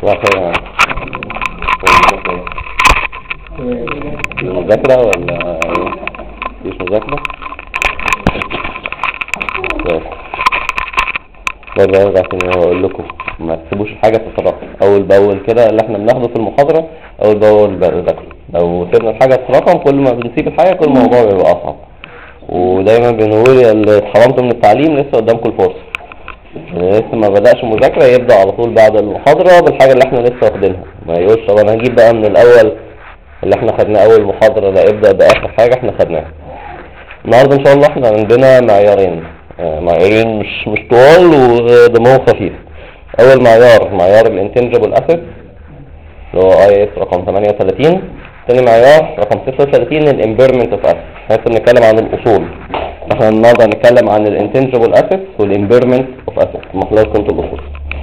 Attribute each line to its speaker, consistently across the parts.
Speaker 1: مذاكرة ولا مش مذاكرة؟ برضه ارجع تاني واقول لكم ما تسيبوش حاجة تتراكم اول باول كده اللي احنا بناخده في المحاضرة اول باول بذاكره. لو سيبنا الحاجة تتراكم كل ما بنسيب الحاجة كل الموضوع بيبقى اصعب. ودايما بنقول اللي اتحرمتوا من التعليم لسه قدامكم الفرصة، اللي لسه ما بدأش مذاكرة يبدأ على طول بعد المحاضرة بالحاجة اللي احنا لسه واخدينها، ما يقولش طب انا هجيب بقى من الاول اللي احنا خدناه اول محاضرة، لا ابدأ بآخر حاجة احنا خدناها. النهاردة ان شاء الله احنا عندنا معيارين مش طوال ودمهم خفيف. اول معيار الانتنجبل اسيت اللي هو IAS رقم 38. ثاني معيار رقم 36 الامبيرمنت اوف اسيت. احنا بنتكلم عن الاصول، احنا النهارده هنتكلم عن الانتنجبل اسيت والامبيرمنت اوف اسيت. المفروض كنت الاصول.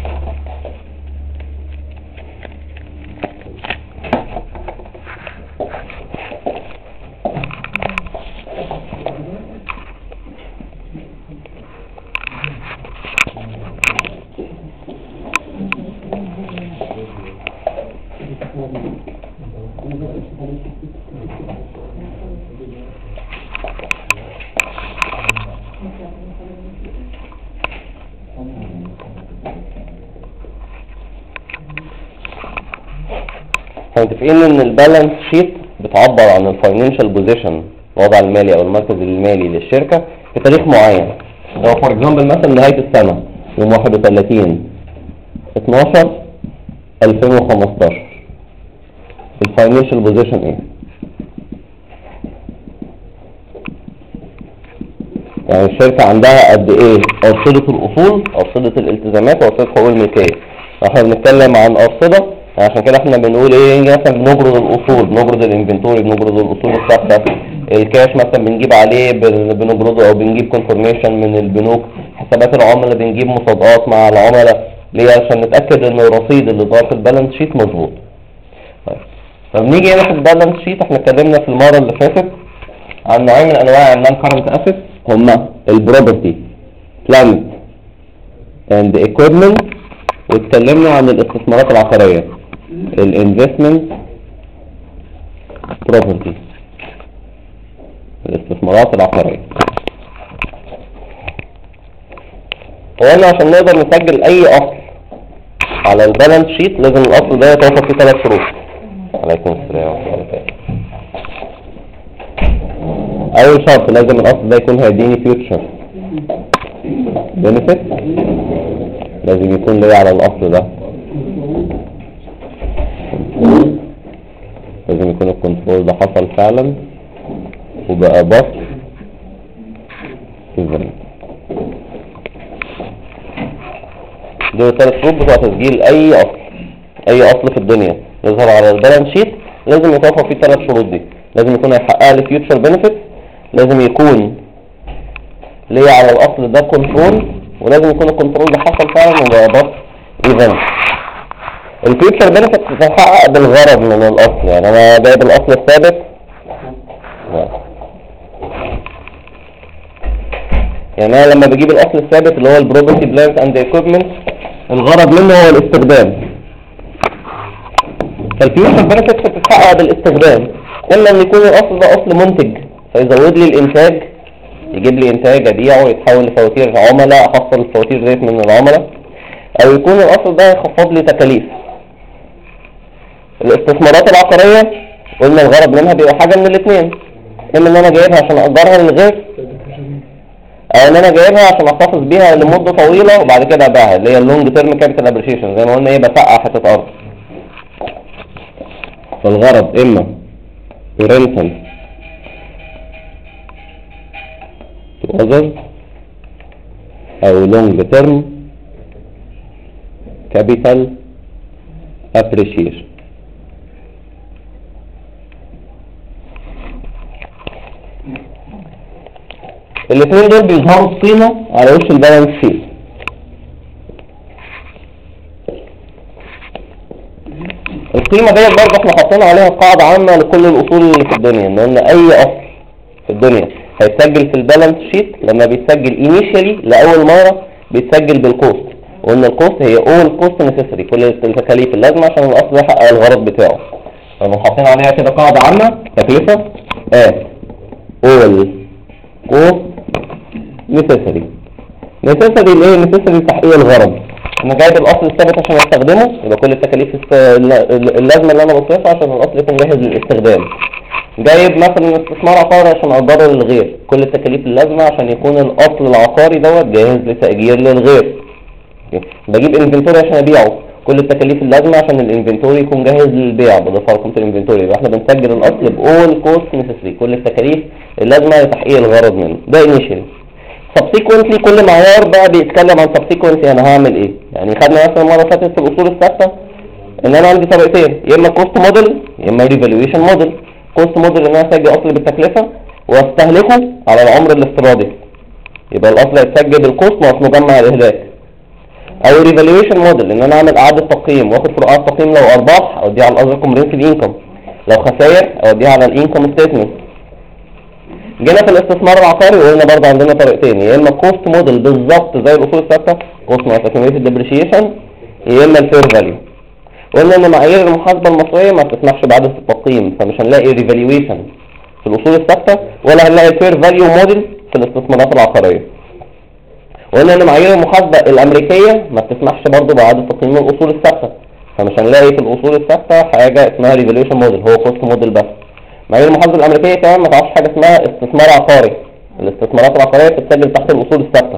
Speaker 1: متفقين ان البالانس شيت بتعبر عن الفاينانشال بوزيشن، الوضع المالي او المركز المالي للشركه في تاريخ معين. لو فور اكزامبل مثلا نهايه السنه يوم 31/12/2015 الفاينانشال بوزيشن ايه؟ يعني الشركه عندها قد ايه ارصده الاصول، ارصده الالتزامات، وارصده حقوق الملكيه. احنا بنتكلم عن ارصده عشان كده احنا بنقول ايه، مثلا بنجرد الاصول، بنجرد الانفنتوري، بنجرد الاصول الثابته. الكاش مثلا بنجيب عليه بنجرده او بنجيب كونفورميشن من البنوك. حسابات العملاء بنجيب مصادقات مع العملاء ليه؟ عشان نتاكد ان الرصيد اللي ظهر في البالانس شيت مظبوط. طيب فبنيجي هنا في البالانس شيت احنا اتكلمنا في المره اللي فاتت عن نوعين من انواع النون كارنت اسيتس، هما البروبرتي بلانت اند ايكويبمنت، واتكلمنا عن الاستثمارات العقاريه الانفستمنت بروبرتي، الاستثمارات العقاريه. وهنا عشان نقدر نسجل اي اصل على البالانس شيت لازم الاصل ده يتوفر فيه 3 شروط. عليكم السلام ورحمه الله وبركاته. اول شرط لازم الاصل ده يكون هيديني فيوتشر بنفيت، لازم يكون ليا على الاصل ده، لازم يكون الكنترول ده حصل فعلا وبقى بس ايفنت. دول 3 شروط بتوع تسجيل اي اصل. اي اصل في الدنيا يظهر على البالانس شيت لازم يتوفر فيه 3 شروط دي. لازم يكون هيحقق لي فيوتشر بنفيت، لازم يكون ليا على الاصل ده كنترول، ولازم يكون الكنترول ده حصل فعلا وبقى بس ايفنت. الفيوتشر بنفيت بتتحقق بالغرض من الاصل، يعني انا جايب الاصل الثابت يعني انا لما بجيب الاصل الثابت اللي هو البروبرتي بلانت اند ايكويبمنت الغرض منه هو الاستخدام. فالفيوتشر بنفيت بتتحقق بالاستخدام، اما ان يكون الاصل ده اصل منتج فيزود لي الانتاج، يجيب لي انتاج ابيعه يتحول لفواتير عملاء، احصل الفواتير ديت من العملاء، او يكون الاصل ده يخفض لي تكاليف. الاستثمارات العقاريه قلنا الغرض منها بيبقى حاجه من الاثنين، اما ان انا جايبها عشان اقدرها للغير، او ان انا جايبها عشان احتفظ بيها لمده طويله وبعد كده ابيعها، اللي هي اللونج تيرم كابيتال ابريشيشن، زي ما قلنا ايه، بسقع حته ارض. فالغرض اما رينتال to others او long term capital appreciation. الاثنين دول بيظهروا القيمة على وش البالانس شيت. القيمة ديت برضه احنا حاطين عليها قاعدة عامة لكل الاصول اللي في الدنيا، ان قلنا اي اصل في الدنيا هيتسجل في البالانس شيت لما بيتسجل انيشالي لاول مرة بيتسجل بالكوست، وقلنا الكوست هي all cost necessary، كل التكاليف اللازمة عشان الأصل يحقق الغرض بتاعه. فنحن حاطين عليها كده قاعدة عامة، تكلفة all cost necessary. necessary اللي هي necessary لتحقيق الغرض. انا جايب الاصل الثابت عشان استخدمه، يبقى كل التكاليف اللازمه اللي انا بصرفها عشان الاصل يكون جاهز للاستخدام. جايب مثلا استثمار عقاري عشان اقدره للغير، كل التكاليف اللازمه عشان يكون الاصل العقاري دوت جاهز لتأجير للغير. بجيب انفنتوري عشان ابيعه، كل التكاليف اللازمه عشان الانفنتوري يكون جاهز للبيع، بضيفها لقيمه الانفنتوري. يبقى احنا بنسجل الاصل بأول كوست نيسيسري، كل التكاليف اللازمه لتحقيق الغرض منه. ده انيشال. سبسيكونتلي كل معيار بقى بيتكلم عن سبسيكونتلي انا هعمل ايه. يعني خدنا مثلا مره فاتت في الاصول الثابته ان انا عندي طريقتين، يا اما كوست موديل يا اما ريفالويشن موديل. كوست موديل ان انا اسجل اصل بالتكلفه واستهلكه على العمر الافتراضي، يبقى الاصل هيتسجل بالكوست ناقص مجمع الاهلاك. او ريفالويشن موديل ان انا اعمل اعاده تقييم واخد فروقات تقييم، لو ارباح اوديها على الاذر كومبريهنسيف انكم، لو خسائر اوديها على الانكم ستيتمنت. جينا في الاستثمار العقاري وقلنا برضه عندنا طريقتين، يا اما كوست موديل بالظبط زي الاصول الثابته كوست ناقص اكيوميليتد ديبريشيشن، يا اما الفير فاليو. قلنا ان معايير المحاسبه المصريه ما بتسمحش باعاده التقييم، فمش هنلاقي ريفالويشن في الاصول الثابته ولا هنلاقي الفير فاليو موديل في الاستثمارات العقاريه. وقلنا ان معايير المحاسبه الامريكيه ما بتسمحش برضه باعاده تقييم الاصول الثابته، فمش هنلاقي في الاصول الثابته حاجه اسمها ريفالويشن موديل، هو كوست موديل بس. معايير المحاسبه الامريكيه كمان ما تعرفش حاجه اسمها استثمار عقاري، الاستثمارات العقاريه بتتسجل تحت الاصول الثابته.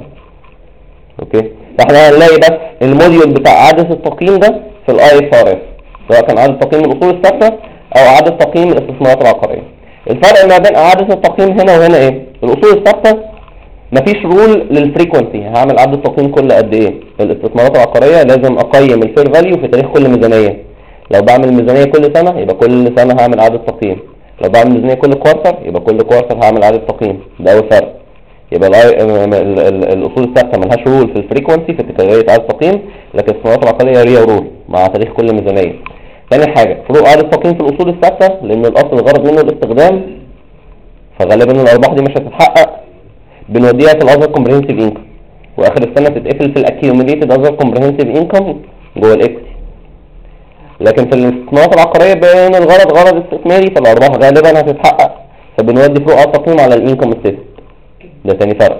Speaker 1: اوكي، فاحنا هنلاقي بس الموديول بتاع اعاده التقييم ده في الاي اف ار اس، سواء كان اعاده تقييم الاصول الثابته او اعاده تقييم الاستثمارات العقاريه. الفرق ما بين اعاده التقييم هنا وهنا ايه؟ الاصول الثابته مفيش رول للفريكونسي، هعمل اعاده تقييم كل قد ايه. الاستثمارات العقاريه لازم اقيم الفير فاليو في تاريخ كل ميزانيه، لو بعمل ميزانيه كل سنه يبقى كل سنه هعمل اعاده تقييم، لو بعمل ميزانيه كل كوارتر يبقى كل كوارتر هعمل اعاده تقييم. ده اول فرق. يبقى الاصول الثابته ملهاش رول في الفريكونسي في اتجاهيه اعاده التقييم، لكن الاستثمارات العقاريه ليها رول مع تاريخ كل ميزانيه. ثاني حاجه فروق اعاده التقييم في الاصول الثابته، لان الاصل الغرض منه الاستخدام، فغالبا الارباح دي مش هتتحقق، بنوديها في الاذر كومبريهنسيف انكم، واخر السنه تتقفل في الاكيوميليتد اذر كومبريهنسيف انكم جوه الايكويتي. لكن في الاستثمارات العقاريه بين الغرض غرض استثماري، فالارباح غالبا هتتحقق، فبنودي فروق التقييم على الانكم ستيتمنت. ده ثاني فرق.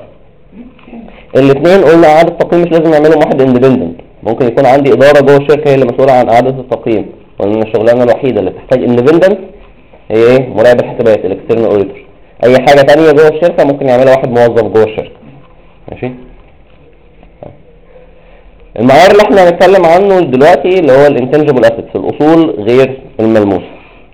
Speaker 1: الاثنين قلنا اعاده التقييم مش لازم نعملهم واحد اندبندنت، ممكن يكون عندي اداره جوه الشركه هي اللي مسؤوله عن اعاده التقييم، وان الشغلانه الوحيده اللي بتحتاج اندبندنت هي ايه؟ مراقب الحسابات الاكسترنال اوديتور. اي حاجه ثانيه جوه الشركه ممكن يعملها واحد موظف جوه الشركه. ماشي. المعيار اللي احنا هنتكلم عنه دلوقتي اللي هو الانتنجبل اسيتس، الاصول غير الملموسه.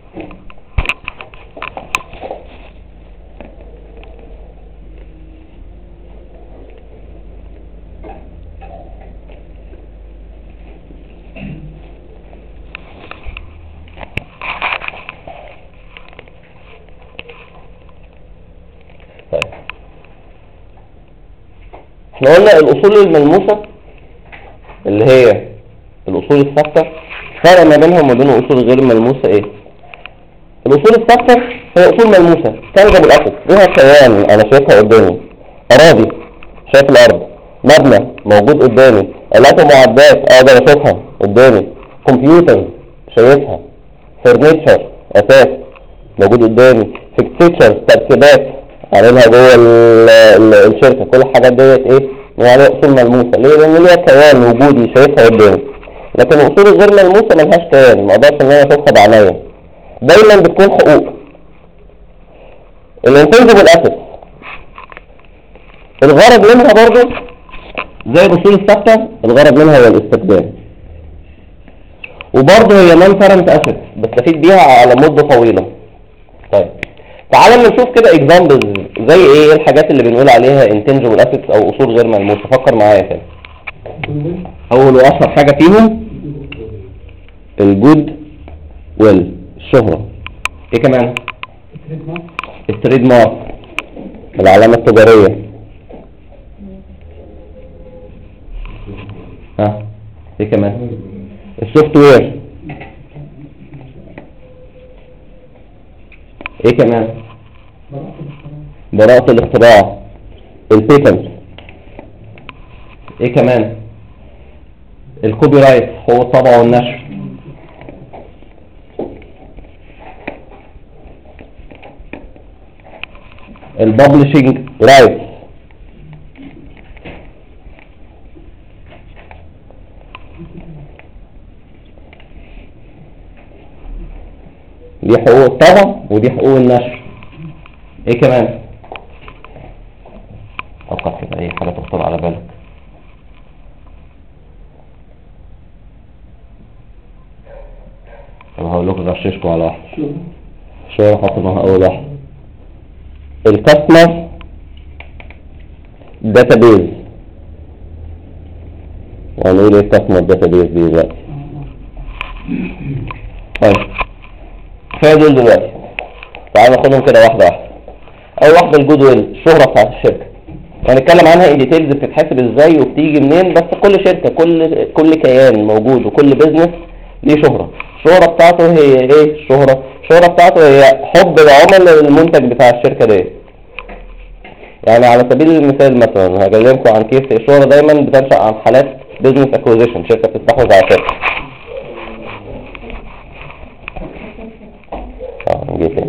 Speaker 1: احنا قلنا الاصول الملموسه اللي هي الاصول الثابته، فرق ما بينها وما بين الاصول غير الملموسه ايه؟ الاصول الثابته هي اصول ملموسه تنجب الاسد، ليها كيان انا شايفها قدامي، اراضي شايف الارض، مبنى موجود قدامي، الات ومعدات اقدر اشوفها قدامي، كمبيوتر شايفها، فرنيتشر اساس موجود قدامي، فيكتشر تركيبات عاملها جوه الشركه، كل الحاجات ديت ايه؟ يعني اصول ملموسه. ليه؟ لان ليها كيان وجودي شايفها قدامي. لكن الاصول الغير ملموسه ملهاش كيان، ما اقدرش ان انا اشوفها بعينيا، دايما بتكون حقوق. الانتنجبل اسيتس الغرض منها برضه زي الاصول الثابته، الغرض منها هو الاستخدام، وبرضه هي نون كارنت اسيتس بستفيد بيها على مده طويله. طيب تعالى نشوف كده اكزامبلز زي ايه الحاجات اللي بنقول عليها انتنجبل اسيتس او اصول غير ملموسه. فكر معايا كده. اول واشهر حاجه فيهم الجود ويل، الشهره. ايه كمان؟ التريد مارك، العلامه التجاريه. ها ايه كمان؟ السوفت وير. ايه كمان؟ براءة الاختراع، البيتنت. ايه كمان؟ الكوبي رايت هو الطبع والنشر. الببلشنج رايت دي حقوق الطبع ودي حقوق النشر. ايه كمان؟ فكر كده اي حاجه تخطر على بالك. طب هقول لكم غششكم على واحده شويه حاطينها اول واحده. الكاستمر داتابيز. وهنقول ايه الكاستمر داتابيز دي دلوقتي؟ طيب كفايه دول دلوقتي، تعالى ناخدهم كده واحده واحده. اول واحده الجود ويل، الشهره بتاعت الشركه. هنتكلم عنها ان ديتيلز بتتحسب ازاي وبتيجي منين، بس كل شركه كل كيان موجود وكل بيزنس ليه شهره. الشهره بتاعته هي ايه؟ الشهره بتاعته هي حب العملاء للمنتج بتاع الشركه دي. يعني على سبيل المثال مثلا هكلمكم عن كيس الشهره دايما بتنشأ عن حالات بيزنس اكوزيشن، شركه بتستحوذ على شركه. جيت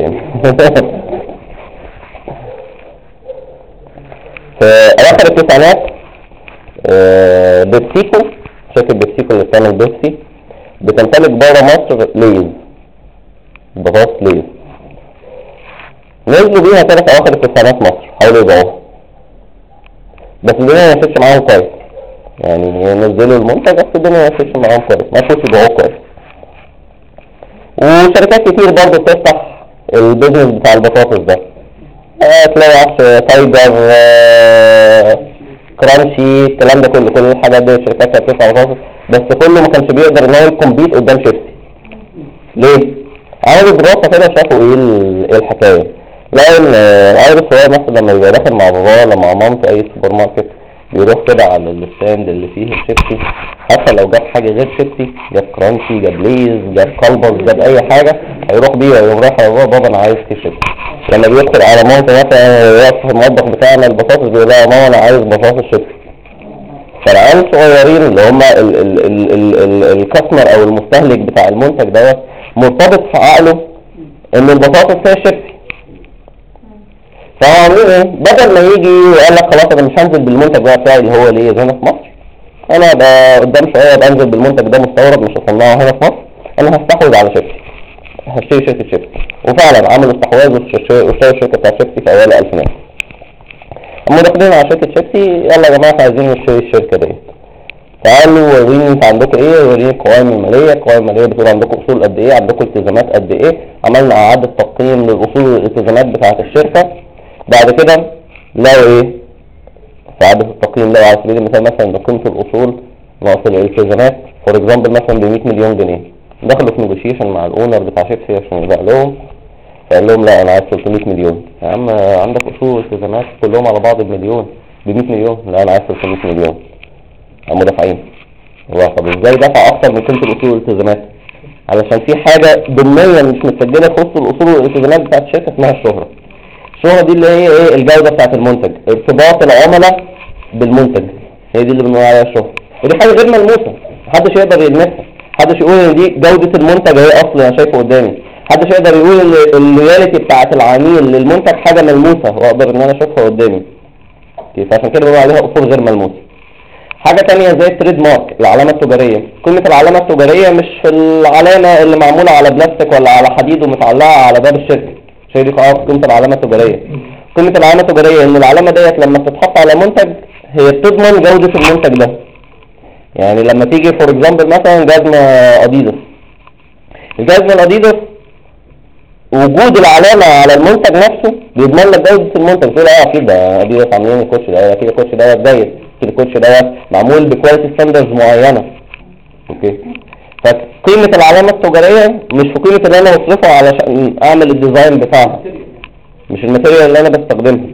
Speaker 1: في اواخر التسعينات بيبسيكو، شركه بيبسيكو اللي بتعمل بيبسي بتمتلك بره مصر ليز، بطاطس ليز. نزلوا بيها كده في اواخر التسعينات مصر، حاولوا يبيعوها بس الدنيا ما مشيتش معاهم كويس. يعني نزلوا المنتج بس الدنيا ما مشيتش معاهم كويس، ما عرفوش يبيعوه كويس. وشركات كتير برضه بتفتح البيزنس بتاع البطاطس ده، تلاقي عفش تايجر، كرانشي، الكلام ده كل الحاجات دي الشركات كانت بتفتح بطاطس، بس كله ما كانش بيقدر ان هو يكمبيت قدام شيبسي. ليه؟ عملوا دراسه كده شافوا ايه الحكايه. لقوا ان العيل الصغير مثلا لما يبقى داخل مع باباه ولا مع مامته اي سوبر ماركت، يروح كده على الستاند اللي فيه الشيبسي، حتى لو جاب حاجه غير شيبسي، جاب كرانشي، جاب ليز، جاب كلبز، جاب اي حاجه، هيروح بيها يقوم رايح على بابا انا عايز كيس شيبسي. لما بيدخل على مامته مثلا يقف في المطبخ بتاعنا البطاطس، بيقول لها يا ماما انا عايز بطاطس شيبسي. فالعيال الصغيرين اللي هم الكاستمر او المستهلك بتاع المنتج دوت مرتبط في عقله ان البطاطس هي الشيبسي. فعملوا ايه؟ بدل ما يجي وقال لك خلاص انا مش هنزل بالمنتج بتاعي اللي هو ليه هنا في مصر، انا ابقى قدام شويه بنزل بالمنتج ده مستورد مش هصنعه هنا في مصر، انا هستحوذ على شيبسي، هشتري شركه شيبسي. وفعلا عملوا استحواذ واشتروا الشركه بتاع شيبسي في اوائل الالفينات. هم داخلين على شركه شيبسي، يلا يا جماعه عايزين نشتري الشركه دي، تعالوا وريني انت عندكم ايه، وريني القوائم الماليه. القوائم الماليه بتقول عندكم اصول قد ايه، عندكم التزامات قد ايه. عملنا اعاده تقييم للاصول والالتزامات بتاعه الشركه. بعد كده لقوا ايه في اعاده التقييم؟ لقوا على سبيل المثال مثلا ان قيمه الاصول ناقص الالتزامات فور اكزامبل مثلا ب 100 مليون جنيه. دخلوا في نيجوشيشن مع الاونر بتاع شيبسي عشان يبقى لهم، فقال لهم لا انا عايز 300 مليون. يا عم عندك اصول والتزامات كلهم على بعض بمليون، ب 100 مليون. لا انا عايز 300 مليون. هم دافعين. طب ازاي دفع اكتر من قيمه الاصول والالتزامات؟ علشان في حاجه ضمنيا مش متسجله في وسط الاصول والالتزامات بتاعت الشركه اسمها الشهره. الشهره دي اللي هي ايه؟ الجوده بتاعت المنتج، ارتباط العملاء بالمنتج، هي دي اللي بنقول عليها الشهره. ودي حاجه غير ملموسه، محدش يقدر يلمسها، محدش يقول ان دي جوده المنتج هي اصل انا شايفه قدامي، محدش يقدر يقول ان اللويالتي بتاعت العميل للمنتج حاجه ملموسه واقدر ان انا اشوفها قدامي. فعشان كده بنقول عليها اصول غير ملموسه. حاجة تانية زي التريد مارك، العلامة التجارية. قيمة العلامة التجارية مش في العلامة اللي معمولة على بلاستيك ولا على حديد ومتعلقة على باب الشركة، مش هي دي قيمة العلامة التجارية. قيمة العلامة التجارية ان العلامة ديت لما بتتحط على منتج هي بتضمن جودة المنتج ده. يعني لما تيجي فور اكزامبل مثلا جزمة اديداس، الجزمة الاديداس وجود العلامة على المنتج نفسه بيضمن لك جودة المنتج. تقول اكيد ده اديداس عاملين الكوتش ده، اكيد الكوتش دوت جيد، الكوتش دوت معمول بكواليتي ستاندرز معينه. اوكي، فقيمه العلامه التجاريه مش في قيمه اللي انا بصرفها علشان اعمل الديزاين بتاعها، مش الماتيريال اللي انا بستخدمها.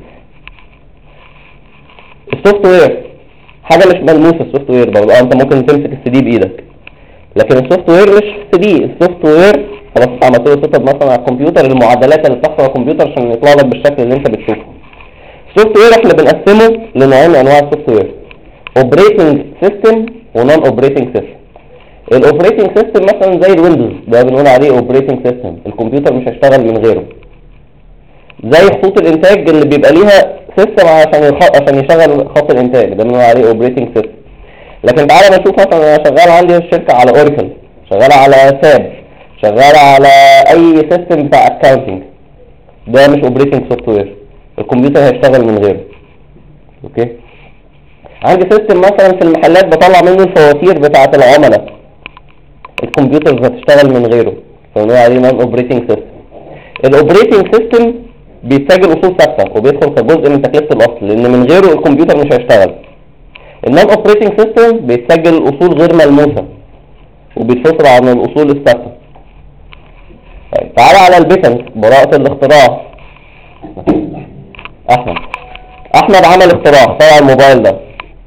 Speaker 1: السوفت وير حاجه مش ملموسه. السوفت وير برضه انت ممكن تمسك السي دي بايدك، لكن السوفت وير مش سي دي. السوفت وير خلاص عملت له سيت اب مثلا على الكمبيوتر، المعدلات اللي بتحصل على الكمبيوتر عشان يطلع لك بالشكل اللي انت بتشوفه. السوفت وير احنا بنقسمه لنوعين من انواع السوفت وير. اوبريتنج سيستم ونون اوبريتنج سيستم. الاوبريتنج سيستم مثلا زي الويندوز ده بنقول عليه اوبريتنج سيستم، الكمبيوتر مش هيشتغل من غيره. زي خطوط الانتاج اللي بيبقى ليها سيستم عشان يشغل خط الانتاج ده بنقول عليه اوبريتنج سيستم. لكن تعالى نشوف مثلا انا شغال عندي الشركه على اوراكل، شغاله على ساب، شغاله على اي سيستم بتاع اكاونتنج، ده مش اوبريتنج سوفت وير، الكمبيوتر هيشتغل من غيره. اوكي. عندي سيستم مثلا في المحلات بطلع منه الفواتير بتاعه العملاء، الكمبيوتر هتشتغل من غيره، فبنقول عليه نون اوبريتنج سيستم. الاوبريتنج سيستم بيتسجل اصول ثابته وبيدخل كجزء من تكلفه الاصل، لان من غيره الكمبيوتر مش هيشتغل. النون اوبريتنج سيستم بيتسجل اصول غير ملموسه وبيتفصل عن الاصول الثابته. طيب تعالى على البيتنت، براءة الاختراع. احمد عمل اختراع، طلع الموبايل ده،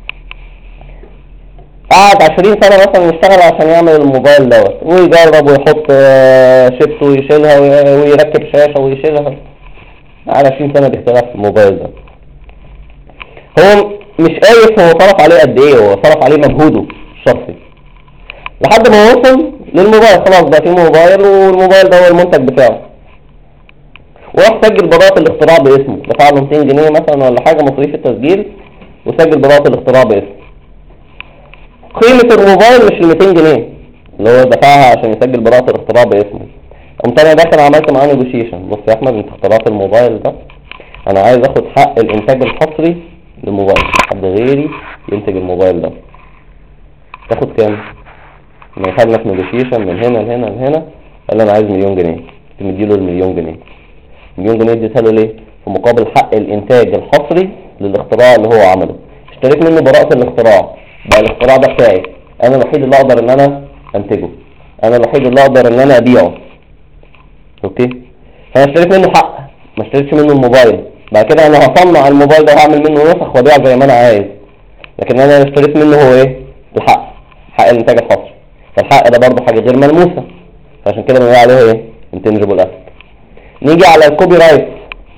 Speaker 1: قعد 20 سنة مثلا يشتغل عشان يعمل الموبايل دوت، ويجرب ويحط شيبت ويشيلها ويركب شاشة ويشيلها، قعد 20 سنة بيخترع في الموبايل ده. هو مش قايف هو صرف عليه قد ايه، هو صرف عليه مجهوده الشخصي لحد ما وصل للموبايل. خلاص بقى في موبايل، والموبايل ده هو المنتج بتاعه، وراح سجل براءة الاختراع باسمه، دفع له 200 جنيه مثلا ولا حاجة مصاريف التسجيل، وسجل براءة الاختراع باسمه. قيمة الموبايل مش ال 200 جنيه اللي هو دفعها عشان يسجل براءة الاختراع باسمه. قمت انا داخل عملت معاه نيجوشيشن، بص يا احمد انت اخترعت الموبايل ده، انا عايز اخد حق الانتاج الحصري للموبايل، حد غيري ينتج الموبايل ده، تاخد كام؟ دخلنا في نيجوشيشن من هنا لهنا لهنا، قال لي انا عايز مليون جنيه، كنت مديله المليون جنيه. مليون جنيه اديتها له ليه؟ في مقابل حق الانتاج الحصري للاختراع اللي هو عمله. اشتريت منه براءة الاختراع، بقى الاختراع ده بتاعي، انا الوحيد اللي اقدر ان انا انتجه، انا الوحيد اللي اقدر ان انا ابيعه. اوكي. فانا اشتريت منه حق، ما اشتريتش منه الموبايل. بعد كده انا هصنع الموبايل ده وهعمل منه نسخ وابيع زي ما انا عايز، لكن انا اشتريت منه هو ايه؟ الحق، حق الانتاج الحصري. فالحق ده برضه حاجه غير ملموسه، فعشان كده بنقول عليه ايه؟ انتنجبل اسيت. نيجي على الكوبي رايت.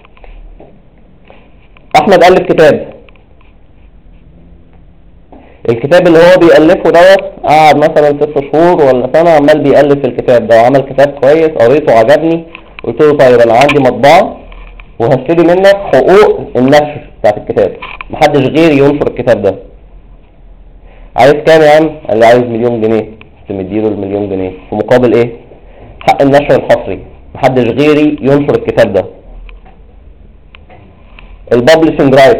Speaker 1: احمد الف كتاب، الكتاب اللي هو بيألفه دوت قعد مثلا 6 شهور ولا سنة عمال بيألف الكتاب ده، وعمل كتاب كويس قريته وعجبني، قلت له طيب انا عندي مطبعة وهشتري منك حقوق النشر بتاعت الكتاب، محدش غيري ينشر الكتاب ده. عايز كام يا عم؟ قال لي عايز مليون جنيه. كنت مديله المليون جنيه في مقابل ايه؟ حق النشر الحصري، محدش غيري ينشر الكتاب ده. الببلشنج رايت،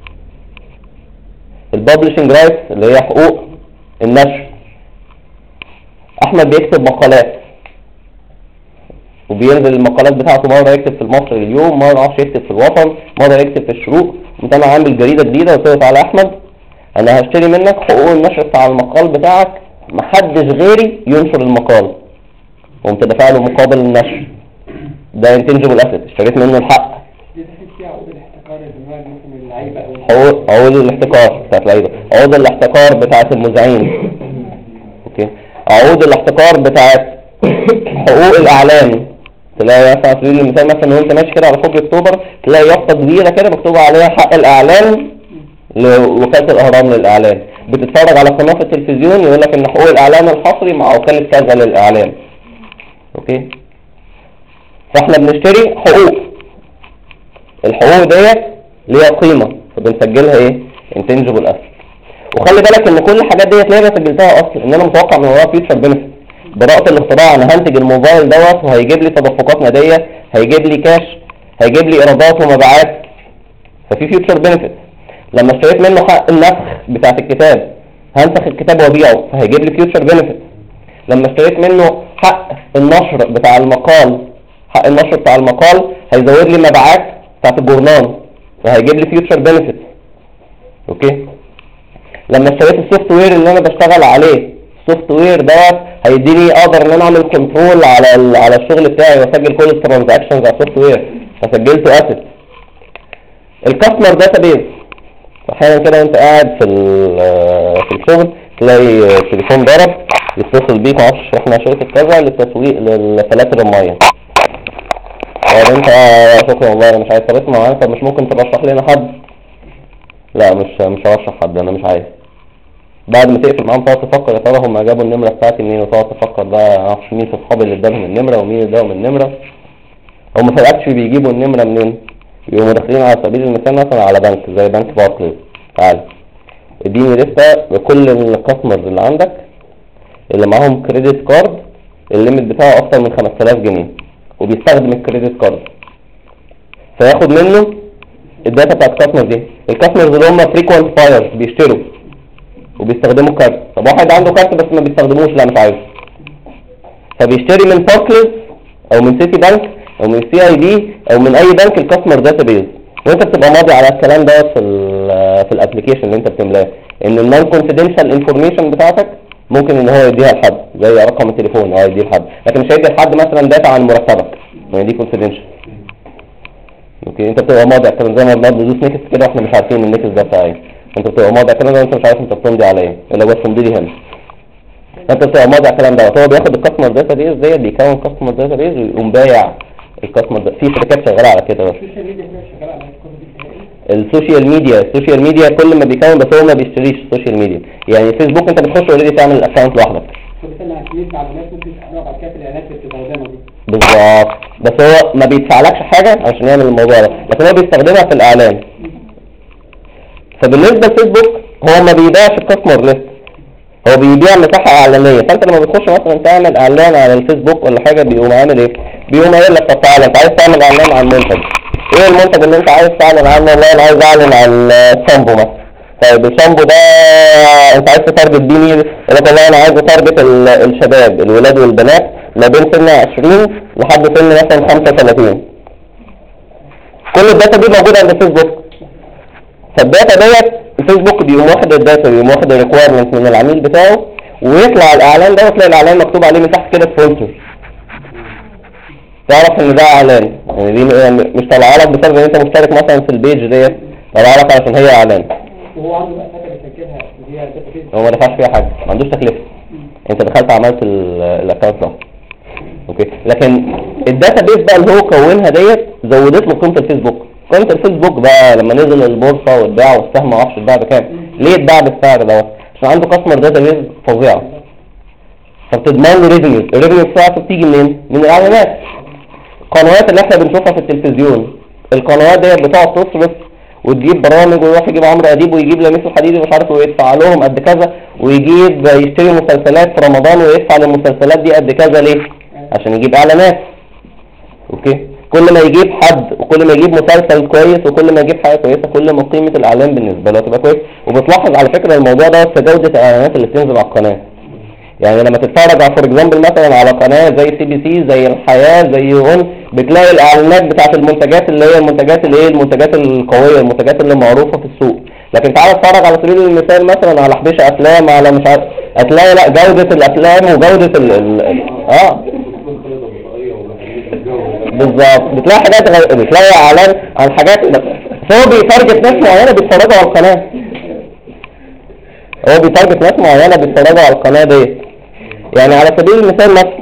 Speaker 1: الببلشنج رايت اللي هي حقوق النشر. احمد بيكتب مقالات وبينزل المقالات بتاعته، مره يكتب في المصري اليوم، مره معرفش يكتب في الوطن، مره يكتب في الشروق. قمت انا عامل جريده جديده وقلت له تعالى يا احمد انا هشتري منك حقوق النشر بتاع المقال بتاعك، محدش غيري ينشر المقال، وقمت دافع له مقابل النشر. ده انتنجبل اسيت، اشتريت منه الحق.
Speaker 2: دي تحس فيها عقود الاحتكار اللي هو ممكن اللعيبه
Speaker 1: عقود الاحتكار بتاعت اللعيبه، عقود الاحتكار بتاعت المذيعين. اوكي. عقود الاحتكار بتاعت حقوق الاعلام. تلاقي مثلا على سبيل المثال مثلا وانت ماشي كده على كوبري اكتوبر تلاقي يافطه كبيره كده مكتوب عليها حق الاعلان لوكاله الاهرام للاعلان، بتتفرج على قناه في التلفزيون يقول لك ان حقوق الاعلان الحصري مع وكاله كذا للاعلان. اوكي. فاحنا بنشتري حقوق، الحقوق ديت ليها قيمه فبنسجلها ايه؟ انتنجبل اسيت. وخلي بالك ان كل الحاجات ديت ليه انا سجلتها اصلا؟ ان انا متوقع من وراها فيوتشر بنفيت. براءة الاختراع انا هنتج الموبايل دوت وهيجيب لي تدفقات ماليه، هيجيب لي كاش، هيجيب لي ايرادات ومبيعات، ففي فيوتشر بنفيت. لما اشتريت منه حق النسخ بتاعت الكتاب هنسخ الكتاب وابيعه فهيجيب لي فيوتشر بنفيت. لما اشتريت منه حق النشر بتاع المقال، حق النشر بتاع المقال هيزود لي مبيعات بتاعت الجورنال فهيجيب لي فيوتشر بنفيت. اوكي. لما اشتريت السوفت وير اللي انا بشتغل عليه، السوفت وير دوت هيديني اقدر ان انا اعمل كنترول على الشغل بتاعي واسجل كل الترانزاكشنز على السوفت وير فسجلته اسيت. الكاستمر داتابيز، احيانا كده وانت قاعد في الشغل تلاقي تليفون ضرب يتصل بيك، معرفش احنا شركه كذا للتسويق لفلاتر الميه. طب انت شكرا والله انا مش عايز ترسم معانا، طب مش ممكن ترشح لنا حد؟ لا مش هرشح حد، انا مش عايز. بعد ما تقفل معاهم تقعد تفكر يا ترى هم جابوا النمره بتاعتي منين، وتقعد تفكر بقى معرفش مين في اصحابي اللي ادالهم النمره ومين اللي اداهم النمره. هم في الاكشن بيجيبوا النمره منين؟ يقوموا داخلين على سبيل المثال مثلا على بنك زي بنك باركليز. تعال اديني لسته بكل الكاستمرز اللي عندك اللي معاهم كريدت كارد الليميت بتاعه اكتر من 5000 جنيه وبيستخدم الكريدت كارد، فياخد منه الداتا بتاعت الكاستمر دي. الكاستمرز اللي هم فريكوينت بايرز بيشتروا وبيستخدموا كارت. طب واحد عنده كارت بس ما بيستخدموش، لا مش عايز، فبيشتري من باركليز او من سيتي بانك او من سي اي بي او من اي بنك الكاستمر داتا بيز، وانت بتبقى ماضي على الكلام ده في الابلكيشن اللي انت بتملاه ان النون كونفيدنشال انفورميشن بتاعتك ممكن ان هو يديها لحد زي رقم التليفون او يديه لحد، لكن مش هيدي لحد مثلا داتا عن مرتبك، يعني دي كونفيدنشال. اوكي انت بتبقى ماضي على الكلام زي ما بندوس نيكست كده واحنا مش عارفين النيكست ده بتاع ايه، انت بتبقى ماضي على الكلام ده وانت مش عارف انت بتمضي على ايه الا بس تمضي لي هنا. انت بتبقى ماضي على الكلام ده، هو بياخد الكاستمر داتا بيز ديت بيكون كاستمر داتا بيز ويقوم بايع الكاستمر ده. في شركات شغاله على كده بس السوشيال ميديا كل ما بيكون بس هو ما بيشتريش السوشيال ميديا. يعني فيسبوك انت بتخش اوريدي تعمل الاكونت لوحدك بالظبط، بس هو ما بيدفعلكش حاجه عشان يعمل الموضوع ده، لكن هو بيستخدمها في الاعلان. فبالنسبه لفيسبوك هو ما بيبيعش الكاستمر ليست، هو بيبيع مساحه اعلانيه. فانت لما بتخش مثلا تعمل اعلان على الفيسبوك ولا حاجه بيقوم عامل ايه؟ بيقوم قايل لك طب تعالى انت عايز تعمل اعلان عن منتج، ايه المنتج اللي انت عايز تعلن عنه؟ والله انا عايز اعلن عن الشامبو مثلا. طيب الشامبو ده انت عايز تارجت بيه مين؟ يقول لك والله انا عايز اتارجت الشباب الولاد والبنات ما بين سن 20 لحد سن مثلا 35. كل الداتا دي موجوده عند الفيسبوك. فالداتا ديت الفيسبوك بيقوم واخد الداتا، بيقوم واخد الريكويرمنت من العميل بتاعه ويطلع الاعلان ده وتلاقي الاعلان مكتوب عليه من تحت كده سبونسر، تعرف ان ده اعلان. يعني دي مش طالعه لك بسبب ان انت مشترك مثلا في البيج ديت، طالعه لك عشان هي اعلان.
Speaker 2: وهو عنده بقى حاجه بيسجلها اللي هي داتا بيز،
Speaker 1: هو ما دفعش فيها حاجه، ما عندوش تكلفه، انت دخلت عملت الاكونت ده. اوكي لكن الداتا بيز بقى اللي هو كونها ديت زودت له قيمه الفيسبوك. قيمه الفيسبوك بقى لما نزل البورصه واتباع والسهم ما اعرفش اتباع بكام، ليه اتباع بالسعر دوت؟ عشان عنده كاستمر داتا بيز فظيعه، فبتضمن له ريفينيو. الريفينيو بتاعته بتيجي منين؟ من الاعلانات. القنوات اللي احنا بنشوفها في التلفزيون، القنوات ديت بتقعد تصرف وتجيب برامج ويروح يجيب عمرو اديب ويجيب لميس الحديدي ومش عارف ويدفع لهم قد كذا، ويجيب يشتري مسلسلات في رمضان ويدفع للمسلسلات دي قد كذا. ليه؟ عشان يجيب اعلانات. اوكي كل ما يجيب حد وكل ما يجيب مسلسل كويس وكل ما يجيب حاجه كويسه كل ما قيمه الاعلان بالنسبه له تبقى كويس. وبتلاحظ على فكره الموضوع ده في جوده الاعلانات اللي بتنزل على القناه. يعني لما تتفرج على فور اكزامبل مثلا على قناه زي سي بي سي زي الحياه زي اون، بتلاقي الاعلانات بتاعت المنتجات اللي هي المنتجات اللي هي المنتجات القويه، المنتجات اللي معروفه في السوق. لكن تعال اتفرج على سبيل المثال مثلا على حبيشه افلام على مش عارف، هتلاقي لا جوده الافلام وجوده بالظبط. بتلاقي حاجات بتلاقي اعلان عن حاجات هو بيتارجت ناس معينه بيتفرجوا على القناه، هو بيتارجت ناس معينه بيتفرجوا على القناه دي. يعني على سبيل المثال مثلا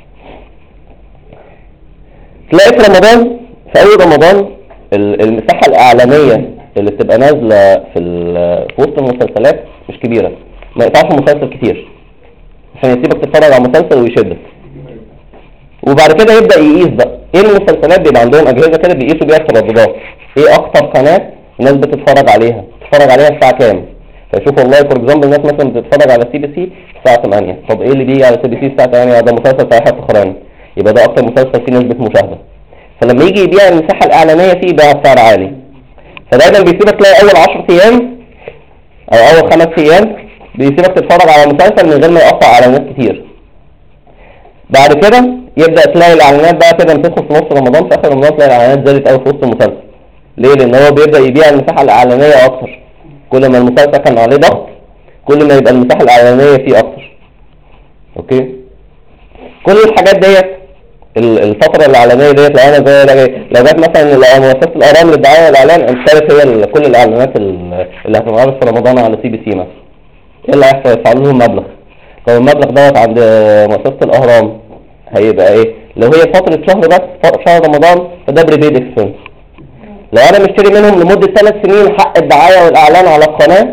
Speaker 1: تلاقي في رمضان في اول رمضان المساحه الاعلانيه اللي بتبقى نازله في وسط المسلسلات مش كبيره، ما يقطعش مسلسل كتير عشان يسيبك تتفرج على مسلسل ويشدك. وبعد كده يبدا يقيس بقى ايه المسلسلات، بيبقى عندهم اجهزه كده بيقيسوا بيها الترددات، ايه اكتر قناه الناس بتتفرج عليها الساعه كام. فشوف والله فور اكزامبل الناس مثلا بتتفرج على سي بي سي الساعه 8، طب ايه اللي بيجي على سي بي سي الساعه 8؟ ده مسلسل بتاع يحيى الفخراني، يبقى ده اكتر مسلسل فيه نسبه مشاهده. فلما يجي يبيع المساحه الاعلانيه فيه يبيع بسعر عالي. فدايما بيسيبك تلاقي اول 10 ايام او اول 5 ايام بيسيبك تتفرج على مسلسل من غير ما يقطع اعلانات كتير. بعد كده يبدا تلاقي الاعلانات بقى كده بتدخل في نص رمضان، في اخر رمضان تلاقي الاعلانات زادت قوي في وسط المسلسل. ليه؟ لان هو بيبدا يبيع المساحه الاعلانيه اكتر. كل ما المسلسل كان عليه ضغط كل ما يبقى المساحه الاعلانيه فيه اكتر. اوكي كل الحاجات ديت الفتره الاعلانيه ديت لو انا زي لو جت مثلا مؤسسه الاهرام للدعايه والاعلان انتشرت هي كل الاعلانات اللي هتتعرض في رمضان على سي بي سي مثلا، ايه اللي هيحصل؟ يدفعوا لهم مبلغ. طب المبلغ دوت عند مؤسسه الاهرام هيبقى ايه؟ لو هي فتره شهر بس شهر رمضان فده بريبيد اكسبنس. لو انا مشتري منهم لمده 3 سنين حق الدعايه والاعلان على القناه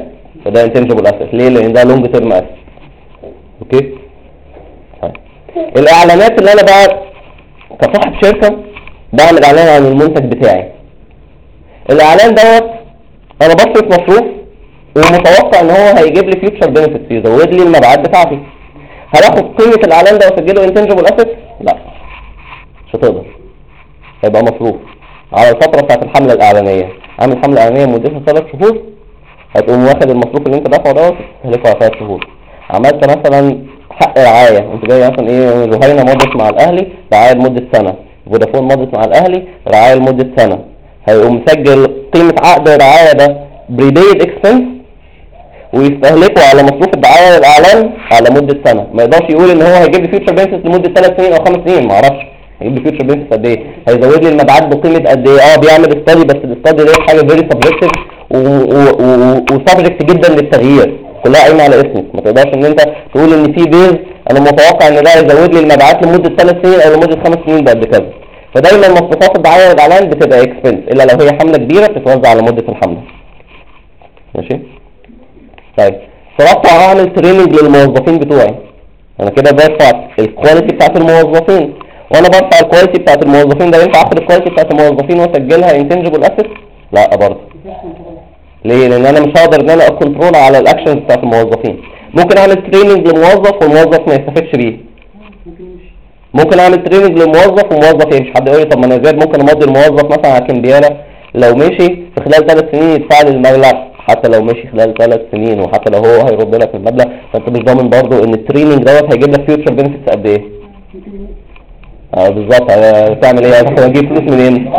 Speaker 1: فده انتنجبل اسيت. ليه؟ لان ده لونج تيرم اسيت. اوكي. طيب الاعلانات اللي انا بقى كصاحب شركه بعمل اعلان عن المنتج بتاعي، الاعلان دوت انا بصرف مصروف ومتوقع ان هو هيجيب لي فيوتشر بنفيتس، يزود لي المبيعات بتاعتي. هل اخد قيمه الاعلان ده واسجله انتنجبل اسيت؟ لا، مش هتقدر، هيبقى مصروف على الفتره بتاعت الحمله الاعلانيه. عامل حمله اعلانيه مدتها 3 شهور، هتقوم واخد المصروف اللي انت دافعه دوت تهلكه على 3 شهور. عملت مثلا حق رعايه، انت جاي مثلا ايه، جهينه مضت مع الاهلي رعايه لمده سنه، فودافون مضت مع الاهلي رعايه لمده سنه، هيقوم مسجل قيمه عقد الرعايه ده بريبيد اكسبنس ويستهلكه على مصروف الدعايه والاعلان على مده سنه. ما يقدرش يقول ان هو هيجيب لي فيوتشر بنفيتس لمده 3 سنين او 5 سنين، ما اعرفش هيجيب لي فيوتشر بنفيتس قد ايه، هيزود لي المبيعات بقيمه قد ايه. بيعمل استادي، بس الاستادي دي حاجه فيري سبجكتيف وسبجكت جدا للتغيير، كلها قايمه على اسمك. ما تقدرش ان انت تقول ان في بيز انا متوقع ان ده هيزود لي المبيعات لمده 3 سنين او لمده 5 سنين بقد كذا. فدايما مصروفات الدعايه والاعلان بتبقى اكسبنس الا لو هي حمله كبيره بتتوزع على مده الحمله. ماشي. طيب صرفت اعمل تريننج للموظفين بتوعي، انا كده برفع الكواليتي بتاعت الموظفين، وانا برفع الكواليتي بتاعت الموظفين ده ينفع اخد الكواليتي بتاعت الموظفين واسجلها انتنجبل اسيت؟ لا برضه. ليه؟ لان انا مش هقدر ان انا اكونترول على الاكشنز بتاعت الموظفين. ممكن اعمل تريننج لموظف والموظف ما يستفادش بيه، ممكن اعمل تريننج لموظف وموظف يمشي. حد يقول لي طب ما انا زياد ممكن امضي الموظف مثلا على كمبياله لو مشي في خلال 3 سنين يدفع لي المبلغ، حتى لو مشي خلال 3 سنين وحتى لو هو هيرد لك المبلغ، فانت مش ضامن برضه ان التريننج دوت هيجيب لك فيوتشر بنفيتس قد ايه. بالظبط. هتعمل ايه؟ هتجيب فلوس منين؟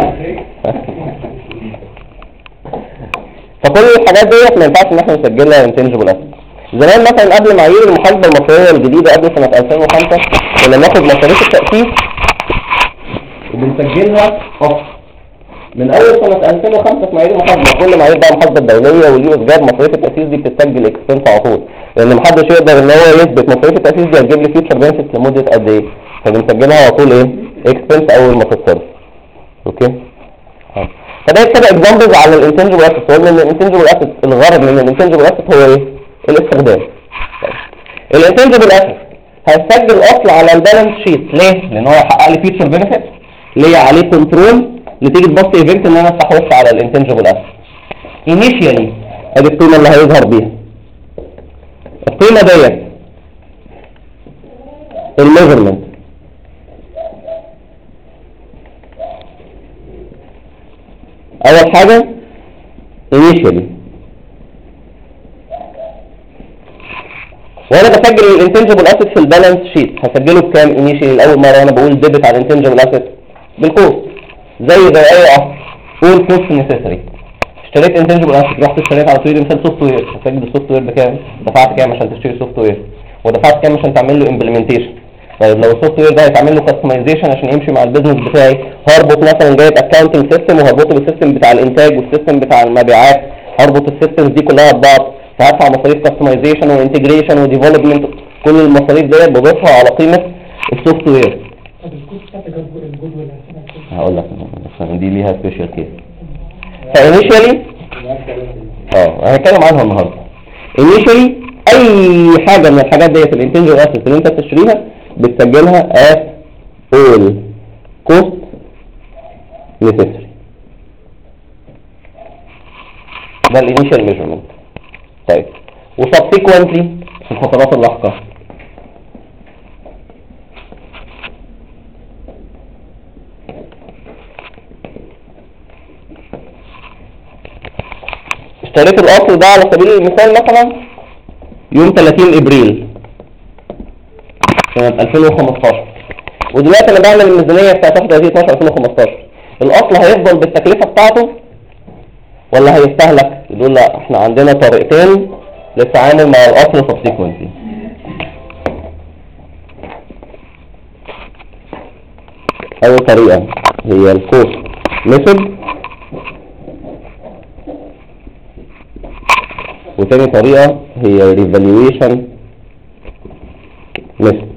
Speaker 1: فكل الحاجات ديت ما ينفعش ان احنا نسجلها انتنجبل اسيت. زمان مثلا قبل معايير المحاسبه المصريه الجديده قبل سنه 2005 كنا بناخد مصاريف التاسيس وبنسجلها اصلا من اول سنه 2005 في معايير المحاسبه. كل معايير بقى المحاسبه الدوليه واليو اس جاب مصاريف التاسيس دي بتتسجل اكسبنس على طول، لان محدش يقدر ان هو يثبت مصاريف التاسيس دي هتجيب لي فيوتشر بنفيتس لمده قد ايه، فبنسجلها على طول ايه اكسبنس اول ما تتصرف. اوكي. فده كده اكزامبلز على الانتنجبل اسيت. قلنا ان الانتنجبل اسيت الغرض من الانتنجبل اسيت هو ايه؟ الاستخدام. الانتنجبل اسيت هيسجل اصل على البالانس شيت. ليه؟ لان هو هيحقق لي فيوتشر بنفيت، ليه عليه كنترول نتيجه بس ايفنت ان انا استحوذت على الانتنجبل اسيت. انيشيالي ادي القيمه اللي هيظهر بيها. القيمه ديت الميجرمنت اول حاجه initially، وانا بسجل الانتنجبل اسيت في البالانس شيت هسجله بكام initially؟ اول مره انا بقول ديبت على الانتنجبل اسيت بالكوست، زي اي اصل قول كوست نيسيسري. اشتريت انتنجبل اسيت، رحت اشتريت على سبيل المثال سوفت وير، هسجل السوفت وير بكام؟ دفعت كام عشان تشتري سوفت وير، ودفعت كام عشان تعمل له امبلمنتيشن. طيب لو السوفت وير ده هيتعمل له كاستمايزيشن عشان يمشي مع البيزنس بتاعي، هربط مثلا جايب اكاونتنج سيستم وهربطه بالسيستم بتاع الانتاج والسيستم بتاع المبيعات، هربط السيستمز دي كلها ببعض، فهدفع مصاريف كاستمايزيشن وانتجريشن وديفلوبمنت. كل المصاريف ديت بضيفها على قيمه السوفت وير. هقول لك دي ليها سبيشال كيس. فانيشالي هنتكلم عنها النهارده. انيشالي اي حاجه من الحاجات ديت الانتنجبل اسيت اللي انت بتشتريها بتسجلها as all cost necessary. ده الانيشال ميجرمنت. طيب وسبسيكوينتلي في الفترات اللاحقه اشتريت الاصل ده على سبيل المثال مثلا يوم 30 ابريل سنة 2015، ودلوقتي انا بعمل الميزانية بتاعت 31/12/2015. الاصل هيفضل بالتكلفة بتاعته ولا هيستهلك؟ يقول لا احنا عندنا طريقتين للتعامل مع الاصل subsequently. اول طريقة هي الكوست ميثود، وتاني طريقة هي ريفالويشن ميثود.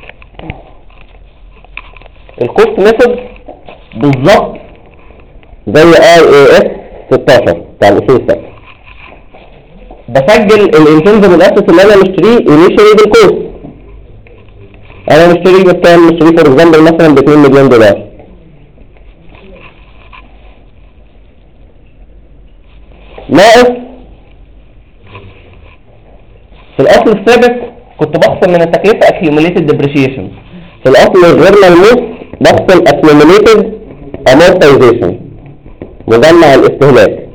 Speaker 1: الكوست ميثود بالظبط زي IAS 16 بتاع الاصول الثابته. بسجل الانتنجبل اسيت اللي انا مشتريه انيشالي بالكوست. انا مشتريه بكام؟ مشتريه فور اكزامبل مثلا ب 2 مليون دولار. ناقص في الاصل الثابت كنت بخصم من التكلفه accumulated depreciation، في الاصل الغير ملموس بخصم accumulated amortization مجمع الاستهلاك.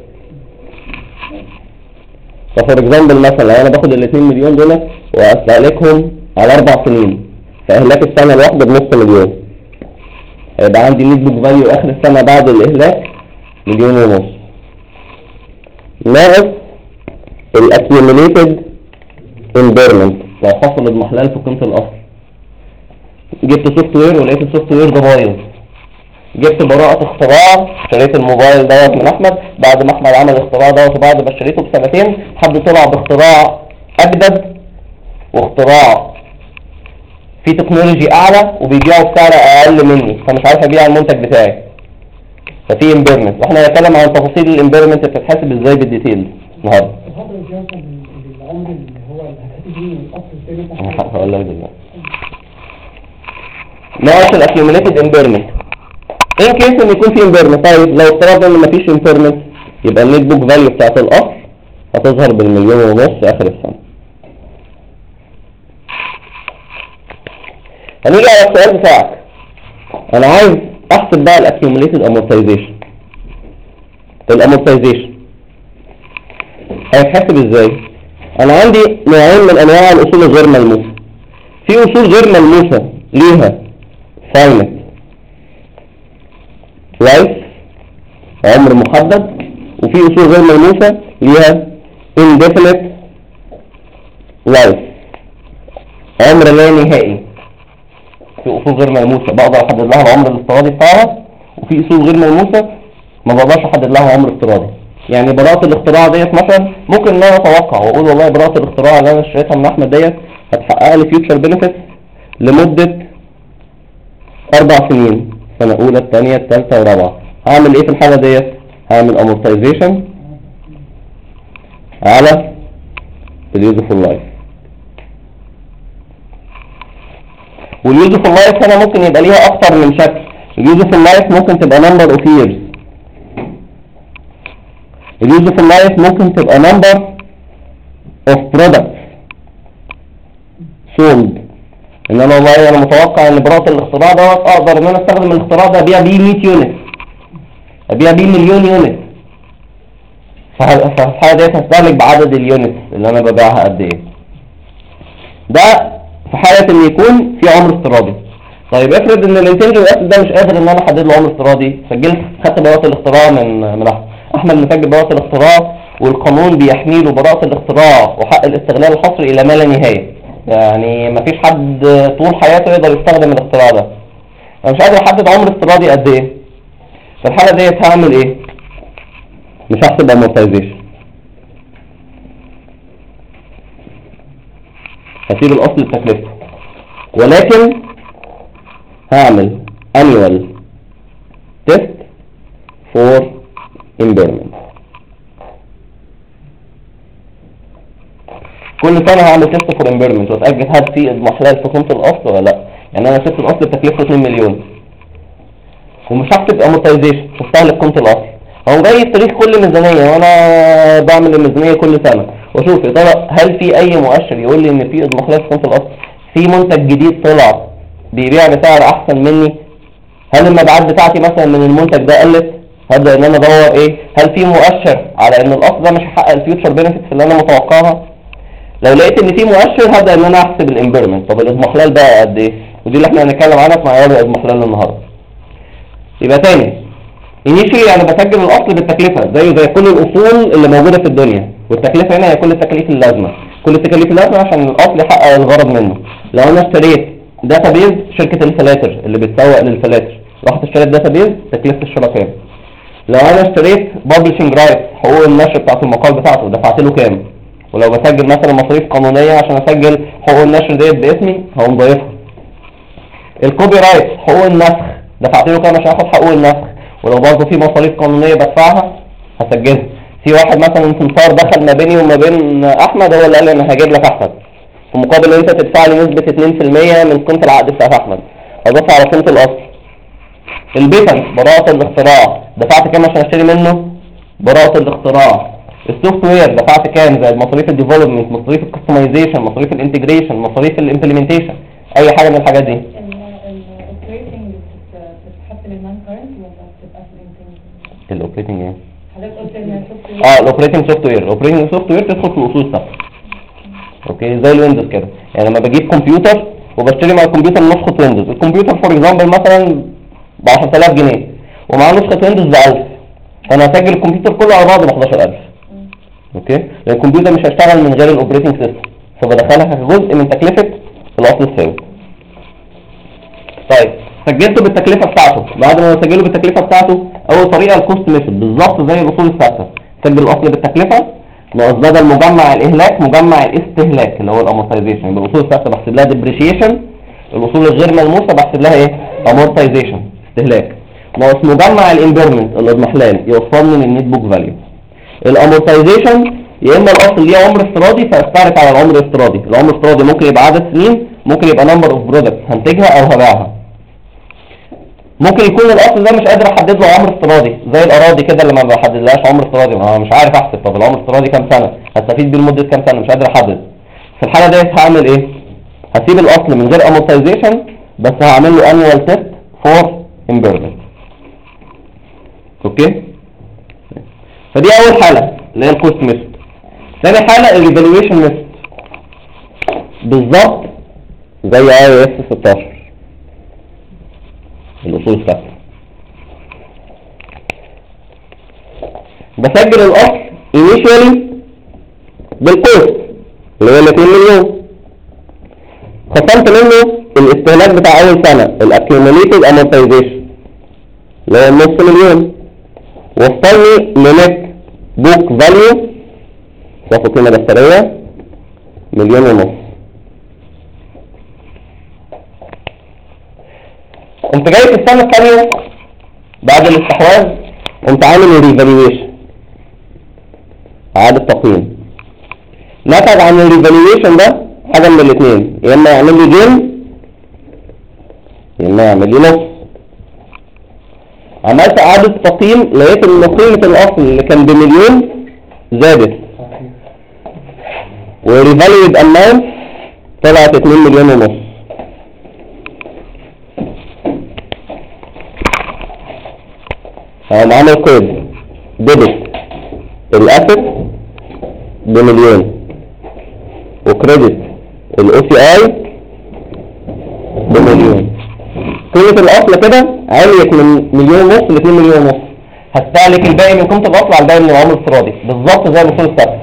Speaker 1: فور اكزامبل مثلا انا باخد ال 2 مليون دول واستهلكهم على 4 سنين، فاهلاك السنه الواحده بنص مليون، هيبقى عندي نت بوك فاليو اخر السنه بعد الاهلاك 1.5 مليون. ناقص الاكيوميليتد امبيرمنت لو حصل اضمحلال في قيمه الاصل. جبت سوفت وير ولقيت السوفت وير ده بايظ، جبت براءة اختراع، اشتريت الموبايل دوت من احمد، بعد ما احمد عمل الاختراع دوت وبعد ما اشتريته بسنتين حد طلع باختراع اجدد واختراع فيه تكنولوجي اعلى وبيبيعه بسعر اقل مني، فمش عارف ابيع المنتج بتاعي، ففي امبيرمنت. واحنا هنتكلم عن تفاصيل الامبيرمنت بتتحسب ازاي بالديتيل النهارده.
Speaker 2: الفترة الجاية العمر اللي هو اللي هتبتدي من الاصل الثابت
Speaker 1: انا هقول لك دلوقتي. ناقص الاكيوميليتد امبيرمنت. ان كيس ان يكون في امبيرمنت، طيب لو افترضنا ان مفيش امبيرمنت يبقى النت بوك فاليو بتاعت الاصل هتظهر ب1.5 مليون اخر السنه. هنيجي على السؤال بتاعك، انا عايز احسب بقى الاكيوميليتد امورتايزيشن. الامورتايزيشن هيتحسب ازاي؟ انا عندي نوعين من انواع الاصول الغير ملموسه. في اصول غير ملموسه ليها فاينت لايف عمر محدد، وفي اصول غير ملموسه ليها indefinite life عمر لا نهائي. في اصول غير ملموسه بقدر احدد لها العمر الافتراضي بتاعها، وفي اصول غير ملموسه ما بقدرش احدد لها عمر افتراضي. يعني براءة الاختراع ديت مثلا ممكن ان انا اتوقع واقول والله براءة الاختراع اللي انا اشتريتها من احمد ديت هتحقق لي فيوتشر بنفيتس لمدة 4 سنين، سنة اولى الثانية الثالثة والرابعة. هعمل ايه في الحالة ديت؟ هعمل امورتايزيشن على اليوزفول لايف. واليوزفول لايف هنا ممكن يبقى ليها اكتر من شكل. اليوزفول لايف ممكن تبقى نمبر اوف ييرز، اليوزفول لايف ممكن تبقى نمبر اوف برودكتس سولد. ان انا والله انا متوقع ان براءة الاختراع دوت اقدر ان انا استخدم الاختراع ده ابيع بيه 100 يونت، ابيع بيه 1,000,000 يونت. ففي الحالة ديت هستهلك بعدد اليونت اللي انا ببيعها قد ايه. ده في حالة ان يكون في عمر افتراضي. طيب افرض ان الانتنجبل اسيت ده مش قادر ان انا احدد له عمر افتراضي، سجلت خدت براءة الاختراع من احمد مسجل براءة الاختراع والقانون بيحمي له براءة الاختراع وحق الاستغلال الحصري الى ما لا نهاية. يعني مفيش حد طول حياته يقدر يستخدم الاختراع ده. انا مش قادر احدد عمر افتراضي قد ايه. في الحالة ديت هعمل ايه؟ مش هحسب امورتايزيشن، هسيب الاصل التكلفة، ولكن هعمل annual test for impairment. كل سنة هعمل تيست فور امبيرمنت واتأكد هل في اضمحلال في قيمة الاصل ولا لا. يعني انا سبت الاصل بتكلفته 2 مليون ومش هكتب امورتايزيشن، مش هستهلك قيمة الاصل. هو جاي يستريح كل ميزانية وانا بعمل الميزانية كل سنة واشوف يا ترى هل في اي مؤشر يقول لي ان في اضمحلال في قيمة الاصل، في منتج جديد طلع بيبيع بسعر احسن مني، هل المبيعات بتاعتي مثلا من المنتج ده قلت، هبدأ ان انا ادور ايه هل في مؤشر على ان الاصل ده مش هيحقق الفيوتشر بينفيتس اللي انا متوقعها. لو لقيت ان في مؤشر هبدأ ان انا احسب الامبيرمنت. طب الاضمحلال بقى قد ايه؟ ودي اللي احنا هنتكلم عنها في معيار الاضمحلال النهارده. يبقى تاني انيشلي انا بسجل الاصل بالتكلفه زي كل الاصول اللي موجوده في الدنيا، والتكلفه هنا هي كل التكاليف اللازمه، كل التكاليف اللازمه عشان الاصل يحقق الغرض منه. لو انا اشتريت داتابيز شركه الفلاتر اللي بتسوق للفلاتر، رحت اشتريت داتابيز تكلفه الشركاء. لو انا اشتريت بابلشنج رايت حقوق النشر بتاعت المقال بتاعته دفعت له كام؟ ولو بسجل مثلا مصاريف قانونيه عشان اسجل حقوق النشر ديت باسمي هقوم ضايفها. الكوبي رايت حقوق النسخ دفعت له كام عشان اخد حقوق النسخ؟ ولو برضه في مصاريف قانونيه بدفعها هسجلها. في واحد مثلا سمسار دخل ما بيني وما بين احمد، هو اللي قال لي انا هجيب لك احمد، في مقابل انت تدفع لي نسبه 2% من قيمه العقد بتاع احمد، هضيفها على قيمه الاصل. البيتنت براءه الاختراع دفعت كام عشان اشتري منه؟ براءه الاختراع. السوفت وير دفعت كام؟ زي مصاريف الديفلوبمنت، مصاريف الكستمايزيشن، مصاريف الانتجريشن، مصاريف الامبلمنتيشن، اي حاجه من الحاجات دي.
Speaker 3: الاوبريتنج بتتحط للنون كارنت ولا بتبقى في الانتنج؟
Speaker 1: الاوبريتنج ايه؟
Speaker 3: حضرتك قلت ان السوفت
Speaker 1: الاوبريتنج سوفت وير. الاوبريتنج سوفت وير تدخل في الاصول الثابته. اوكي، زي الويندوز كده. يعني لما بجيب كمبيوتر وبشتري مع الكمبيوتر نسخه ويندوز، الكمبيوتر فور اكزامبل مثلا ب 10000 جنيه ومع نسخه ويندوز ب 1000، فانا هسجل الكمبيوتر كله على بعضه ب 11000. اوكي، لان الكمبيوتر مش هيشتغل من غير الاوبريتنج سيستم، فبدخلها كجزء من تكلفه الاصل الثابت. طيب سجلته بالتكلفه بتاعته. بعد ما اسجله بالتكلفه بتاعته، اول طريقه الكوست ميثود بالظبط زي الاصول الثابته. سجل الاصل بالتكلفه ناقص بدل مجمع الاهلاك مجمع الاستهلاك اللي هو الامورتايزيشن. يبقى الاصول الثابته بحسب لها ديبريشيشن، الاصول الغير ملموسه بحسب لها ايه؟ امورتايزيشن، استهلاك. ناقص مجمع الامبيرمنت الاضمحلال يوصلني للنيت بوك فاليو. الامورتايزيشن يا اما الاصل ليه عمر افتراضي فاستعرف على العمر الافتراضي. العمر الافتراضي ممكن يبقى عدد سنين، ممكن يبقى نمبر اوف برودكتس هنتجها او هبيعها. ممكن يكون الاصل ده مش قادر احدد له عمر افتراضي، زي الاراضي كده اللي ما بحددلهاش عمر افتراضي، انا مش عارف احسب طب العمر الافتراضي كام سنه، هستفيد بيه لمده كام سنه، مش قادر احدد. في الحاله ديت هعمل ايه؟ هسيب الاصل من غير امورتايزيشن بس هعمل له انوال تيست فور امبيرمنت. اوكي، فدي اول حاله اللي هي الكوست ميثود. ثاني حاله الايفالويشن ميثود بالظبط زي اي اس 16 الاصول الثابته. بسجل الاصل initially بالكوست اللي هو 2 مليون، خصمت منه الاستهلاك بتاع اول سنه الاكيوميليتد امورتايزيشن اللي هو نص مليون، وصلني لنت بوك فاليو صافي قيمه دفتريه 1.5 مليون. قمت جاي في السنه الثانيه بعد الاستحواذ قمت عامل الريفالويشن، اعاده تقييم. نتج عن الريفالويشن ده حاجه من الاثنين، يا اما يعمل لي جيم يا اما يعمل لي نص. عملت اعاده تقييم لقيت ان قيمه الاصل اللي كان بمليون زادت، وريفالويد اماونت طلعت 2.5 مليون. هقوم عامل كود ديبت الاسيت بمليون وكريدت الاو سي اي بمليون. قيمة الاصل كده عليت من 1.5 مليون ل 2.5 مليون. هستهلك الباقي من قيمة الاصل على الباقي من العمر الافتراضي بالظبط زي الاصول الثابتة.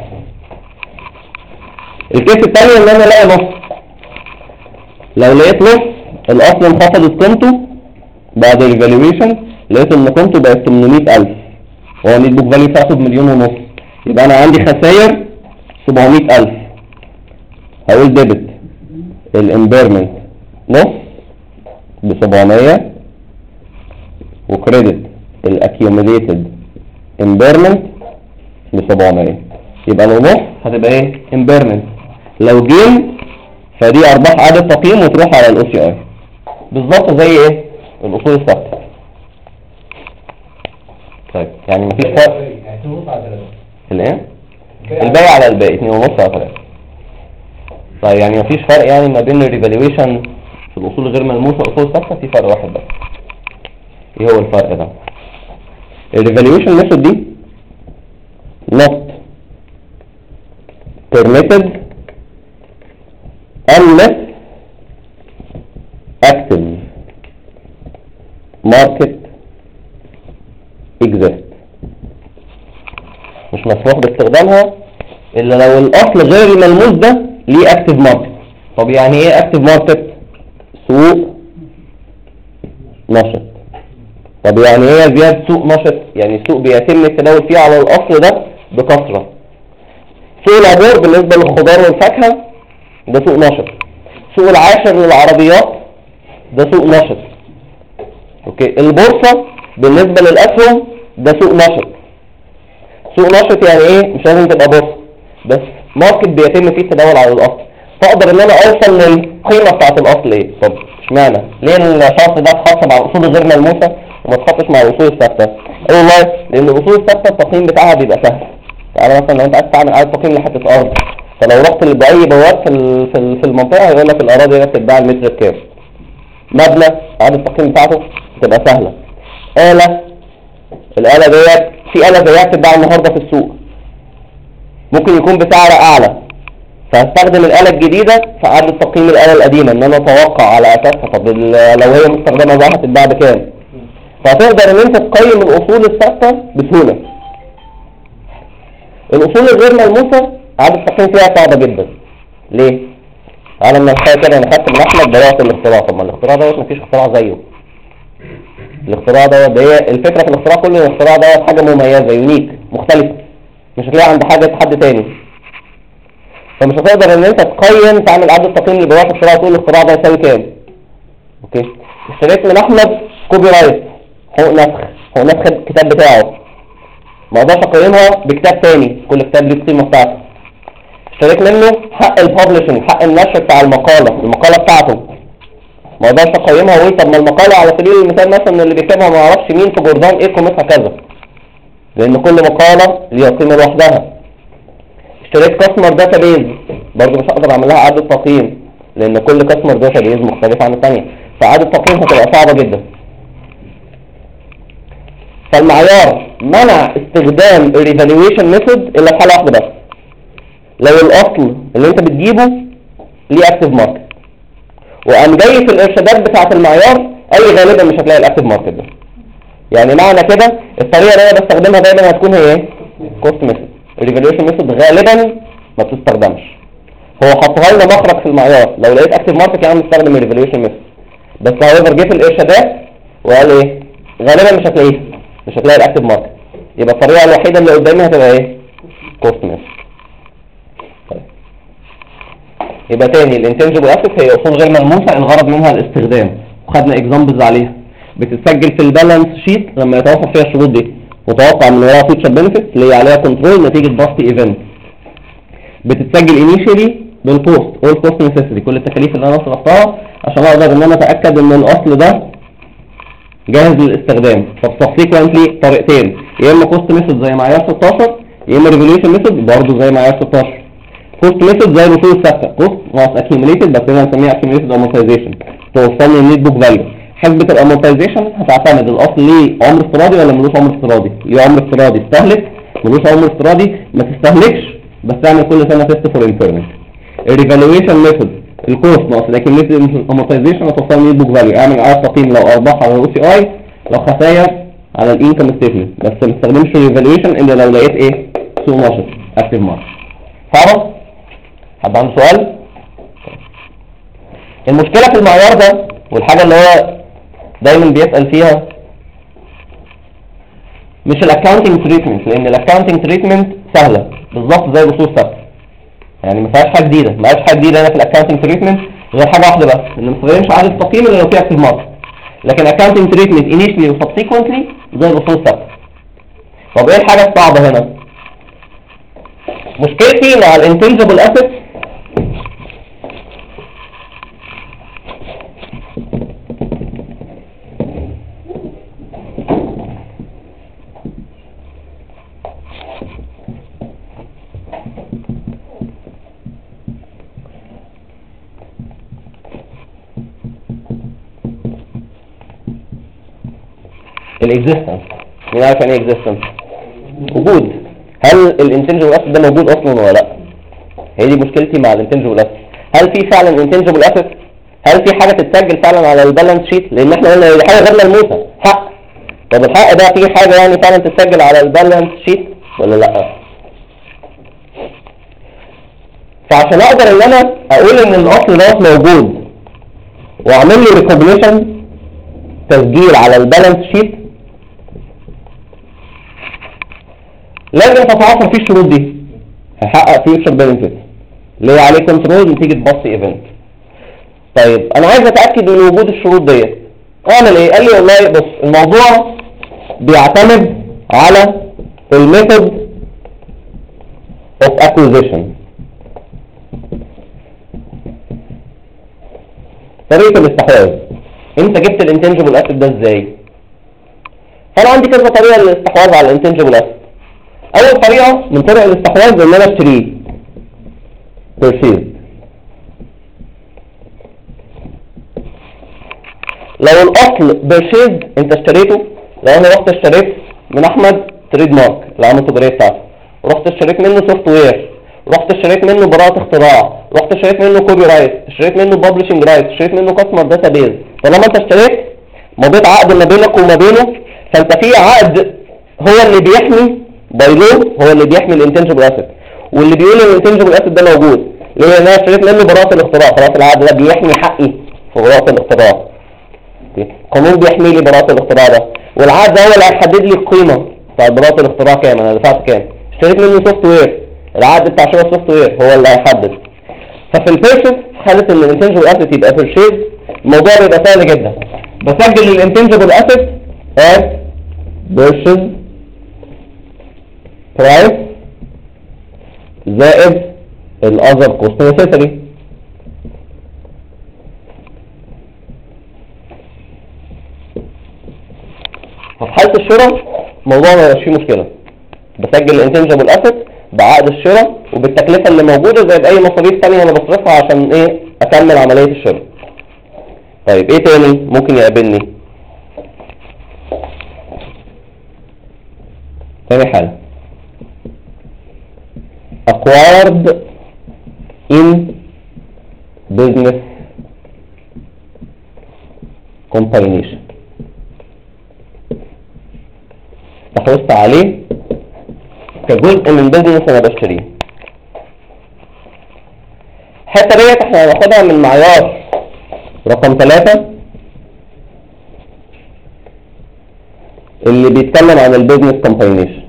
Speaker 1: الكيس الثاني ان انا الاقي نص. لو لقيت نص الاصل انخفضت قيمته بعد الفالويشن، لقيت ان قيمته بقت 800,000 وهو النيت بوك فاليو بتاعته ب1.5 مليون، يبقى انا عندي خسائر 700,000. هقول ديبت الامبيرمنت نص ب 700 وكريدت الاكيوميليتد امبيرمنت ب 700، يبقى لو نص هتبقى ايه؟ امبيرمنت. لو جيم فدي ارباح اعاده تقييم وتروح على الاو سي اي بالظبط زي ايه؟ الاصول الثابته. طيب يعني مفيش فرق الايه؟ الباقي على الباقي 2.5 على 3. طيب يعني مفيش فرق يعني ما بين الريفالويشن في الاصول غير ملموسه والاصول الثابته؟ في فرق واحد بس. ايه هو الفرق ده؟ الريفالويشن ميثود دي not permitted unless active market exist. مش مسموح باستخدامها الا لو الاصل غير الملموس ده ليه اكتيف ماركت. طب يعني ايه اكتيف ماركت؟ سوق نشط. طب يعني ايه زيادة سوق نشط؟ يعني سوق بيتم التداول فيه على الاصل ده بكثرة. سوق العبور بالنسبة للخضار والفاكهة ده سوق نشط. سوق العاشر للعربيات ده سوق نشط. اوكي، البورصة بالنسبة للأسهم ده سوق نشط. سوق نشط يعني ايه؟ مش لازم تبقى بورصة، بس ماركت بيتم فيه التداول على الأصل، فأقدر إن أنا أوصل للقيمة بتاعة الأصل ايه. طب اشمعنى؟ ليه الشرط ده اتحط مع الأصول غير ملموسة وما اتحطش مع الأصول الثابتة؟ والله لأن الأصول الثابتة التقييم بتاعها بيبقى سهل. يعني مثلا لو أنت عايز تعمل عدد تقييم لحتة أرض، فلو رحت لأي بواب في المنطقة هيقول لك الأراضي دي بتتباع المتر بكام. مبنى عدد التقييم بتاعته تبقى سهلة. الآلة ديت في آلة زيها بتتباع النهارده في السوق، ممكن يكون بسعر أعلى، فهستخدم الآلة الجديدة في عدد تقييم الآلة القديمة، إن أنا أتوقع على أساسها طب لو هي مستخدمة بقى هتتباع بكام. فهتقدر إن أنت تقيم الأصول الثابتة بسهولة. الأصول الغير ملموسة عدد التقييم فيها صعبة جدا. ليه؟ أنا من الحقيقة كده أنا خدت من أحمد براءة الاختراع. طب ما الاختراع دوت مفيش اختراع زيه. الاختراع دوت هي الفكرة في الاختراع، كل الاختراع دوت حاجة مميزة يونيك مختلفة، مش هتلاقيها عند حد تاني. فمش هتقدر ان انت تقيم تعمل عدد تقييم لجواه الاختراع وتقول الاختراع ده يساوي كام. اوكي، اشتريت من احمد كوبي رايت، حقوق نسخ الكتاب بتاعه، ما اقدرش اقيمها بكتاب تاني، كل كتاب ليه القيمة بتاعته. اشتريت منه حق الببلشنج، حق النشر بتاع المقالة بتاعته، ما اقدرش اقيمها واقول طب ما المقالة على سبيل المثال مثلا اللي بيكتبها ما اعرفش مين في جوردان ايه قيمتها كذا، لان كل مقالة ليها قيمة لوحدها. اشتريت كاستمر داتابيز، برضه مش هقدر اعمل لها اعادة تقييم لان كل كاستمر داتابيز مختلف عن الثانية، فاعادة التقييم هتبقى صعبة جدا. فالمعيار منع استخدام الريفالويشن ميثود الا في حالة واحدة بس، لو الاصل اللي انت بتجيبه ليه اكتيف ماركت، وقام جاي في الارشادات بتاعة المعيار قال لي غالبا مش هتلاقي الاكتيف ماركت ده. يعني معنى كده الطريقة اللي انا بستخدمها دايما هتكون هي ايه؟ كوست ميثود. الريفالويشن ميثود غالبا ما بتستخدمش، هو حطها لنا مخرج في المعيار، لو لقيت اكتيف ماركت يعني نستخدم الريفالويشن ميثود، بس هاويفر جه في الارشادات وقال ايه؟ غالبا مش هتلاقي الاكتيف ماركت، يبقى الطريقة الوحيدة اللي قدامي هتبقى ايه؟ كوست ميثود. يبقى تاني الانتنجبل اسيت هي اصول غير ملموسه الغرض منها الاستخدام، وخدنا اكزامبلز عليها. بتتسجل في البالانس شيت لما يتوفر فيها الشروط دي، متوقع من وراها فيتشر بنفيتس اللي هي عليها كنترول نتيجه باستي ايفنت. بتتسجل انيشيالي بالكوست او الكوست نيسيسيتي، كل التكاليف اللي انا صرفتها عشان اقدر ان انا اتاكد ان الاصل ده جاهز للاستخدام. فبسبسيكوينتلي طريقتين، يا اما كوست ميثود زي معيار 16، يا اما ريفوليوشن ميثود برضه زي معيار 16. كوست ميثود زي الاصول الثابته، كوست ناقص اكيوميليتد، بس هنا هنسميها اكيوميليتد امورتايزيشن، توصلني النت بوك فاليو. حسبة الامورتايزيشن هتعتمد الاصل ليه عمر افتراضي ولا ملوش عمر افتراضي. ليه عمر افتراضي استهلك، ملوش عمر افتراضي ما تستهلكش بس تعمل كل سنه تيست فور امبيرمنت. الريفالويشن ميثود الكوست ناقص الاكيوميليتد امورتايزيشن هتوصلني النت بوك فاليو، اعمل اعاده تقييم لو ارباح على الاو سي اي، لو خسائر على الانكم ستيتمنت، بس ما استخدمش الريفالويشن الا لو لقيت ايه؟ سوق نشط اكتيف ماركت. خلاص؟ حد عنده سؤال؟ المشكلة في المعيار ده والحاجة اللي هو دايما بيسأل فيها مش الاكاونتنج تريتمنت، لان الاكاونتنج تريتمنت سهلة بالظبط زي الاصول الثابتة، يعني ما فيهاش حاجة جديدة، ما فيهاش حاجة جديدة هنا في الاكاونتنج تريتمنت غير حاجة واحدة بس، ان ما تستخدمش عدد التقييم الا لو في اكتيف ماركت. لكن اكاونتنج تريتمنت انيشلي وسبسيكونتلي زي الاصول الثابتة. طب ايه الحاجة الصعبة هنا؟ مشكلتي مع الانتنجبل اسيتس الاكزيستنس. مين عارف يعني ايه اكزيستنس؟ وجود. هل الانتنجبل اسيت ده موجود اصلا ولا لا؟ هي دي مشكلتي مع الانتنجبل اسيت. هل في فعلا انتنجبل اسيت؟ هل في حاجه تتسجل فعلا على البالانس شيت؟ لان احنا قلنا دي حاجه غير ملموسه، حق. طب الحق ده في حاجه يعني فعلا تتسجل على البالانس شيت ولا لا؟ فعشان اقدر ان انا اقول ان الاصل ده موجود واعمل له ريكوجنيشن تسجيل على البالانس شيت، لازم تتوافر فيه الشروط دي. هيحقق فيوتشر بنفيت اللي هو عليه كنترول نتيجه باست ايفنت. طيب انا عايز اتاكد من وجود الشروط ديت، اعمل ايه؟ قال لي والله بص الموضوع بيعتمد على الميثود of acquisition. طريقة الاستحواذ، انت جبت الانتنجبل اسيت ده ازاي؟ فانا عندي كذا طريقة للاستحواذ على الانتنجبل اسيت. اول طريقة من طرق الاستحواذ ان انا اشتريه purchase. لو الاصل purchase انت اشتريته، لو انا رحت اشتريت من احمد تريد مارك العلامة التجارية بتاعته، ورحت اشتريت منه سوفت وير، رحت اشتريت منه براءة اختراع، رحت اشتريت منه كوبي رايت، اشتريت منه بابلشنج رايت، اشتريت منه كاستمر داتا بيز، طالما انت اشتريت مضيت عقد ما بينك وما بينه، فانت في عقد هو اللي بيحمي باي لو، هو اللي بيحمي الانتنجبل اسيت، واللي بيقول ان الانتنجبل اسيت ده موجود. ليه؟ لان انا اشتريت منه براءة الاختراع، خلاص العقد ده بيحمي حقي في براءة الاختراع. قانون بيحمي لي براءة الاختراع ده، والعقد ده هو اللي هيحدد لي القيمة بتاعت براءة الاختراع كام، انا دفعت كام. اشتريت منه سوفت وير، العقد بتاع شراء السوفت وير هو اللي هيحدد. ففي البيرشيز في حالة ان الانتنجبل اسيت يبقى بيرشيز، الموضوع بيبقى سهل جدا. بسجل الانتنجبل اسيت as purchase price زائد الاذر كوست نيسيسري. ففي حالة الشراء الموضوع ما يبقاش فيه مشكلة، بسجل الانتنجبل اسيت بعقد الشراء وبالتكلفة اللي موجودة زي بأي مصاريف تانية انا بصرفها عشان ايه اكمل عملية الشراء. طيب ايه تاني ممكن يقابلني؟ تاني حالة acquired in business combination، استحوذت عليه كجزء من بيزنس انا بشتريه. الحته ديت احنا هناخدها من معيار رقم 3 اللي بيتكلم عن البيزنس كومباينيشن.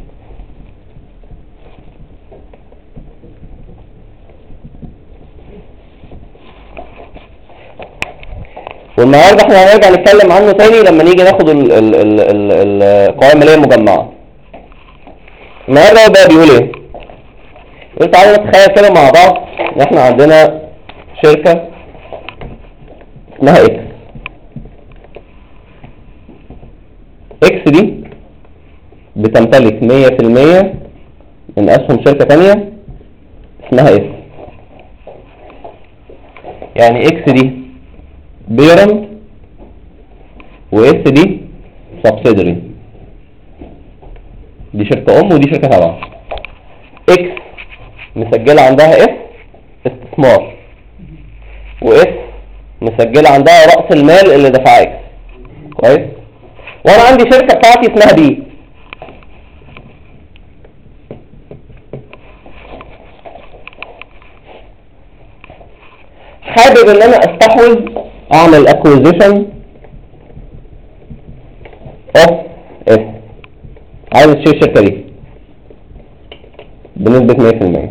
Speaker 1: والمعيار ده احنا هنرجع نتكلم عنه تاني لما نيجي ناخد القوائم الماليه المجمعه. المعيار ده بقى بيقول ايه؟ يقول تعالوا نتخيل كده مع بعض ان احنا عندنا شركه اسمها اكس. اكس دي بتمتلك 100% من اسهم شركه تانية اسمها اس. يعني اكس دي بيرنت واس دي سبسيدري، دي شركة ام ودي شركة تابعة. اكس مسجلة عندها اس استثمار، واس مسجلة عندها رأس المال اللي دفع اكس. كويس؟ وانا عندي شركة بتاعتي اسمها بي. حابب ان انا استحوذ اعمل acquisition of S، عايز اشتري الشركة دي بنسبة 100%.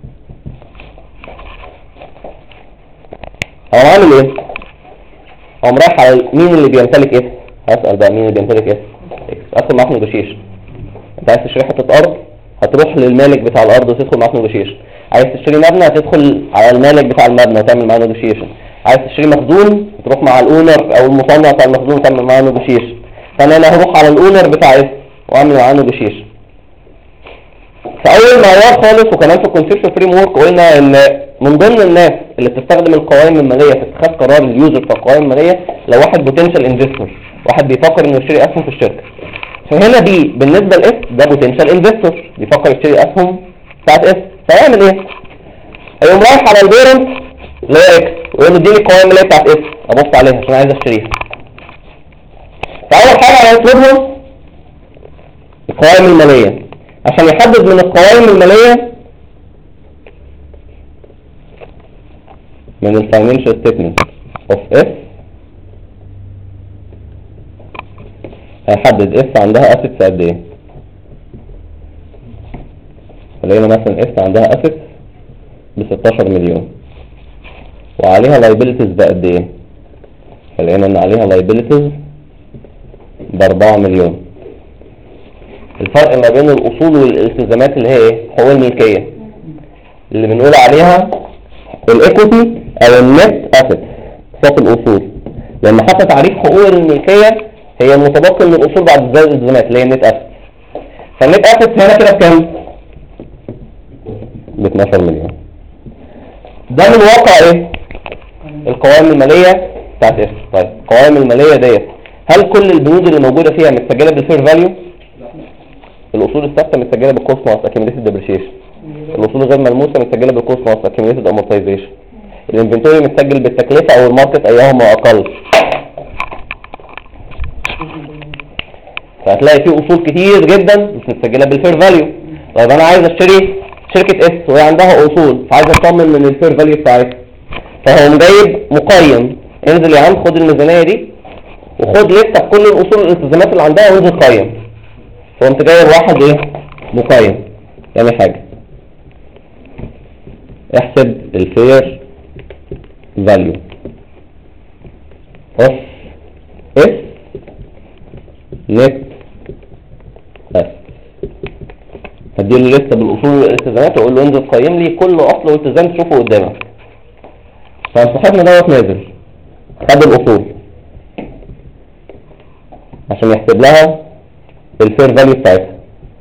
Speaker 1: هو عامل ايه؟ هو رايح على مين اللي بيمتلك اس؟ هسأل بقى مين اللي بيمتلك اس؟ ادخل معاك نيجوشيشن. انت عايز تشتري حتة ارض هتروح للمالك بتاع الارض وتدخل معاك نيجوشيشن. عايز تشتري مبنى هتدخل على المالك بتاع المبنى وتعمل معاه نيجوشيشن. عايز تشتري مخزون تروح مع الاونر او المصنع بتاع المخزون وتعمل معاه نيجوشيشن. فانا هروح على الاونر بتاع اس واعمل معاه نيجوشيشن. فاول معيار خالص وكمان في الكونسبشن فريم ورك قلنا ان من ضمن الناس اللي بتستخدم القوائم الماليه في اتخاذ قرار اليوزر في القوائم الماليه لو واحد بوتنشال انفستور، واحد بيفكر انه يشتري اسهم في الشركه. فهنا دي بالنسبه لاس ده بوتنشال انفستور بيفكر يشتري اسهم بتاعت اس، فيعمل ايه؟ هيقوم رايح على البيرنت اللي هو اكس ويقول له اديني القوائم الماليه بتاعت اس ابص عليها عشان عايز اشتريها. فاول حاجه هيطلبها القوائم الماليه عشان يحدد من القوائم الماليه من الفاينانشال ستيتمنت اوف اس هيحدد اس عندها اسيتس قد ايه. لقينا مثلا اس عندها اسيتس ب 16 مليون وعليها لايبيليتيز بقد ايه. لقينا ان عليها لايبيليتيز ب 4 مليون. الفرق ما بين الاصول والالتزامات اللي هي ايه؟ حقوق الملكيه اللي بنقول عليها الايكوتي او النت اسيت صافي الاصول. لما حتى تعريف حقوق الملكيه هي المتبقي من الاصول بعد زائد الالتزامات اللي هي النت اسيت. فالنت اسيت هنا كده بكام؟ ب 12 مليون. ده من واقع ايه؟ القوائم الماليه بتاعت ايه؟ طيب القوائم الماليه ديت هل كل البنود اللي موجوده فيها متسجله بالفير فاليو؟ الاصول الثابته متسجله بالكوست ماس اكيوميليتد ديبريشيشن. الاصول غير ملموسه متسجله بالكوست ماس اكيوميليتد امورتايزيشن. الانفنتوري متسجل بالتكلفه او الماركت ايهما اقل. فهتلاقي فيه اصول كتير جدا مش متسجله بالفير فاليو. طيب انا عايز اشتري شركه اس وهي عندها اصول فعايز اطمن من الفير فاليو بتاعتها، فهو جايب مقيم. انزل يا عم خد الميزانيه دي وخد لسه كل الاصول والالتزامات اللي عندها وانزل قيم. فقمت جايب واحد ايه؟ مقيم. يعني حاجه احسب الفير فاليو اوف اس نت اس، هديله لسه بالاصول والالتزامات واقول له انزل قيم لي كل اصل والتزام تشوفه قدامك. فصاحبنا دوت نازل خد الاصول عشان يحسب لها الفير فاليو بتاعتها.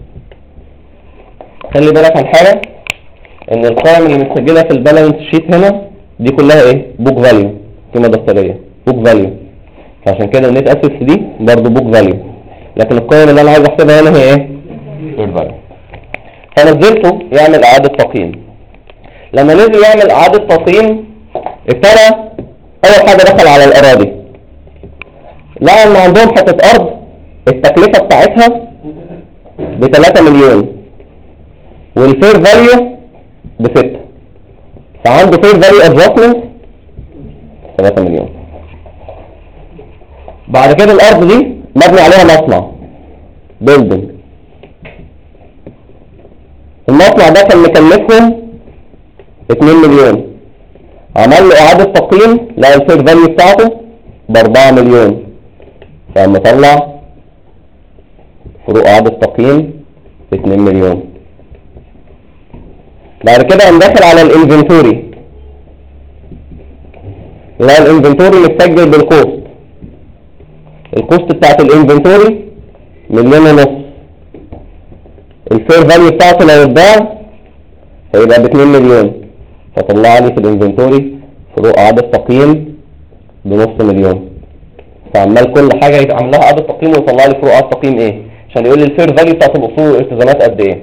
Speaker 1: خلي بالك عن حاجه ان القائم اللي متسجله في البالانس شيت هنا دي كلها ايه؟ بوك فاليو، قيمه دفتريه بوك فاليو. فعشان كده النت اسيتس دي برضه بوك فاليو، لكن القائمه اللي انا عايز احسبها هنا هي ايه؟ فير فاليو. فنزلته يعمل اعاده تقييم. لما نزل يعمل اعاده تقييم ابتدى اول حاجه دخل على الاراضي، لقى ان عندهم حته ارض التكلفه بتاعتها ب 3 مليون والفير فاليو ب 6، فعنده فير فاليو ادجستمنت 3 مليون. بعد كده الارض دي مبني عليها مصنع بيلدنج، المصنع ده كان مكلفهم 2 مليون، عمل له اعاده تقييم لقى الفير فاليو بتاعته ب 4 مليون، فقام مطلع فروق اعاده تقييم 2 مليون. بعد كده قام داخل على الانفنتوري، لقى الانفنتوري متسجل بالكوست. الكوست بتاعت الانفنتوري 1.5 مليون، الفير فاليو بتاعته لو اتباع هيبقى ب 2 مليون، فطلع لي في الانفنتوري فروق اعاده تقييم ب0.5 مليون. فعمال كل حاجه يتعمل لها اعاده تقييم ويطلع لي فروق اعاده تقييم ايه عشان يقول لي الفير فاليو بتاعت الاصول والالتزامات قد ايه.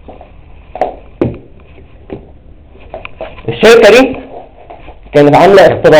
Speaker 1: الشركه دي كانت عامله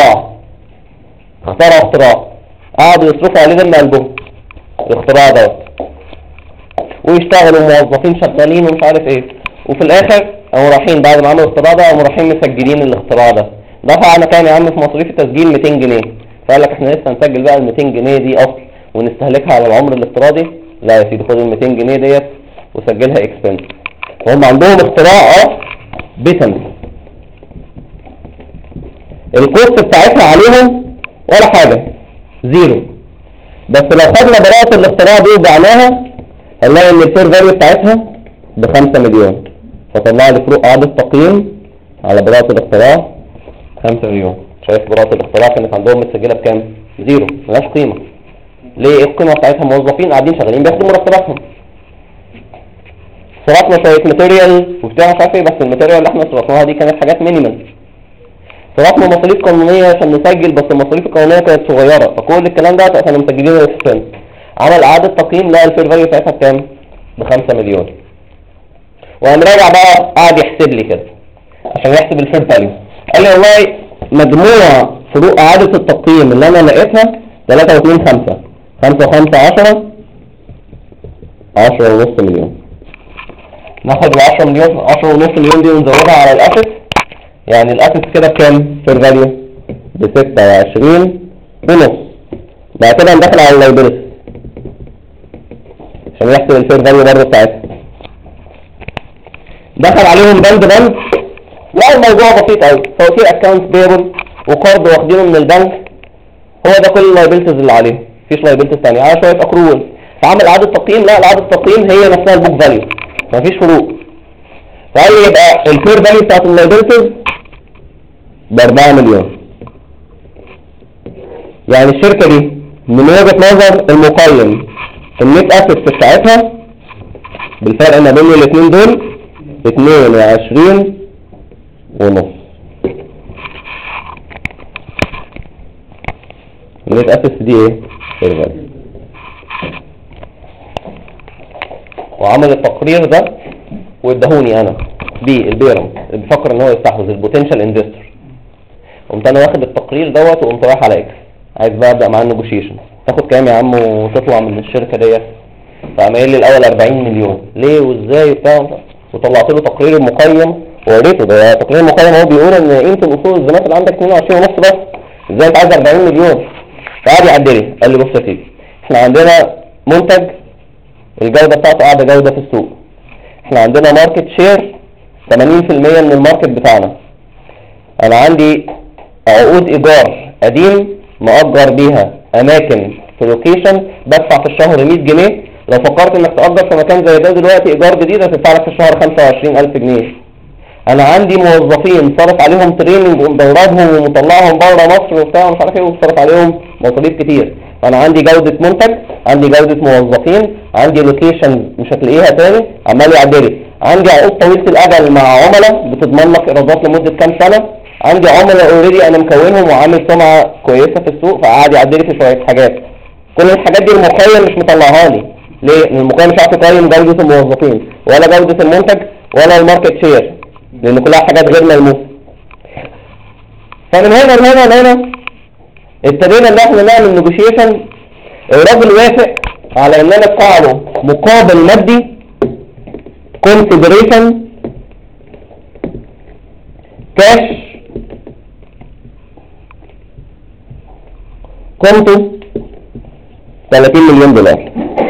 Speaker 1: اختراع قعدوا يصرفوا عليه دم قلبهم الاختراع دوت، ويشتغلوا موظفين شغالين ومش عارف ايه، وفي الاخر قاموا رايحين بعد ما عملوا الاختراع ده قاموا رايحين مسجلين الاختراع ده. دفعنا كام يا عم في مصاريف التسجيل؟ 200 جنيه. فقال لك احنا لسه هنسجل بقى ال 200 جنيه دي اصل ونستهلكها على العمر الافتراضي؟ لا يا سيدي، خد ال 200 جنيه ديت وسجلها اكسبنس. هم عندهم اختراع بثمن الكوست بتاعتها عليهم ولا حاجه، زيرو. بس لو خدنا براءة الاختراع دي وبعناها هنلاقي ان الفير فاليو بتاعتها ب 5 مليون، فطلع لي فروق اعاده تقييم على براءة الاختراع 5 مليون. شايف براءة الاختراع كانت عندهم متسجله بكام؟ زيرو، ملهاش قيمه. ليه؟ ايه القيمه بتاعتها؟ موظفين قاعدين شغالين بياخدوا مرتباتهم. صرفنا شويه ماتيريال وبتاع مش عارف ايه، بس الماتيريال اللي احنا صرفناها دي كانت حاجات مينيمال. صرفنا مصاريف قانونيه عشان نسجل، بس المصاريف القانونيه كانت صغيره، فكل الكلام ده احنا مسجلينه اكسبنس. عمل اعاده تقييم لقى الفير فاليو بتاعتها بكام؟ ب 5 مليون. وقام راجع بقى قاعد يحسب لي كده عشان يحسب الفير فاليو. قال لي والله مجموع فروق اعاده التقييم اللي انا لقيتها 3 و2 5 5 و5 10 10.5 مليون. ناخد ال 10 مليون 10.5 مليون دي ونزودها على الاسيت، يعني الاسيت كده بكام؟ فير فاليو ب 26.5. بعد كده ندخل على اللايبيلتي عشان يحسب الفير فاليو برضه بتاعتها. دخل عليهم بند لا الموضوع بسيط قوي. فواتير اكونت بيبل وقرض واخدينه من البنك، هو ده كل اللايبيلتيز اللي عليه، مفيش لايبيلتيز ثانيه. على شويه اكرول فعمل اعاده تقييم، لا اعاده التقييم هي نفسها البوك فاليو، مفيش فروق. فقال لي يبقى الفير فاليو بتاعت اللايبيلتيز ب 4 مليون. يعني الشركه دي من وجهه نظر المقيم النت اسيتس بتاعتها بالفرق ما بين الاثنين دول 22 ونص. النت اسيتس دي ايه؟ فير فاليو. وعمل التقرير ده وادهوني انا بالبيرم اللي بيفكر ان هو يستحوذ البوتنشال انفستور. قمت انا واخد التقرير دوت وقمت رايح على اكس، عايز بقى ابدا معاه النيجوشيشن. تاخد كام يا عم وتطلع من الشركه ديت؟ فقام قايل لي الاول 40 مليون. ليه وازاي وبتاع؟ وطلعت له تقرير المقيم ووريته. ده تقرير المقيم هو بيقول ان قيمه الاصول الزمات اللي عندك 22 ونص بس، ازاي انت عايز 40 مليون؟ فقعد يعدي لي، قال لي بص يا سيدي، احنا عندنا منتج الجوده بتاعته اعلى جوده في السوق، احنا عندنا ماركت شير 80% من الماركت بتاعنا، انا عندي عقود ايجار قديم مأجر بيها اماكن في لوكيشن، بدفع في الشهر 100 جنيه. لو فكرت انك تأجر في مكان زي ده دلوقتي ايجار جديد هتدفع لك في الشهر 25000 جنيه. انا عندي موظفين صرف عليهم تريننج ومدربهم ومطلعهم بره مصر وبتاع مش عارف ايه، وصرف عليهم مصاريف كتير. فانا عندي جوده منتج، عندي جوده موظفين، عندي لوكيشن مش هتلاقيها تاني، عمال يعدلي. عندي عقود طويله الاجل مع عملاء بتضمن لك ايرادات لمده كام سنه، عندي عملاء اوريدي انا مكونهم وعامل سمعه كويسه في السوق، فقعد يعدلي في شويه حاجات. كل الحاجات دي المقيم مش مطلعها لي. ليه؟ لان المقيم مش عارف يقيم جوده الموظفين ولا جوده المنتج ولا الماركت شير، لان كلها حاجات غير ملموسه. فمن هنا لهنا لهنا ابتدينا ان احنا نعمل نيجوشيشن. الراجل وافق على ان انا ادفع له مقابل مادي consideration كاش قيمته 30 مليون دولار.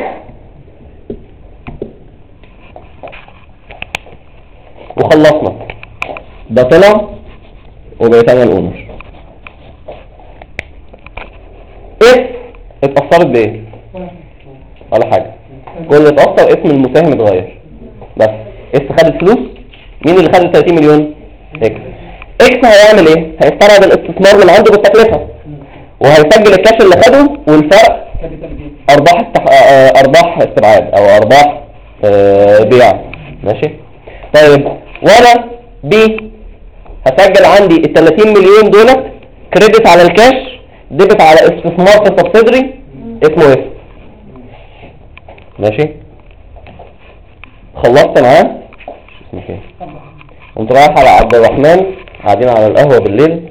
Speaker 1: وخلصنا. ده طلع وبقيت انا الاونر. ايه اتأثرت بايه؟ ولا حاجة. كل اللي اتأثر اسم المساهم اتغير بس. اكس خد الفلوس. مين اللي خد ال 30 مليون؟ اكس. اكس هيعمل ايه؟ هيسترعب الاستثمار من عنده بالتكلفة وهيسجل الكاش اللي خده والفرق ارباح استبعاد او ارباح بيع. ماشي. طيب وانا بي هسجل عندي ال 30 مليون دولت كريدت على الكاش، ديبت على استثمار في سبسيدري اسمه ايه؟ ماشي. خلصت معاه. ماشي. قمت رايح على عبد الرحمن، قاعدين على القهوه بالليل،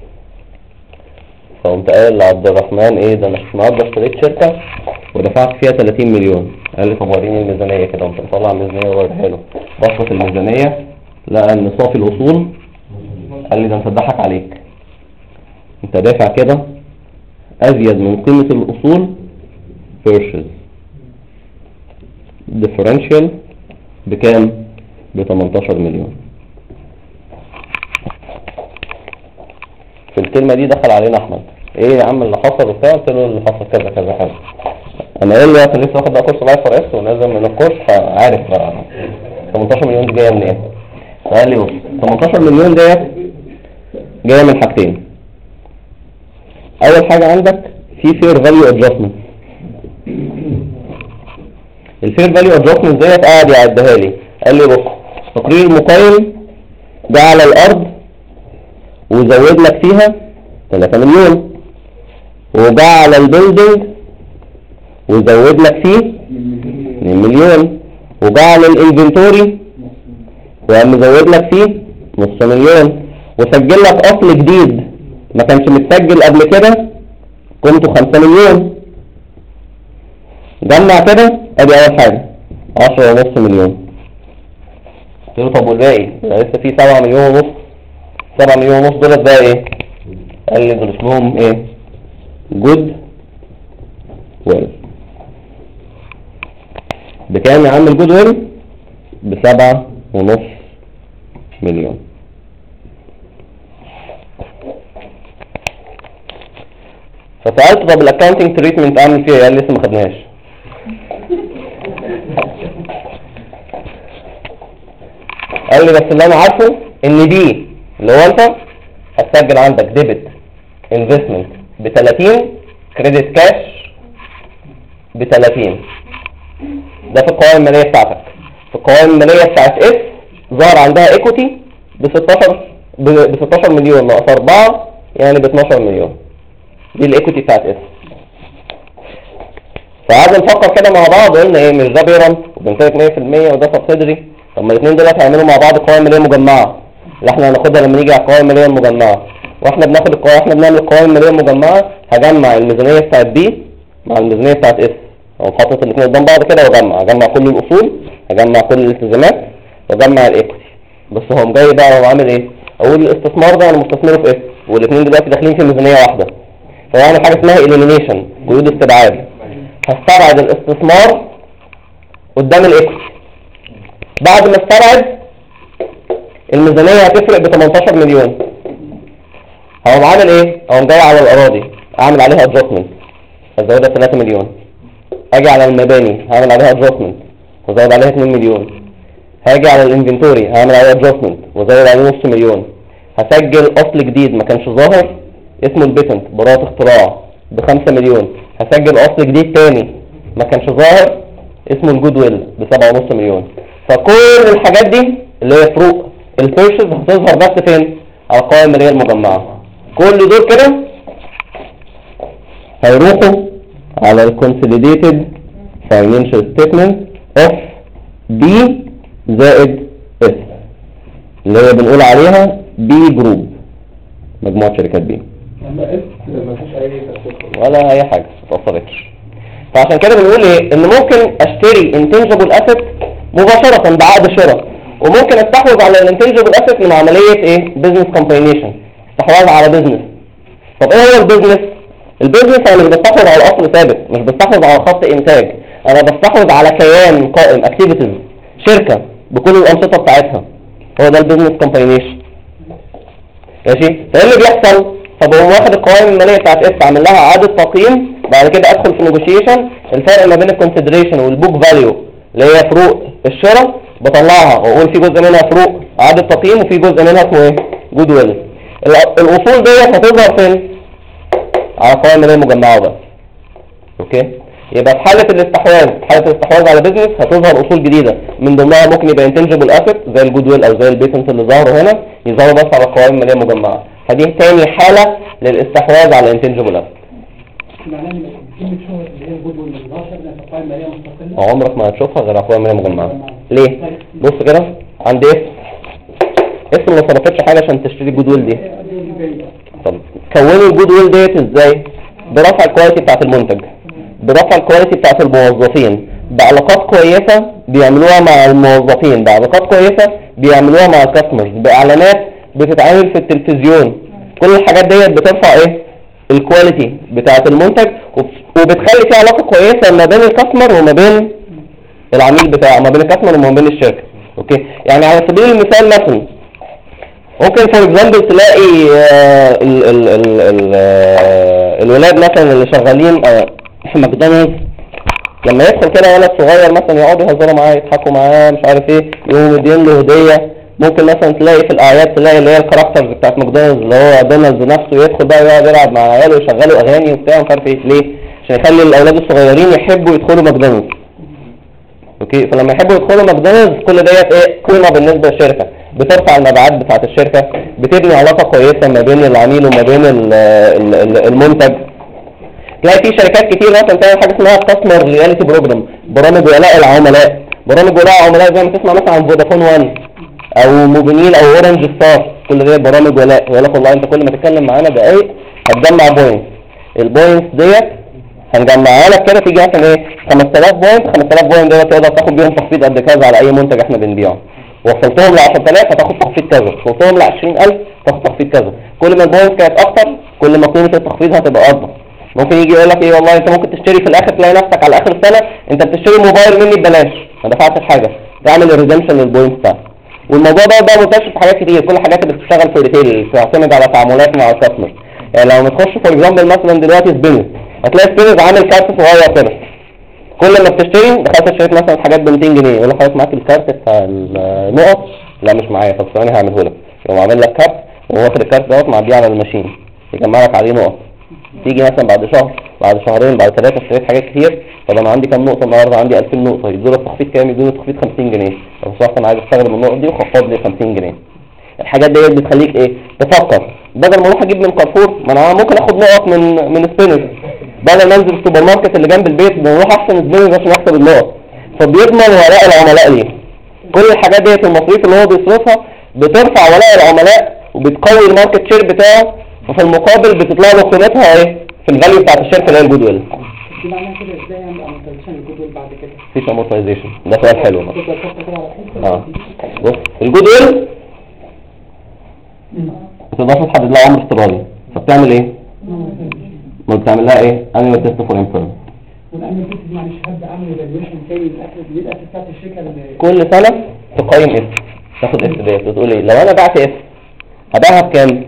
Speaker 1: فقمت قايل لعبد الرحمن ايه ده، انا النهارده اشتريت شركه ودفعت فيها 30 مليون. قال لي طب وريني الميزانيه كده. قمت مطلع الميزانيه ووريها له. بصت الميزانيه لقى ان صافي الاصول، قال لي ده انت اتضحك عليك، انت دافع كده ازيد من قيمه الاصول purchase differential بكام؟ ب 18 مليون. في الكلمه دي دخل علينا احمد، ايه يا عم اللي حصل وبتاع؟ قلت له اللي حصل كذا كذا كذا. انا قايل له انا لسه واخد بقى كورس لايف ار اس ونازل من الكورس، فعارف بقى 18 مليون دي جايه من ايه. قال لي بص 18 مليون ديت جايه من حاجتين. اول حاجه عندك في فير فاليو ادجستمنت. الفير فاليو ادجستمنت ديت قاعد يعدها لي. قال لي بص تقرير المقيم ده على الارض وزود لك فيها 3 مليون، وجا على البيلدينج وزود لك فيه 2 مليون، وجا على الانفنتوري وقام مزود لك فيه نص مليون، وسجل لك اصل جديد ما كانش متسجل قبل كده قيمته 5 مليون. جمع كده ادي اول حاجه 10.5 مليون. قلت له طب والباقي؟ لسه فيه 7 مليون ونص. 7 مليون ونص دولت بقى ايه؟ قال لي دول اسمهم ايه؟ جود ويل. بكام يا عم الجود ويل؟ ب7.5 مليون. فسألت طب الاكاونتنج تريتمنت اعمل فيها ايه؟ قال لي لسه ما خدناهاش. قال لي بس اللي انا عارفه ان دي اللي هو انت هتسجل عندك ديبت انفستمنت ب 30 كريدت كاش ب 30. ده في القوائم الماليه بتاعتك. في القوائم الماليه بتاعت اس ظهر عندها ايكوتي ب 16 مليون ناقص 4 يعني ب 12 مليون. دي الايكوتي بتاعت اس. فقعدنا نفكر كده مع بعض، قلنا ايه، مش ده بيرنت وبنتهك 100% وده سبسيدري، طب ما الاثنين دول هيعملوا مع بعض قوائم ماليه مجمعه اللي احنا هناخدها لما نيجي على القوائم الماليه المجمعه. واحنا بنعمل القوائم الماليه المجمعه هجمع الميزانيه بتاعت بي مع الميزانيه بتاعت اس، او حاطط الاثنين قدام بعض كده هجمع كل الاصول، هجمع كل الالتزامات واجمع الايكوتي. بس هو جاي بقى وعامل ايه، اقول الاستثمار ده انا مستثمره في اس والاثنين دلوقتي داخلين في ميزانيه واحده، فيعني حاجه اسمها اليمينيشن، قيود استبعاد. هستبعد الاستثمار قدام الايكوتي. بعد ما استبعد الميزانيه هتفرق ب 18 مليون. هقوم عامل ايه؟ هقوم جاي على الاراضي اعمل عليها ادجستمنت ازودها 3 مليون. اجي على المباني هعمل عليها ادجستمنت وازود عليها 2 مليون. هاجي على الانفنتوري هعمل عليها ادجستمنت وازود عليه نص مليون. هسجل اصل جديد ما كانش ظاهر اسمه البيتنت براءة اختراع ب 5 مليون. هسجل اصل جديد تاني ما كانش ظاهر اسمه الجود ويل ب 7.5 مليون. فكل الحاجات دي اللي هي فروق البيرشز هتظهر بس فين؟ على القوائم الماليه المجمعه. كل دول كده هيروحوا على الكونسوليديتد فاينانشال ستيتمنت اوف بي زائد اس اللي هي بنقول عليها بي جروب، مجموعه شركات بي.
Speaker 4: اما اس مفيش اي تاثير
Speaker 1: ولا اي حاجه ما اتاثرتش. فعشان كده بنقول ايه، ان ممكن اشتري انتنجبل اسيت مباشره بعقد شراء، وممكن استحوذ على الانتنجبل اسيت من عمليه ايه، بزنس كومباينيشن، استحواذ على بزنس. طب ايه هو البزنس؟ البزنس انا مش بستحوذ على اصل ثابت، مش بستحوذ على خط انتاج، انا بستحوذ على كيان قائم، اكتيفيتيز، شركه بكل الانشطه بتاعتها. هو ده البزنس كومباينيشن. ماشي؟ فايه اللي بيحصل؟ فبقوم واخد القوائم الماليه بتاعت اس اعمل لها اعاده تقييم، بعد كده ادخل في نيجوشيشن، الفرق ما بين الكونسيدريشن والبوك فاليو اللي هي فروق الشراء بطلعها واقول في جزء منها فروق اعاده تقييم وفي جزء منها اسمه ايه؟ جود ويل. الاصول ديت هتظهر فين؟ على القوائم الماليه المجمعه بس. اوكي؟ يبقى في حاله الاستحواذ على بزنس هتظهر اصول جديده، من ضمنها ممكن يبقى انتنجبل اسيت زي الجود ويل او زي البيتنت اللي ظهروا هنا، يظهروا بس على القوائم الماليه المجمعه. فدي تاني حاله للاستحواذ على انتنجبل اسيت.
Speaker 2: معناه ان كلمه شهر اللي هي الجود ويل اللي ظهرت في القوائم الماليه مستقله
Speaker 1: عمرك ما هتشوفها غير على القوائم الماليه المجمعه. ليه؟ بص كده عند اسم ما صرفتش حاجه عشان تشتري الجود ويل دي. طب كونوا الجود ويل ديت ازاي؟ برفع الكواليتي بتاعت المنتج، برفع الكواليتي بتاعت الموظفين، بعلاقات كويسه بيعملوها مع الموظفين، بعلاقات كويسه بيعملوها مع الكاستمرز، باعلانات بتتعمل في التلفزيون. كل الحاجات ديت بترفع ايه؟ الكواليتي بتاعت المنتج، وبتخلي في علاقه كويسه ما بين الكاستمر وما بين العميل بتاعه، ما بين الكاستمر وما بين الشركه. اوكي؟ يعني على سبيل المثال مثلا ممكن فور اكزامبل تلاقي الولاد مثلا اللي شغالين في ماكدونالدز لما يدخل كده ولد صغير مثلا يقعدوا يهزروا معاه يضحكوا معاه مش عارف ايه، يقوموا مدين له هديه. ممكن مثلا تلاقي في الاعياد تلاقي اللي هي الكاركترز بتاعت ماكدونالدز اللي هو دونالدز نفسه يدخل بقى يقعد يلعب مع عياله ويشغلوا اغاني وبتاع مش عارف ايه. ليه؟ عشان يخلي الاولاد الصغيرين يحبوا يدخلوا ماكدونالدز. اوكي؟ فلما يحبوا يدخلوا ماكدونالدز كل ديت ايه؟ قيمه بالنسبه للشركه، بترفع المبيعات بتاعت الشركه، بتبني علاقه كويسه ما بين العميل وما بين المنتج. تلاقي في شركات كتير مثلا تعمل حاجه اسمها كاستمر رياليتي بروجرام، برامج ولاء العملاء. برامج ولاء العملاء زي ما تسمع مثلا عن فودافون 1 او موبينيل او اورنج ستار، كل دي برامج ولاء. يقول لك والله انت كل ما تتكلم معانا دقايق هتجمع بوينت، البوينتس ديت هنجمعها لك كده تيجي مثلا ايه 5000 بوينت. 5000 بوينت ديت تقدر تاخد بيهم تخفيض قد كذا على اي منتج احنا بنبيعه. وصلتهم ل 10000 هتاخد تخفيض كذا، وصلتهم ل 20000 تاخد تخفيض كذا. كل ما البوينت كانت اكتر كل ما قيمه التخفيض هتبقى اكبر. ممكن يجي يقول لك ايه والله انت ممكن تشتري في الاخر تلاقي نفسك على اخر السنه انت بتشتري موبايل مني ببلاش، ما دفعتش حاجه، تعمل الريدمشن للبوينت بتاعك. والموضوع ده بقى منتشر في حاجات كتير، كل الحاجات اللي بتشتغل في الريتيل بتعتمد على تعاملات مع الكاستمر. يعني لو بتخش فور اكزامبل مثلا دلوقتي سبينز، هتلاقي سبينز عامل كارت صغير كده، كل ما بتشتري دخلت اشتريت مثلا حاجات ب 200 جنيه يقول لك خلاص معاك الكارت بتاع النقط لا مش معايا. طب ثواني هعمله لك. يقوم عامل لك كارت وهو واخد الكارت دوت معديه على الماشين يجمع لك عليه نقط. تيجي مثلا بعد شهر بعد شهرين بعد 3 اشتريت حاجات كتير. طب انا عندي كام نقطه النهارده؟ عندي 2000 نقطه. يدوا لك تخفيض كام؟ يدوا لك تخفيض 50 جنيه. لو صحت انا عايز استخدم النقط دي وخفض لي 50 جنيه. الحاجات ديت بتخليك ايه؟ تفكر بدل ما اروح اجيب من كارفور، ما انا ممكن اخد نقط من سبينرز. بدل ما انزل السوبر ماركت اللي جنب البيت بنروح احسن سبينرز عشان احسب النقط. فبيضمن ولاء العملاء ليه. كل الحاجات ديت المصاريف اللي هو بيصرفها بترفع ولاء العملاء وبتقوي الماركت شير بتاعه، وفي المقابل بتطلع له قيمتها ايه في الفاليو بتاعت الشركه اللي هي الجود ويل.
Speaker 2: دي معناها كده ازاي اعمل امورتايزيشن للجود ويل بعد كده؟
Speaker 1: مفيش امورتايزيشن. ده سؤال حلو بقى.
Speaker 2: تبقى تحط كده على حته.
Speaker 1: بص الجود ويل ما تقدرش تحدد لها عمر افتراضي، فبتعمل ايه؟ ما بتعمل لها ايه؟ انيوال تيست فور امبيرمنت.
Speaker 2: والامن تيست معلش هبدا اعمل ايفالويشن تاني للاسس بتاعت الشركه اللي
Speaker 1: كل سنه تقيم اس، تاخد اس ديت وتقول ايه لو انا بعت اس هبيعها بكام؟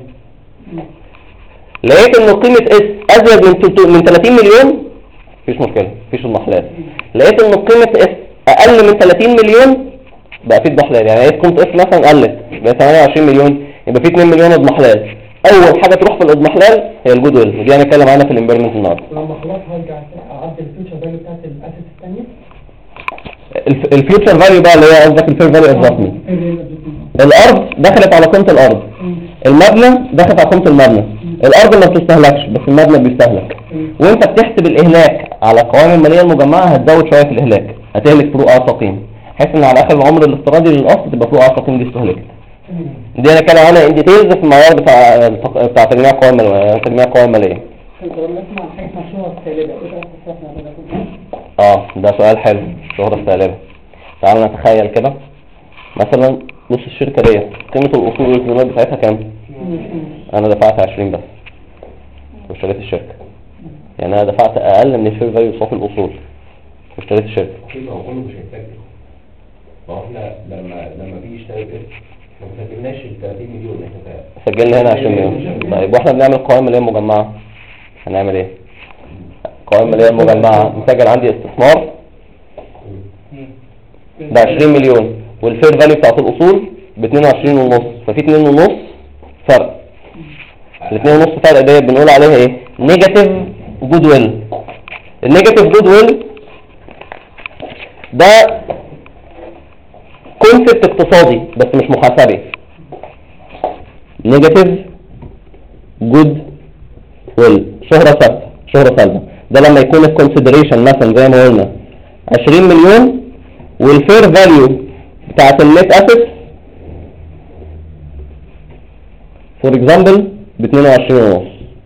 Speaker 1: لقيت ان قيمه اس ازيد من 30 مليون مفيش مشكله، مفيش اضمحلال. لقيت ان قيمه اس اقل من 30 مليون بقى في اضمحلال. يعني لقيت قيمه اس مثلا قلت بقى 28 مليون يبقى في 2 مليون اضمحلال. اول حاجه تروح في الاضمحلال هي الجود ويل، ودي هنتكلم عنها في الامبيرمنت النهارده.
Speaker 2: لما خلاص هرجع اعدل الفيوتشر فاليو بتاعت الاسس الثانيه.
Speaker 1: الفيوتشر فاليو بقى اللي هي قصدك الفير فاليو ادجستمنت. الارض دخلت على قيمه الارض، المبنى دخلت على قيمه المبنى. الارض ما بتستهلكش بس المبنى بيستهلك، وانت بتحسب الاهلاك على القوائم الماليه المجمعه هتزود شويه في الاهلاك، هتهلك فروق اعصى قيمه بحيث ان على اخر العمر الافتراضي للاصل تبقى فروق اعصى قيمه دي استهلكت. دي انا كده عنها ان ديتيلز في المعيار بتاع تجميع القوائم الماليه. تجميع القوائم الماليه
Speaker 2: كنت بسمع حاجه اسمها شهره سالبه، ايه بقى استفدنا ده؟
Speaker 1: ده سؤال حلو. الشهره السالبه، تعالوا نتخيل كده مثلا نص الشركه ديت قيمه الاصول والالتزامات بتاعتها كام؟ انا دفعت 20 بس واشتريت الشركه. يعني انا دفعت اقل من الفير فاليو صافي الاصول واشتريت الشركه.
Speaker 4: اكيد هو كله مش هيتسجل. ما هو احنا لما بيجي يشتري باسم ما سجلناش ال 30 مليون احنا
Speaker 1: سجلنا هنا 20 مليون. طيب واحنا بنعمل قوائم ماليه مجمعه هنعمل ايه؟ قوائم ماليه مجمعه مسجل عندي استثمار ده 20 مليون والفير فاليو بتاعت الاصول ب 22 ونص، ففي 2 ونص فرق. ال 2 ونص فرق ديت بنقول عليها ايه؟ نيجاتيف جود ويل. النيجاتيف جود ويل ده كونسبت اقتصادي بس مش محاسبي. نيجاتيف جود ويل شهرة ثابتة، شهرة سالبة. ده لما يكون الكونسيدريشن مثلا زي ما قلنا 20 مليون والفير فاليو بتاعت النت اسيت فور اكزامبل ب 22 ونص،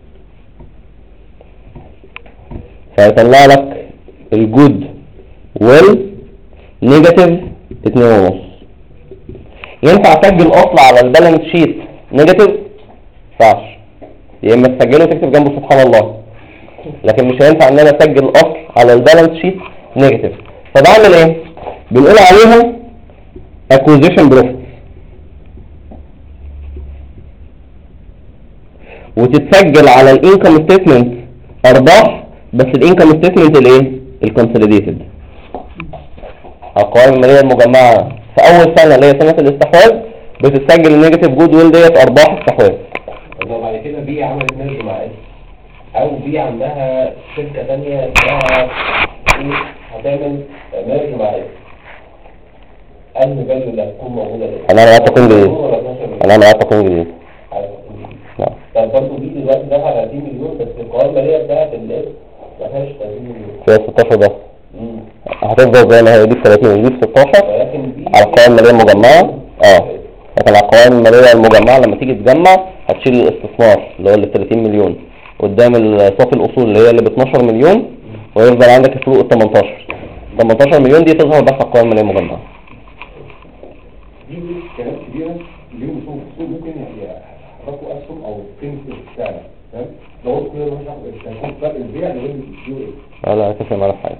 Speaker 1: فيطلع لك الجود ويل نيجاتيف 2 ونص. ينفع اسجل اصل على البالانس شيت نيجاتيف؟ ينفعش، يا اما تسجله وتكتب جنبه سبحان الله، لكن مش هينفع ان انا اسجل اصل على البالانس شيت نيجاتيف. فبعمل ايه؟ بنقول عليها acquisition profit وتتسجل على الانكم ستيتمنت ارباح، بس الانكم ستيتمنت الايه؟ الكونسوليديتد. القوائم الماليه المجمعه في اول سنه اللي هي سنه الاستحواذ بتتسجل النيجاتيف جود ويل ديت ارباح استحواذ.
Speaker 4: طب بعد كده بي عملت ميرج مع اس او بي عندها شركه ثانيه اسمها هتعمل ميرج مع اس، الفاليو اللي هتكون موجوده ده
Speaker 1: انا قعدت اقول جديد. انا قعدت اقول جديد.
Speaker 4: طب برضه دي دلوقتي دفع 30 مليون بس القوائم الماليه بتاعت الاس ما فيهاش 30 مليون،
Speaker 1: فيها 16 بس. هتفضل زي ما هي دي 30 ودي 16 على القوائم الماليه المجمعه. لكن على القوائم الماليه المجمعه لما تيجي تجمع هتشيل الاستثمار اللي هو اللي 30 مليون قدام صافي الاصول اللي هي اللي ب 12 مليون، ويفضل عندك الفروق ال 18 مليون دي تظهر بس على القوائم الماليه المجمعه.
Speaker 4: دي كلام كبيره اليوم مش السوق ممكن يحركوا اسهم او قيمه السعر، تمام؟ لو كل ما هيكون فرق البيع بين اليو اي
Speaker 1: لا هتفرق معانا في حاجه.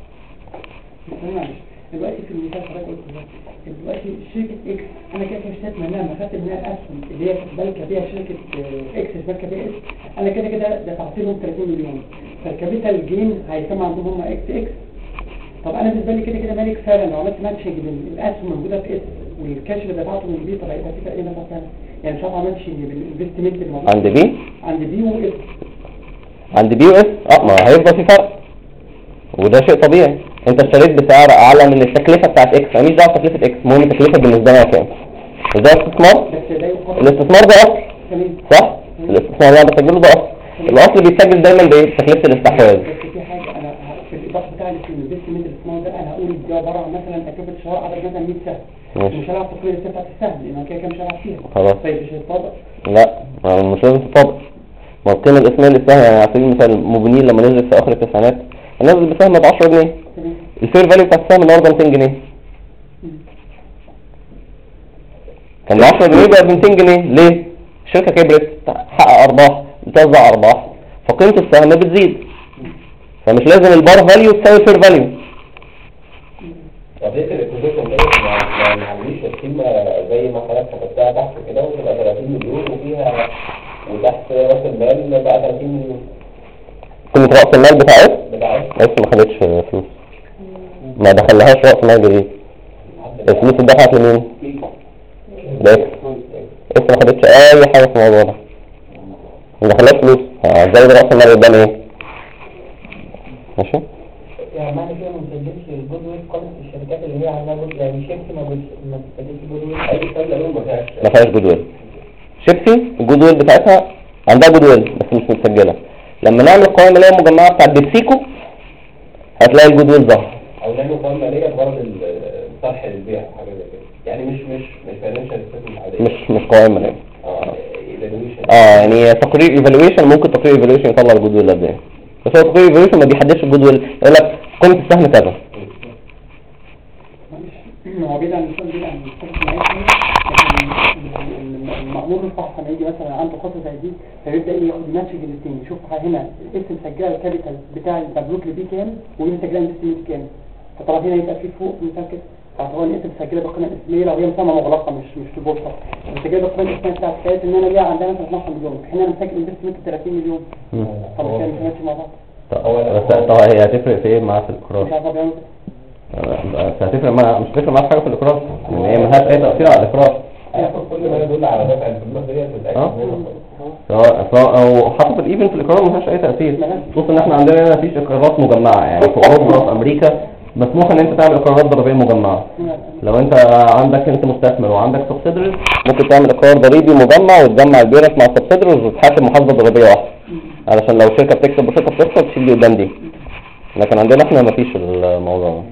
Speaker 2: دلوقتي في المثال حضرتك قلت دلوقتي شركه اكس انا كده اشتريت منها ما خدت منها الاسهم اللي هي بالكه بيها شركه اكس بالكه بيها اس، انا كده دفعت لهم 30 مليون، فالكابيتال جين هيسمى عندهم هم اكس. طب انا بالنسبه لي كده مالك فعلا لو عملت ماتشنج بين الاسهم الموجوده في اس والكاش اللي دفعته من بي طلع ايه ايه مثلا يعني مش عارف عملت شيء بالانفستمنت اللي موجود
Speaker 1: عند بي
Speaker 2: عند بي واس
Speaker 1: عند بي واس ما هيفضل في فرق، وده شيء طبيعي. انت اشتريت بسعر اعلى من التكلفه بتاعت اكس، ماليش دعوه بتكلفه اكس، المهم التكلفه بالنسبه لنا كام. وده استثمار،
Speaker 2: بس ده يقابل
Speaker 1: الاستثمار ده اصل
Speaker 2: تمام.
Speaker 1: صح، الاستثمار اللي انا بسجله ده اصل، الاصل بيتسجل دايما بتكلفه الاستحواذ.
Speaker 2: بس في حاجه انا في الاضافه بتاع الانفستمنت الاسمار ده انا هقول دي عباره عن مثلا تكلفه شراء عدد مثلا 100 سهم،
Speaker 1: ماشي.
Speaker 2: مش هلعب تقرير السهم بتاعت السهم لان كده مش هلعب فيها
Speaker 1: خلاص.
Speaker 2: طيب مش هيتطبق
Speaker 1: لا مش لازم تطبق، ما القيمه الاسميه للسهم يعني على سبيل المثال موبينيل لما نزل في اخر التسعينات نزل بسهم ب 10 جنيه،
Speaker 2: تمام.
Speaker 1: الفير فاليو بتاع السهم النهارده 200 جنيه، كان ب 10 جنيه بقى ب 200 جنيه. ليه؟ الشركه كبرت، تحقق ارباح، بتوزع ارباح، فقيمه السهم بتزيد، فمش لازم البار فاليو تساوي الفير فاليو.
Speaker 4: طب ايه الاكوزيشن ده ما نعمليش القيمه زي ما حضرتك كتبتها تحت كده وتبقى 30 مليون وفيها وتحت راس المال بقى 30 مليون.
Speaker 1: قيمه راس المال بتاع
Speaker 4: بتاعت
Speaker 1: ما خدتش فلوس، ما دخلهاش راس مال جديد، الفلوس اتدفعت لمين؟ لإكس. إكس ما خدتش اي حاجه في الموضوع ده، ما دخلهاش فلوس، هتزود راس المال قدام ايه؟ ماشي.
Speaker 5: يعني معنى كده ما بنسجلش الجود ويل قائمة الشركات اللي هي عندها جود، يعني شيبسي ما بتسجلش جود ويل.
Speaker 4: اي سنه لهم
Speaker 1: ما فيهاش جود ويل. شيبسي الجود ويل بتاعتها عندها جود ويل بس مش متسجله. لما نعمل القوائم اللي هي المجمعه بتاعت بيبسيكو هتلاقي الجود ويل ظهر.
Speaker 4: او نعمل قوائم ماليه بغرض الطرح للبيع حاجه زي كده، يعني مش فاينانشال ستيتمنت عاديه،
Speaker 1: مش قوائم ماليه.
Speaker 4: ايفالويشن.
Speaker 1: يعني تقرير ايفالويشن، ممكن تقرير ايفالويشن يطلع الجود ويل قد ايه، بس هو تقرير ايفالويشن ما بيحددش الجود ويل، يقول لك قيمه السهم كذا.
Speaker 2: هو بعيد عن الشغل بعيد عن الشغل معايا، لكن المأمور الفحص لما يجي مثلا عنده خطوة زي دي فيبدأ ياخد يماتشج الاثنين، يشوف هنا الاسم مسجله الكابيتال بتاع المبلوك اللي فيه كام وهنا مسجله الانفستمنت كام، فطبعا هنا يبقى في فوق مثلا كده فهو الاسم مسجله بالقيمه الاسميه لو هي مسمى مغلقه مش في البورصه، مسجله بالقيمه الاسميه بتاعت حكايه ان انا ليها عندها مثلا 12 مليون، احنا انا مسجل الانفستمنت 30 مليون، طب كده مش ماشي مع بعض.
Speaker 1: طب هي هتفرق في ايه معاه في الاقرار؟
Speaker 2: مش عارف بيعمل
Speaker 1: بس هتفرق معاه، مش هتفرق معاه في حاجه في الاقرار، لان هي ملهاش اي تاثير على الاقرار.
Speaker 4: هياخد كل ما يدل على دفع الفلوس ديت تتاكد منها.
Speaker 1: سواء او حاطط الايفنت في الاقرار ملهاش اي تاثير، خصوصا ان احنا عندنا هنا مفيش اقرارات مجمعه، يعني في اوروبا وفي امريكا مسموح ان انت تعمل اقرارات ضريبيه مجمعه. لو انت عندك انت مستثمر وعندك سبسيدريز ممكن تعمل اقرار ضريبي مجمع وتجمع البيرس مع السبسيدريز وتحاسب محاسبه ضريبيه واحده، علشان لو شركه بتكسب وشركه بتخسر تشيل دي قدام دي، لكن عندنا احنا مفيش الموضوع ده.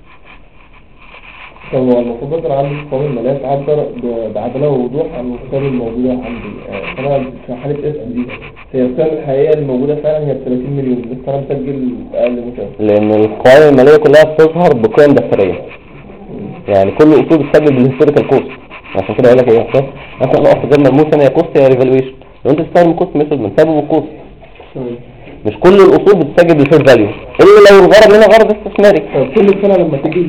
Speaker 6: طب هو المفروض اقدر اعمل قوائم الماليه تعبر بعداله ووضوح عن القيم الموجوده عندي. طبعا في حاله اس دي هي القيم الحقيقيه الموجوده فعلا هي ب 30 مليون بس انا مسجل اقل من كده،
Speaker 1: لان القوائم الماليه كلها بتظهر بقيم دفتريه، يعني كل اصول بتسجل بالهيستوريكال كوست، عشان كده اقول لك ايه مثلا نقف غير ملموسه هي كوست يا ريفالويشن، لو انت بتستخدم كوست ميثود من سبب الكوست، مش كل الاصول بتسجل بالفير فاليو الا لو الغرض منها غرض استثماري.
Speaker 6: كل سنه لما تيجي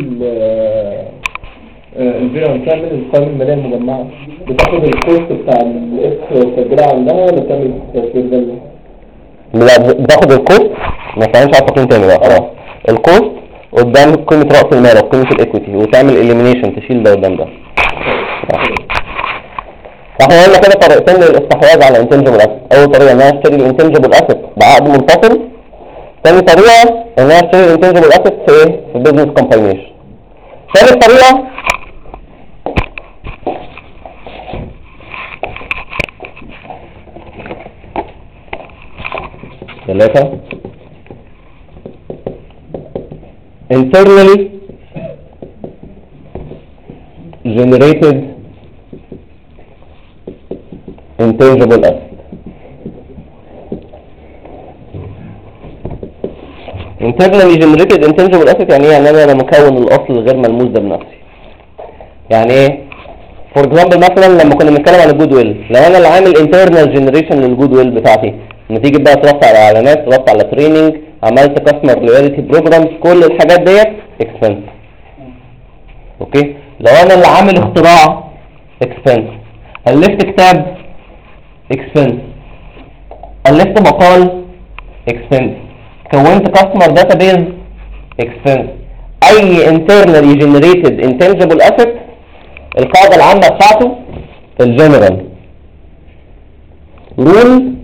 Speaker 6: البيع بتعمل القائمه الماليه المجمعه بتاخد الكوست بتاع الاس مسجله عندها ولا بتعمل تسجيل فاليو؟
Speaker 1: لا بتاخد الكوست، ما تعملش على تقييم تاني بقى خلاص، الكوست قدام قيمه راس المال او قيمه الايكويتي وتعمل اليمينيشن تشيل ده قدام ده. فاحنا قلنا كده طريقتين للاستحواذ على انتنجبل اسيت، اول طريقه ان انا اشتري الانتنجبل اسيت بعقد منفصل، ثاني طريقه ان انا اشتري الانتنجبل اسيت في بزنس كومباينيشن، ثالث طريقه ثلاثة internally generated intangible asset. internally generated intangible asset يعني ايه؟ يعني انا مكون الاصل الغير ملموس ده بنفسي. يعني ايه؟ فور اكزامبل مثلا لما كنا بنتكلم عن الجود ويل، لو انا اللي عامل internal generation للجود ويل بتاعتي، نتيجة بقى صرفت على اعلانات، صرفت على تريننج، عملت كاستمر لويالتي بروجرامز، كل الحاجات ديت اكسبنس. اوكي، لو انا اللي عامل اختراع اكسبنس، الفت كتاب اكسبنس، الفت مقال اكسبنس، كونت كاستمر داتابيز اكسبنس. اي internally generated intangible asset القاعدة العامة بتاعته الجنرال رول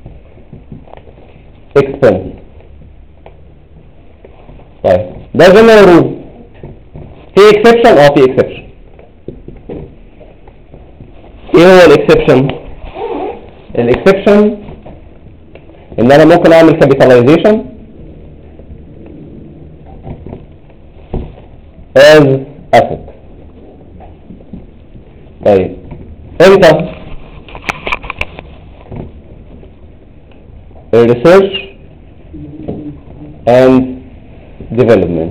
Speaker 1: اكسبنس. طيب ده جنرال رول، في اكسبشن؟ في اكسبشن. ايه هو الاكسبشن؟ الاكسبشن ان انا ممكن اعمل كابيتاليزيشن as asset. طيب امتى؟ research and development،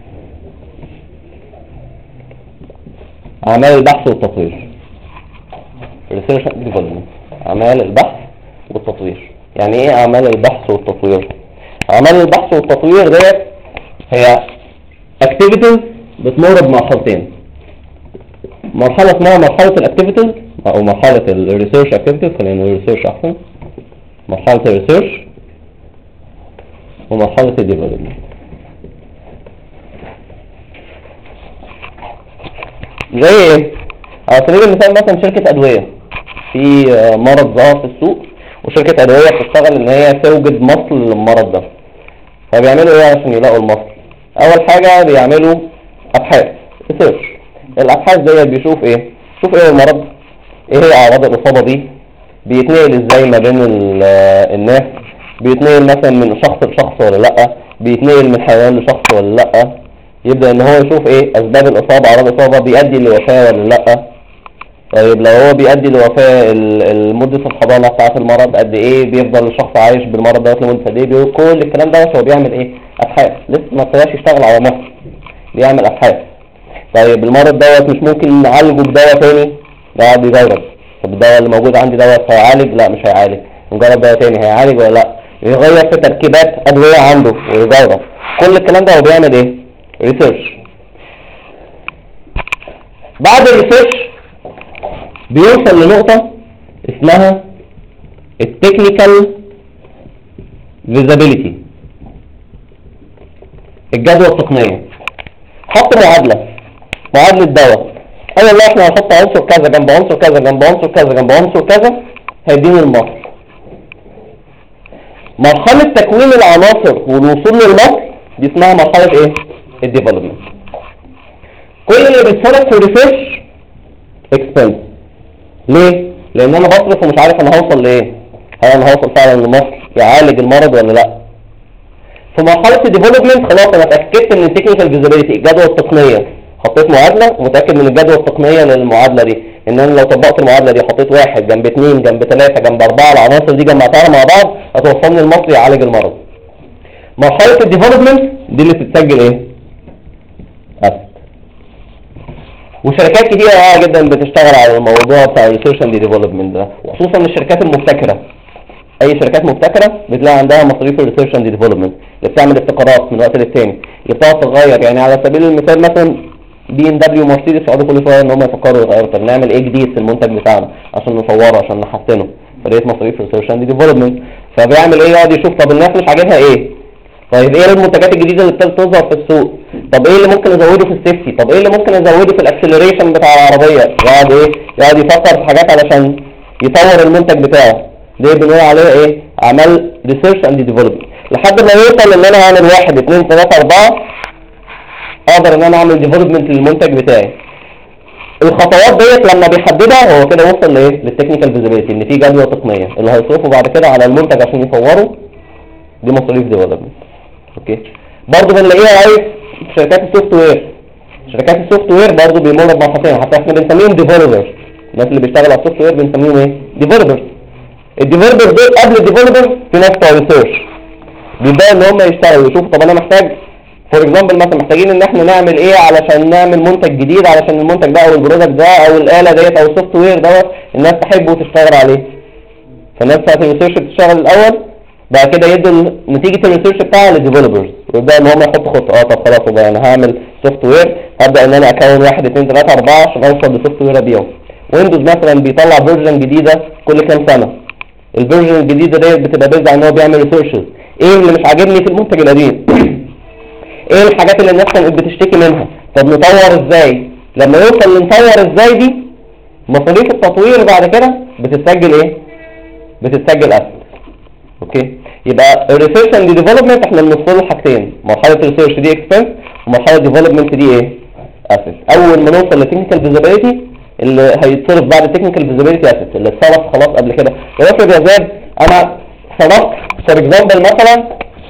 Speaker 1: اعمال البحث والتطوير. research and development اعمال البحث والتطوير. يعني ايه اعمال البحث والتطوير؟ اعمال البحث والتطوير ديت هي activities بتمر بمرحلتين. مرحلة اسمها مرحلة الاكتيفيتيز او مرحلة الريسيرش اكتيفيتيز، خلينا نقول ريسيرش احسن. مرحلة الريسيرش ومرحلة الديفلوبمنت. زي ايه؟ على سبيل المثال مثلا شركة ادوية، في مرض ظهر في السوق وشركة ادوية بتشتغل ان هي توجد مصل للمرض ده. فبيعملوا ايه عشان يلاقوا المصل؟ اول حاجة بيعملوا ابحاث ريسيرش. الابحاث ديت بيشوف ايه؟ شوف ايه المرض، ايه هي اعراض الاصابة دي، بيتنقل ازاي ما بين الناس، بيتنقل مثلا من شخص لشخص ولا لا، بيتنقل من حيوان لشخص ولا لا. يبدأ ان هو يشوف ايه اسباب الاصابة، اعراض الاصابة بيؤدي لوفاة ولا لا. طيب لو هو بيؤدي لوفاة المدة الحضانة بتاعت المرض قد ايه، بيفضل الشخص عايش بالمرض دوت لمدة قد ايه، كل الكلام دوت هو بيعمل ايه؟ ابحاث. لسه ما ابتداش يشتغل على مصر، بيعمل ابحاث. طيب المرض دوت مش ممكن نعالجه بدواء تاني؟ لا بيجرب. طب الدواء اللي موجود عندي دوت هيعالج؟ لا مش هيعالج. نجرب دواء تاني هيعالج ولا لا؟ يغير في تركيبات ادوية عنده ويجرب. كل الكلام ده هو بيعمل ايه؟ ريسيرش. بعد الريسيرش بيوصل لنقطة اسمها التكنيكال فيزابيليتي، الجدوى التقنية. حط معادلة دواء. قال والله احنا هنحط عنصر كذا جنب عنصر كذا جنب عنصر كذا جنب عنصر كذا هيديني المصل. مرحلة تكوين العناصر والوصول للمصل دي اسمها مرحلة ايه؟ الديفلوبمنت. كل اللي بيتصرف في الريسيرش اكسبنس. ليه؟ لان انا بصرف ومش عارف انا هوصل لايه. هل انا هوصل فعلا للمصل يعالج المرض ولا لا؟ في مرحلة الديفلوبمنت خلاص انا اتأكدت من التكنيكال فيزابيليتي، الجدوى التقنية. حطيت معادلة ومتأكد من الجدوى التقنية للمعادلة دي، ان انا لو طبقت المعادلة دي حطيت 1 جنب 2 جنب 3 جنب 4 العناصر دي جمعتها مع بعض هتوصلني المصل يعالج المرض. مرحلة الديفلوبمنت دي اللي بتتسجل ايه؟ أسد. وشركات كتيرة جدا بتشتغل على الموضوع بتاع الريسيرش اند ديفلوبمنت ده، وخصوصا الشركات المبتكرة. اي شركات مبتكرة بتلاقي عندها مصاريف الريسيرش اند ديفلوبمنت اللي بتعمل ابتكارات من وقت للتاني، اللي بتقعد تغير. يعني على سبيل المثال مثلا بي ام دبليو ومرسيدس يقعدوا كل شويه ان هم يفكروا يغيروا، طب نعمل ايه جديد في المنتج بتاعنا عشان نطوره عشان نحسنه. فديت مصاريف ريسيرش اند ديفلوبمنت. فبيعمل ايه؟ يقعد يشوف طب الناس مش عاجبها ايه، طيب ايه المنتجات الجديده اللي ابتدت تظهر في السوق، طب ايه اللي ممكن ازوده في السيفتي، طب ايه اللي ممكن ازوده في الاكسلريشن بتاع العربيه. يقعد يفكر في حاجات علشان يطور المنتج بتاعه. دي بنقول عليها ايه؟ اعمال ريسيرش اند ديفلوبمنت. لحد ما يوصل ان انا اعمل 1 2 3 4 اقدر ان انا اعمل ديفلوبمنت للمنتج بتاعي. الخطوات ديت لما بيحددها هو كده وصل لايه؟ للتكنيكال فيزابيليتي، ان في جدوى تقنيه اللي هيصرفوا بعد كده على المنتج عشان يطوروا دي مصاريف ديفلوبمنت. اوكي. برضه بنلاقيها في شركات السوفت وير. شركات السوفت وير برضه بيمروا بمرحلتين، حتى احنا بنسميهم ديفلوبرز. الناس اللي بيشتغلوا على السوفت وير بنسميهم ايه؟ ديفلوبرز. الديفلوبرز دول قبل الديفلوبرز في ناس بتوع ريسيرش بيبداوا ان هم يشتغلوا يشوفوا طب انا محتاج فور اكزامبل مثلا محتاجين ان احنا نعمل ايه علشان نعمل منتج جديد، علشان المنتج ده او البرودكت ده او الاله ديت او السوفت وير دوت الناس تحبه وتشتغل عليه. فالناس بتاعت الريسيرش بتشتغل الاول، بعد كده يدوا نتيجه الريسيرش بتاعها للديفلوبرز ويبداوا ان هم يحطوا خطه. طب خلاص بقى انا هعمل سوفت وير، هبدا ان انا اكون 1 2 3 4 عشان اوصل لسوفت وير ابيعه. ويندوز مثلا بيطلع فيرجن جديده كل كام سنه. الفيرجن الجديده ديت بتبقى بيزد على ان هو بيعمل ريسيرشز. ايه اللي مش عاجبني في المنتج القديم؟ ايه الحاجات اللي الناس كانت بتشتكي منها؟ طب نطور ازاي؟ لما يوصل لنطور ازاي دي، مصاريف التطوير بعد كده بتتسجل ايه؟ بتتسجل اسيت. اوكي، يبقى الريسيرش اند ديفلوبمنت احنا بنفصل حاجتين، مرحله الريسيرش دي اكسبنس، ومرحله الديفلوبمنت دي ايه؟ اسيت. اول ما نوصل لتكنيكال فيزابيلتي اللي هيتصرف بعد التكنيكال فيزابيلتي اسيت اللي اتصرف خلاص قبل كده. افرض يا زياد انا صرفت فور اكزامبل مثلا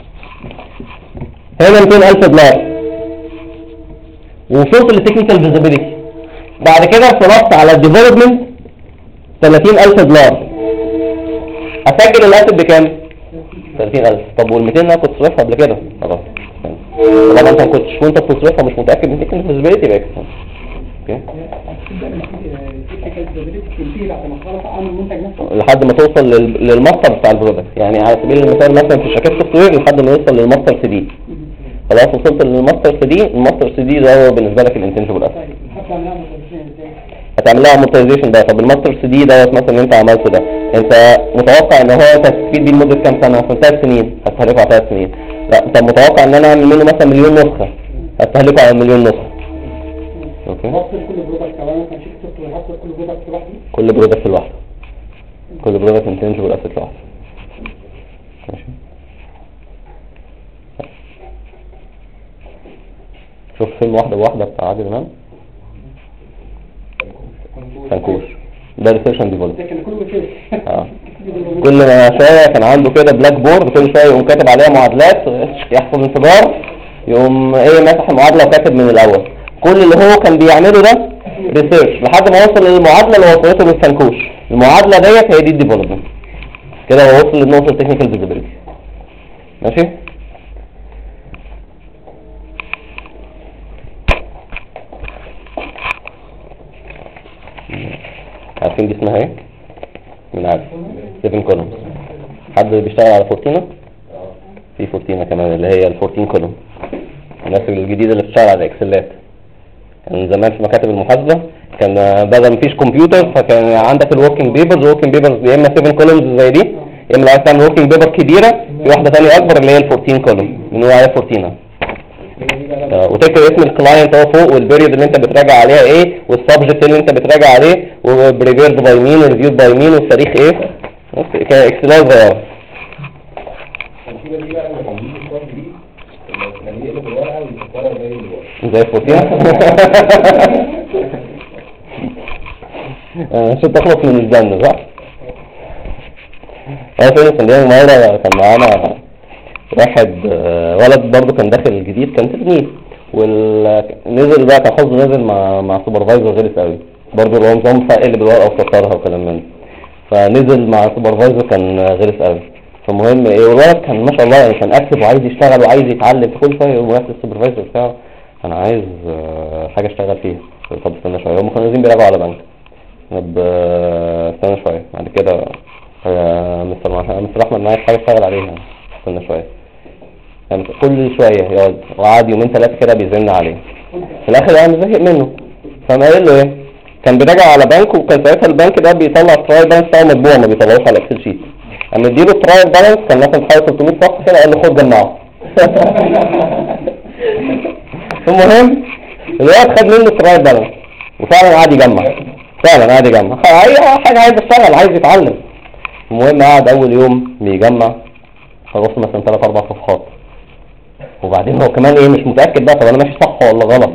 Speaker 1: هنا $200,000 ووصلت للتكنيكال فيزابيلتي، بعد كده صرفت على الديفلوبمنت $30,000، هسجل الاسيت بكام؟ 30,000. طب وال200 اللي انا كنت صرفها قبل كده خلاص، طالما انت ما كنتش وانت بتصرفها مش متاكد من التكنيكال فيزابيلتي يبقى اكسبنس. اوكي، لحد ما توصل للماستر بتاع البرودكت. يعني على سبيل المثال مثلا في شركات السوفت وير لحد ما يوصل للماستر سي دي، خلاص وصلت للماستر سي دي. الماستر سي دي ده هو بالنسبه لك الانتنجبل اسيت. هتعمل لها امورتايزيشن بقى. طب الماستر سي دي دوت مثلا اللي انت عملته ده، انت متوقع ان هو هتستفيد بيه لمده كام سنه؟ مثلا 3 سنين، هتستهلكه على 3 سنين. لا انت متوقع ان انا اعمل منه مثلا 1,000,000 نسخه، هستهلكه على 1,000,000 نسخه. اوكي، كل برودكت لوحده، كل برودكت انتنجبل اسيت لوحده. ماشي، شوف فيلم واحده بواحده بتاع عادل امام، فانكوش، ده ريسيرش اند ديفلوبمنت. كل ما شويه كان عنده كده بلاك بورد، كل شويه يقوم كاتب عليها معادلات، يحفظ انفجار، يقوم ايه ماسح المعادله وكاتب من الاول. كل اللي هو كان بيعمله ده ريسيرش لحد ما وصل للمعادله اللي وصلته للفانكوش. المعادله ديت هي دي الديفلوبمنت. كده هو وصل للنقطه التكنيكال فيزابيلتي. ماشي، عارفين دي اسمها ايه؟ من عارف 7 كولومز. حد بيشتغل على فورتينا؟ في فورتينا كمان اللي هي ال14 كولوم. الناس الجديده اللي بتشتغل على اكسلات، كان زمان في مكاتب المحاسبه كان بدل ما فيش كمبيوتر فكان عندك الوركينج بيبرز. الوركينج بيبرز يا اما 7 كولومز زي دي، يا اما لو عايز تعمل وركينج بيبر كبيره في واحده ثانيه اكبر اللي هي ال14 كولوم بنقول عليها فورتينا. وتكتب اسم الكلاينت اهو فوق، والبيريود اللي انت بتراجع عليها ايه، والسبجكت اللي انت بتراجع عليه، وبريفيرد باي مين، وريفيود باي مين، والتاريخ ايه. اكسلات صغيره. زي الفورتينا عشان تخلص من الزن صح؟ كان مرة كان معانا واحد ولد برضه كان داخل جديد، كان تلميذ، ونزل بقى كان حظه نزل مع سوبرفايزر غلس قوي برضه، اللي هو نظام فاقل بالورقه وسطرها وكلام من ده. فنزل مع سوبرفايزر كان غلس قوي. فالمهم ايه، والولد كان ما شاء الله يعني كان اكتف وعايز يشتغل وعايز يتعلم. كل شويه يقوم رايح للسوبرفايزر بتاعه، انا عايز حاجه اشتغل فيها. طب استنى شويه، هم كانوا نازلين بيراجعوا على بنك. طب استنى شويه، بعد كده مستر احمد معايا حاجه اشتغل عليها، استنى شويه. يعني كل شويه يقعد، وقعد 2 3 كده بيزن عليه. في الاخر يعني زهق منه، فقام قايل له ايه، كان بيراجع على بنك، وكان ساعتها البنك ده بيطلع التراي بالانس بتاعه مطبوع، ما بيطلعوش على اكسل شيت. اما اديله التراي بالانس كان مثلا حوالي 300 صفحه كده، قال له خد جمعه. المهم الوقت خد منه التراي بالانس وفعلا قعد يجمع، فعلا قعد يجمع اي حاجه، عايز يشتغل عايز يتعلم. المهم قعد اول يوم بيجمع، خلص مثلا 3 4 صفحات، وبعدين هو كمان ايه مش متاكد بقى طب انا ماشي صح ولا غلط.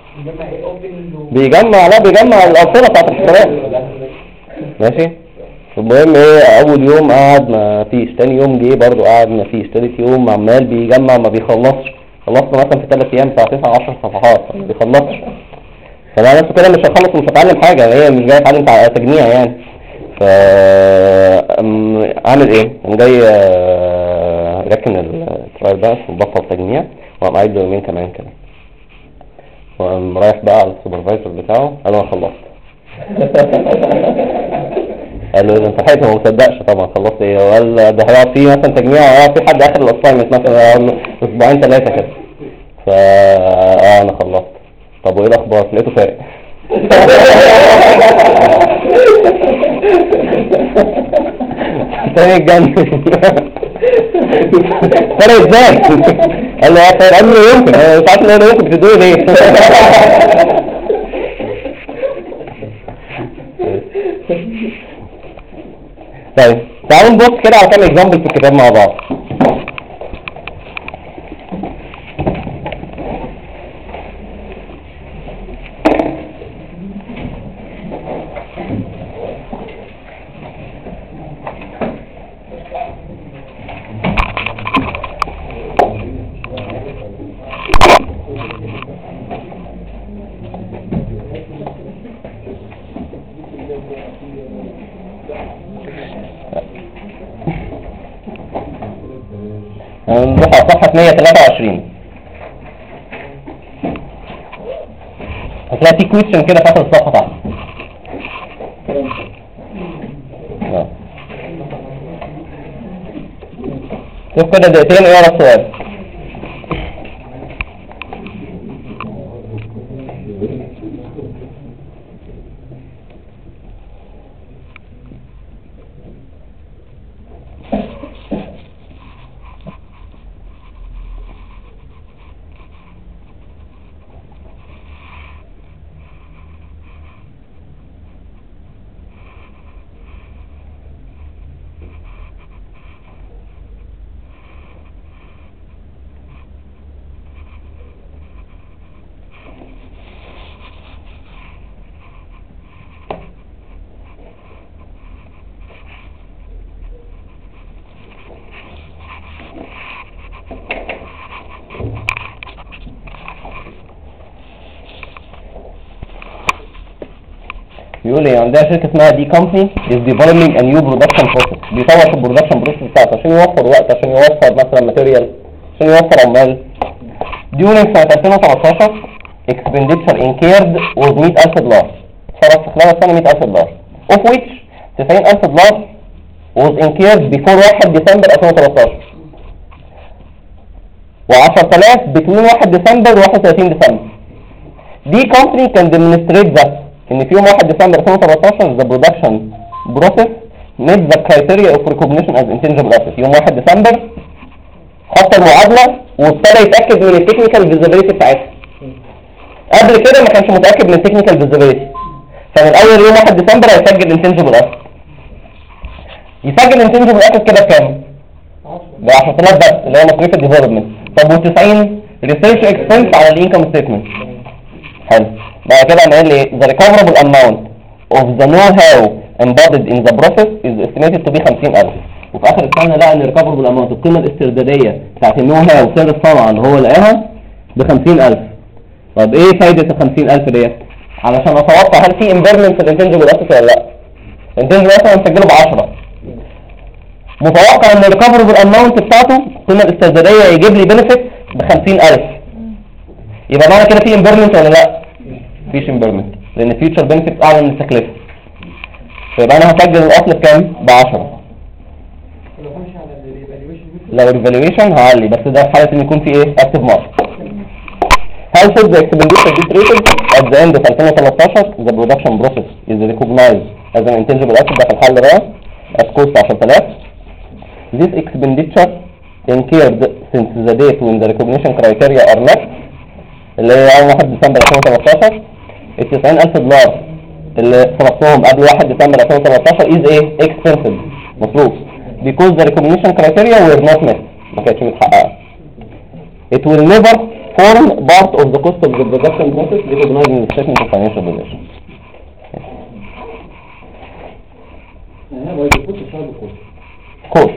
Speaker 1: بيجمع الارصده بتاعت الحسابات. ماشي، المهم ايه، اول يوم قعد ما فيش، تاني يوم جه برضه قعد ما فيش، تالت يوم عمال بيجمع ما بيخلصش. خلصنا مثلا في 3 ايام بتاع 9 10 صفحات ما بيخلصش. فبقى نفسه كده مش هخلص ومش هتعلم حاجه، هي مش جاي اتعلم تجميع يعني. عامل ايه، قام جاي ركن الترايل بقى وبطل تجميع، وقام قاعد له يومين كمان كده، وقام رايح بقى على السوبرفايزر بتاعه قال له انا خلصت. قال له انت حياتي، هو ما صدقش طبعا خلصت ايه، وقال ده هيقعد فيه مثلا تجميع، هيقعد فيه حد اخر الاساينمنت مثلا اسبوعين 3 كده. انا خلصت. طب وايه الاخبار؟ لقيته فارق. تاني الجنة فرق ازاي؟ قال له يا خير، قال له يمكن، مش عارف ان انا ممكن بتدوه ليه. طيب تعالوا نبص كده على كام اكزامبل في الكتاب مع بعض. هنروح على صفحة 123. هتلاقي في كويشن كده في آخر الصفحة تحت. شوف كده دقيقتين اقرا السؤال. بيقول ايه؟ عندها شركه اسمها دي كومباني is developing a new production process. بيطور في البرودكشن بروسيس بتاعته عشان يوفر وقت، عشان يوفر مثلا ماتيريال، عشان يوفر عمال. during سنه 2013 expenditure incurred was $100,000. صرف في خلال السنه $100,000 of which $90,000 was incurred before 1 ديسمبر 2013 و10,000 between 1 ديسمبر و 31 ديسمبر. دي كومباني can demonstrate that ان في يوم 1 ديسمبر 2013 the production process met the criteria of recognition as intangible asset. يوم 1 ديسمبر حط المعادله وابتدى يتاكد من التكنيكال فيزابيلتي بتاعتها. قبل كده ما كانش متاكد من التكنيكال فيزابيلتي، فمن اول يوم 1 ديسمبر هيسجل intangible asset. يسجل intangible asset كده بكام؟ ب 10,000 بس اللي هو مصاريف الديفلوبمنت. طب و90 ريسيرش اكسبنس على الانكم ستيتمنت. حلو. بعد كده هنقول لي the recoverable amount of the know-how embodied in the process is estimated to be 50,000. وفي اخر السنه لقى ان recoverable amount القيمه الاسترداديه بتاعت النو-هاو سر الصنعه اللي هو لقاها ب 50,000. طب ايه فايده ال 50,000 ديت؟ علشان اتوقع هل في impairment في الانتنجبل اسيت ولا لا؟ الانتنجبل اسيت انا مسجله ب 10، متوقع ان الريكفربل اماونت بتاعته القيمه الاسترداديه يجيب لي بنفيت ب 50,000. يبقى معنى كده في امبيرمنت ولا لا؟ مفيش امبيرمنت، لان فيوتشر بنفيت اعلى من التكلفه. فيبقى انا هسجل الاصل بكام؟ ب 10. لو الريفالويشن هعلي، بس ده في حاله ان يكون في ايه؟ اكتف ماركت. How should the expenditure be treated at the end of 2013 the production process is recognized as an intangible asset. ده في الحل ده at cost 10,000. This expenditure incurred since the date when the recognition criteria are met اللي هي يوم 1 ديسمبر 2013. ال $90,000 اللي صرفتهم قبل 1 ديسمبر 2013 is ايه؟ expensive مصروف because the recognition criteria were not met، ما كانتش متحققة. It will never form part of the cost of the production process recognized in the statement of financial position.
Speaker 4: يعني هو يكون الشهر بالكوست.
Speaker 1: cost.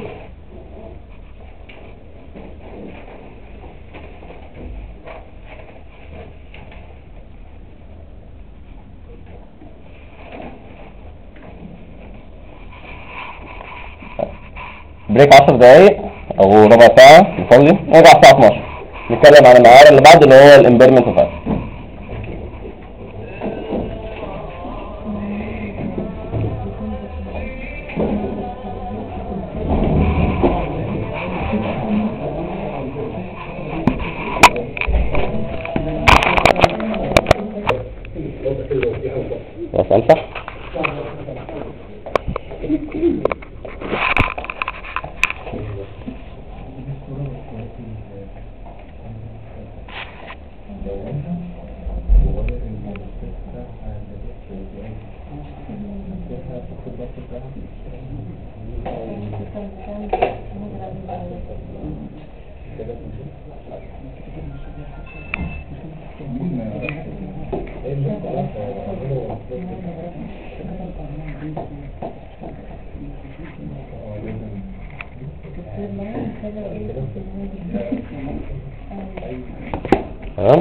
Speaker 1: بريك 10 دقايق او ربع ساعة نصلي، نرجع الساعة 12 نتكلم عن المعيار اللي بعد اللي هو الامبيرمنت اوف. بس امسح تمام.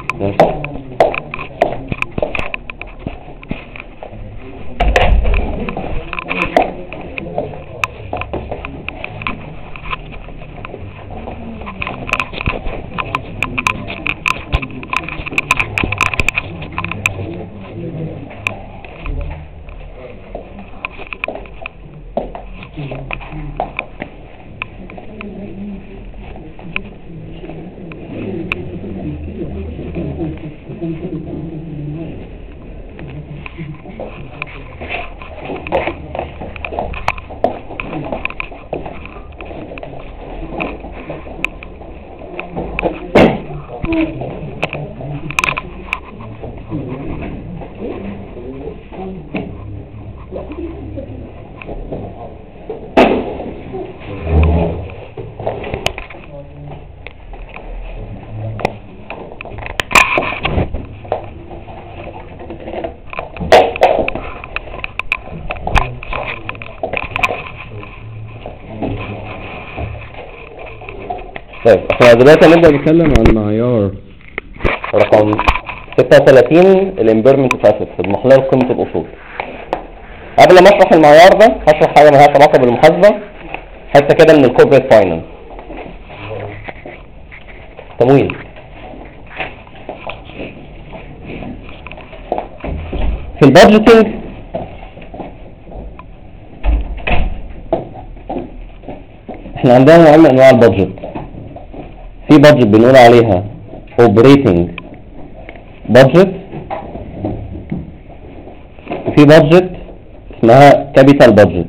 Speaker 1: طيب احنا دلوقتي هنبدأ نتكلم عن معيار رقم 36 الامبيرمنت فاسد في محلل قيمة الأصول. قبل ما اشرح المعيار ده هشرح حاجة مالهاش علاقة بالمحاسبة، حتة كده من الكوربريت فاينانس. تمويل. في البادجيتنج احنا عندنا نوع من انواع البادجت. في بادجت بنقول عليها operating budget، وفي بادجت اسمها capital budget.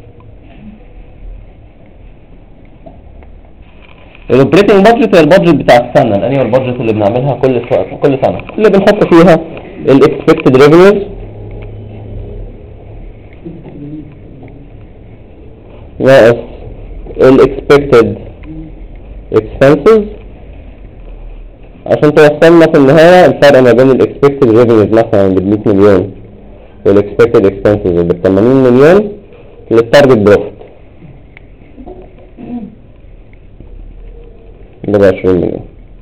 Speaker 1: الاوبريتنج بادجت هي البادجت بتاع السنه، الانيوال بادجت اللي بنعملها كل سنه، اللي بنحط فيها الاكسبكتد ريفينيوز ناقص الاكسبكتد expenses عشان توصلنا في النهاية الفرق ما بين expected revenues مثلا بال 100 مليون وال expected expenses بال 80 مليون للتارجت بروفيت اللي ب 20 مليون.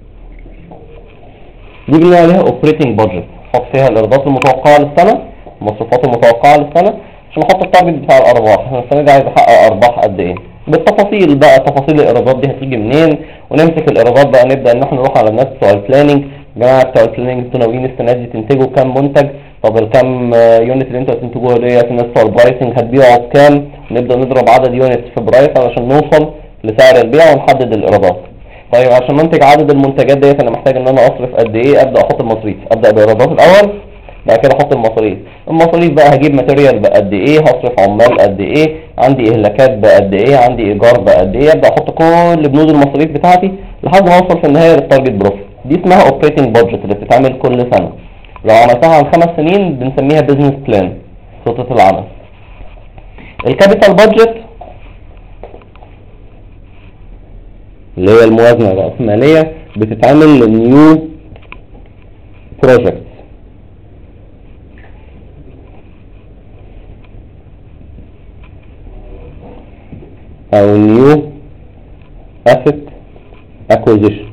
Speaker 1: دي بنقول عليها operating budget، نحط فيها الإيرادات المتوقعة للسنة، المصروفات المتوقعة للسنة، عشان نحط التارجت بتاع الأرباح. احنا السنة دي عايز أحقق أرباح قد إيه؟ بالتفاصيل بقى، تفاصيل الايرادات دي هتيجي منين، ونمسك الايرادات بقى نبدا ان احنا نروح على الناس بتوع البلاننج. يا جماعه بتوع البلاننج انتوا ناويين السنه دي تنتجوا كام منتج؟ طب الكام يونت اللي انتوا هتنتجوها ديت الناس بتوع البرايسنج هتبيعوا بكام؟ نبدا نضرب عدد يونتس في برايس علشان نوصل لسعر البيع ونحدد الايرادات. طيب عشان منتج عدد المنتجات ديت انا محتاج ان انا اصرف قد ايه؟ ابدا احط المصاريف، ابدا بالايرادات الاول، بعد كده احط المصاريف. المصاريف بقى هجيب ماتيريال بقد ايه، هصرف عمال قد ايه، عندي اهلاكات بقد ايه، عندي ايجار بقد ايه، ابدا احط كل بنود المصاريف بتاعتي لحد ما اوصل في النهايه للتارجت بروفيت. دي اسمها اوبريتنج بادجت اللي بتتعمل كل سنه. لو عملتها عن 5 سنين بنسميها بزنس بلان، خطه العمل. الكابيتال بادجت اللي هي الموازنه الراسماليه بتتعمل للنيو بروجكت او new asset acquisition.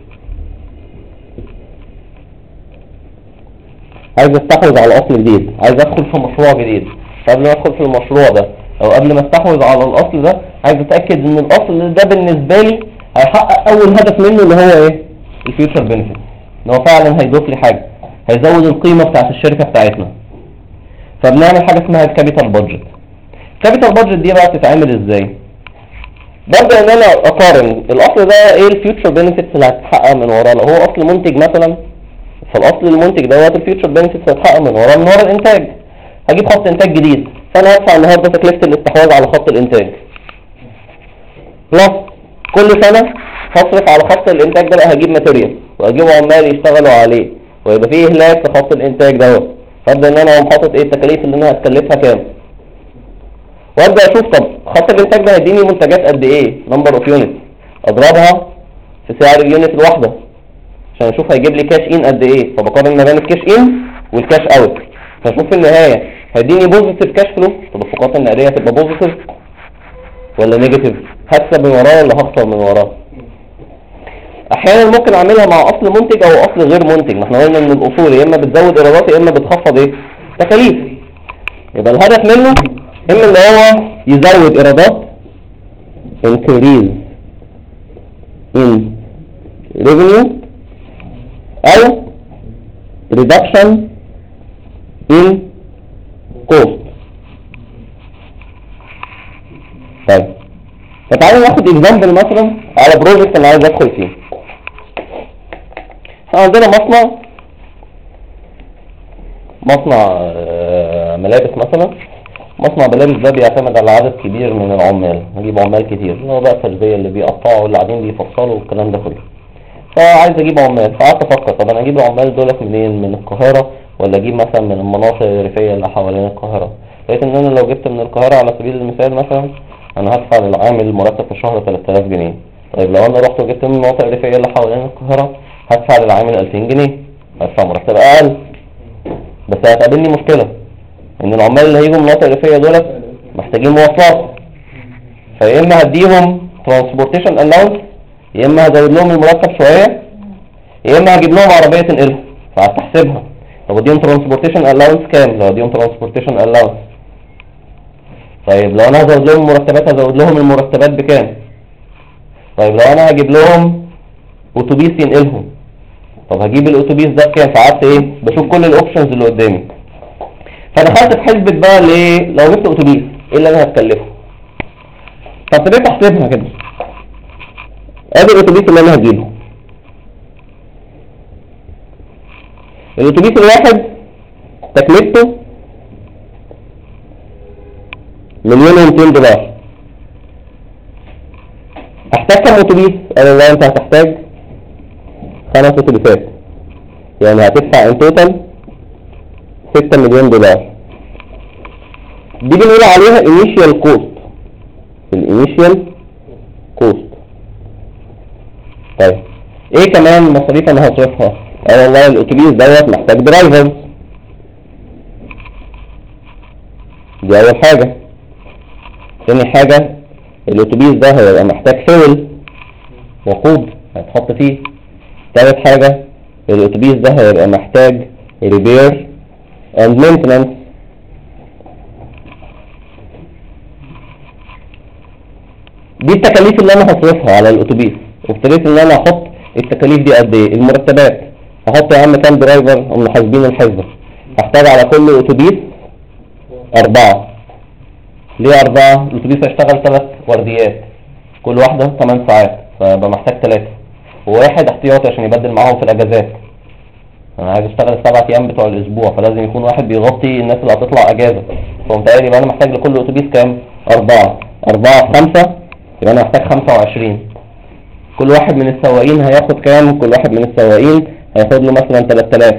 Speaker 1: عايز استحوذ على اصل جديد، عايز ادخل في مشروع جديد. قبل ما ادخل في المشروع ده او قبل ما استحوذ على الاصل ده عايز اتاكد ان الاصل ده بالنسبه لي هيحقق اول هدف منه اللي هو ايه؟ الفيوتشر بنفيت، ان هو فعلا هيضيف لي حاجه، هيزود القيمه بتاعت الشركه بتاعتنا. فبنعمل حاجه اسمها الكابيتال بادجت. الكابيتال بادجت دي بقى بتتعمل ازاي؟ ببدأ ان انا اقارن الاصل ده ايه الفيوتشر بنفيتس اللي هتتحقق من وراه. لو هو اصل منتج مثلا، فالاصل المنتج دوت الفيوتشر بنفيتس هتتحقق من وراه من ورا الانتاج. هجيب خط انتاج جديد، فانا هدفع النهارده تكلفه الاستحواذ على خط الانتاج بلس كل سنه هصرف على خط الانتاج ده. بقى هجيب ماتيريال واجيب عمال يشتغلوا عليه ويبقى فيه اهلاك في خط الانتاج دوت. فابدا ان انا اقوم حاطط ايه التكاليف اللي انا هتكلفها كام. وابدا اشوف طب خط الانتاج ده هيديني منتجات قد ايه، نمبر اوف يونت، اضربها في سعر اليونت الواحده عشان اشوف هيجيب لي كاش ان قد ايه، فبقارن ما بين الكاش ان والكاش اوت، فاشوف في النهايه هيديني بوزيتيف كاش فلو، التدفقات النقديه تبقى بوزيتيف ولا نيجاتيف، هكسب من وراه ولا هخسر من وراه. احيانا ممكن اعملها مع اصل منتج او اصل غير منتج، ما احنا قلنا ان الاصول يا اما بتزود ايرادات يا اما بتخفض ايه تكاليف، يبقى الهدف منه اما ان هو يزود ايرادات increase in revenue او reduction in cost. طيب فتعالوا ناخد اكزامبل مثلا على بروجكت انا عايز ادخل فيه. احنا عندنا مصنع ملابس مثلا. مصنع ملابس ده بيعتمد على عدد كبير من العمال، نجيب عمال كتير اللي هو بقى التربيه اللي بيقطعوا واللي قاعدين بيفصلوا والكلام ده كله. فعايز اجيب عمال، فقعدت افكر طب انا اجيب العمال دولت منين، من القاهره ولا اجيب مثلا من المناطق الريفيه اللي حوالين القاهره. لقيت ان انا لو جبت من القاهره على سبيل المثال مثلا انا هدفع للعامل المرتب في الشهر 3000 جنيه. طيب لو انا رحت وجبت من المناطق الريفيه اللي حوالين القاهره هدفع للعامل 2000 جنيه، هدفع مرتب اقل. بس هتقابلني مشكله ان العمال اللي هيجوا من المناطق الريفيه دولت محتاجين مواصلات، فيا اما هديهم ترانسبورتيشن الاونس يا اما هزود لهم المرتب شويه يا اما هجيب لهم عربيه تنقلهم، فهتحسبها طب اديهم ترانسبورتيشن الاونس كام؟ لو اديهم ترانسبورتيشن الاونس طيب لو انا هزود لهم المرتبات هزود لهم المرتبات بكام؟ طيب لو انا هجيب لهم اتوبيس ينقلهم طب هجيب الاتوبيس ده بكام؟ فقعدت ايه بشوف كل الاوبشنز اللي قدامي، فدخلت في حسبة بقى ليه لو جبت اتوبيس ايه اللي انا هتكلفه. فابتديت احسبها كده، ادي الاتوبيس اللي انا هجيبه، الاتوبيس الواحد تكلفته $1,200,000. احتاج كم اتوبيس؟ قال والله انت هتحتاج 5 اتوبيسات، يعني هتدفع ان توتال $6 مليون. دي بنقول عليها initial cost، الانيشيال كوست. طيب ايه كمان مصاريف انا هصرفها؟ والله الاتوبيس دوت محتاج درايفرز، دي اول حاجه. تاني حاجه الاتوبيس ده هيبقى محتاج فيول، وقود هيتحط فيه. تالت حاجه الاتوبيس ده هيبقى محتاج ريبير اند مينتنانس. دي التكاليف اللي انا هصرفها على الاتوبيس، وابتديت ان انا احط التكاليف دي قد ايه. المرتبات هحط يا عم كام درايفر، هم حاسبين الحسبه، هحتاج على كل اتوبيس 4. ليه 4؟ الاتوبيس هيشتغل 3 ورديات كل واحده 8 ساعات، فبقى محتاج 3 وواحد احتياطي عشان يبدل معاهم في الاجازات. انا عايز اشتغل ال7 ايام بتوع الاسبوع، فلازم يكون واحد بيغطي الناس اللي هتطلع اجازه. فقمت قايل يبقى انا محتاج لكل اتوبيس كام؟ 4 في 5 يبقى انا محتاج 25. كل واحد من السواقين هياخد كام؟ كل واحد من السواقين هياخد له مثلا 3000.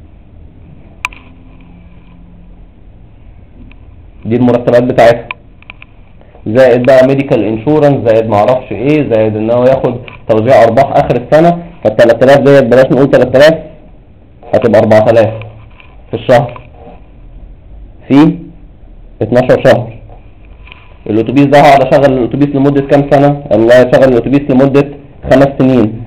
Speaker 1: دي المرتبات بتاعتها، زائد بقى ميديكال انشورنس، زائد معرفش ايه، زائد ان هو ياخد توزيع ارباح اخر السنه. فال3000 ديت بلاش نقول 3000، هتبقى 4000 في الشهر في 12 شهر. الاتوبيس ده هقعد اشغل الاتوبيس لمده كام سنه؟ الله اشغل الاتوبيس لمده 5 سنين.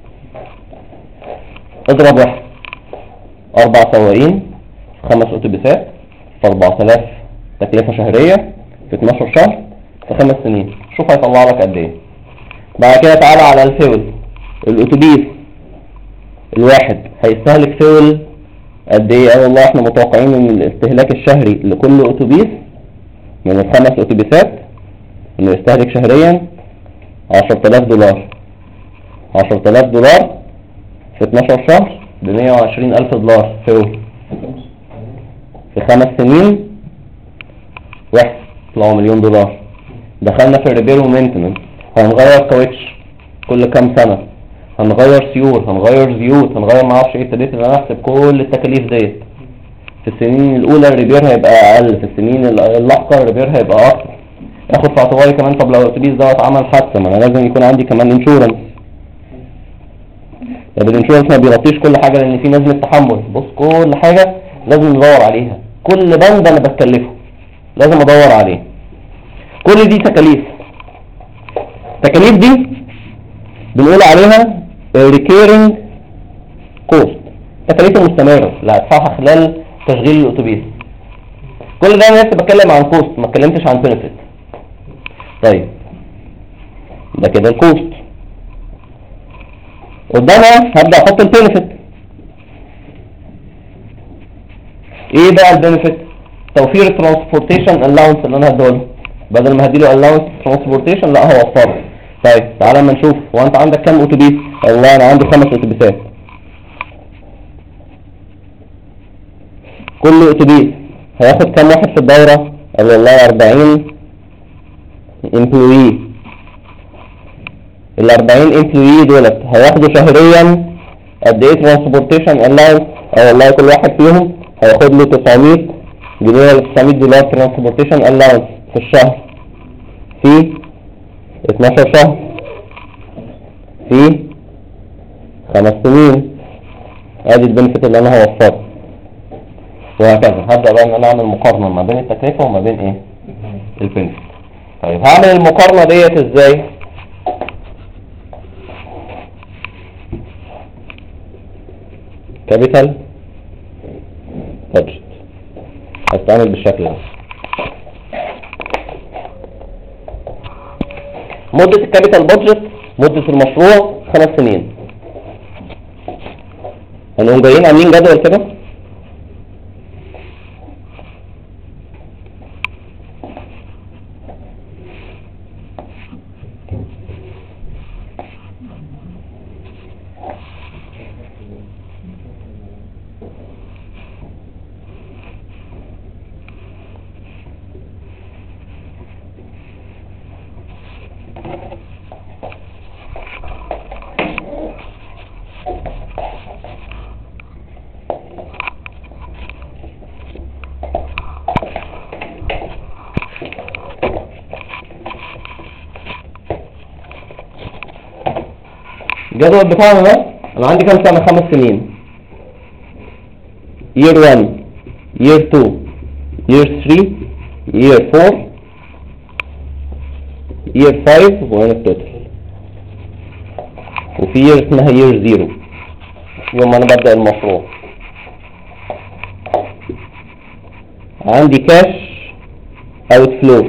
Speaker 1: اضرب واحد 4 سواقين 5 اتوبيسات في 4000 تكلفه شهريه في 12 شهر في 5 سنين، شوف هيطلع لك قد ايه. بعد كده تعالى على الفيول. الاتوبيس الواحد هيستهلك فيول قد ايه؟ والله احنا متوقعين ان الاستهلاك الشهري لكل اتوبيس من ال5 اتوبيسات انه يستهلك شهريا $10,000. $10,000 في 12 شهر ب$120,000 فيول في 5 سنين، واحد طلعوا $1,000,000. دخلنا في الريبير ومينتنس، هنغير كاوتش كل كام سنة، هنغير سيور، هنغير زيوت، هنغير معرفش ايه. ابتديت ان انا احسب كل التكاليف ديت. في السنين الاولى الريبير هيبقى اقل، في السنين اللاحقة الريبير هيبقى اكتر. اخد في اعتباري كمان طب لو الاتوبيس دوت عمل حادثه، ما انا لازم يكون عندي كمان انشورنس. طب الانشورنس ما بيغطيش كل حاجه لان في نسبه تحمل. بص كل حاجه لازم ندور عليها، كل بند انا بتكلفه لازم ادور عليه. كل دي تكاليف. التكاليف دي بنقول عليها recurring cost، التكاليف المستمره اللي هدفعها خلال تشغيل الاتوبيس. كل ده انا لسه بتكلم عن كوست، ما اتكلمتش عن بنفيت. طيب ده كده الكوست. قدامها هبدا احط البنفيت. ايه بقى البنفيت؟ توفير الترانسبورتيشن الاونس اللي انا هديله، بدل ما هديله الاونس ترانسبورتيشن لا هوفره. طيب تعالى اما نشوف، هو انت عندك كام اتوبيس؟ والله انا عندي 5 اتوبيسات. كل اتوبيس هياخد كام واحد في الدورة؟ قال والله 40 امبلوي. ال 40 امبلوي دولت هياخدوا شهريا قد ايه ترانسبورتيشن الاونس؟ والله كل واحد فيهم هياخد له 900 جنيه ولا 900 دولار ترانسبورتيشن الاونس في الشهر، في 12 شهر، في 5 سنين. ادي البنفيت اللي انا هوفره. وهكذا هبدأ بقى ان انا اعمل مقارنة ما بين التكلفة وما بين ايه البنفيت. طيب هعمل المقارنة ديت ازاي؟ كابيتال بادجت هستعمل بالشكل ده. مدة الكابيتال بادجت، مدة المشروع 5 سنين. هنقوم جايين عاملين جدول كده الجدول بتاعنا ده. انا عندي كام سنة؟ 5 سنين. year 1 year 2 year 3 year 4 year 5 وهنا التوتال. وفي year اسمها year 0 يوم ما انا ببدأ المشروع. عندي كاش اوت فلو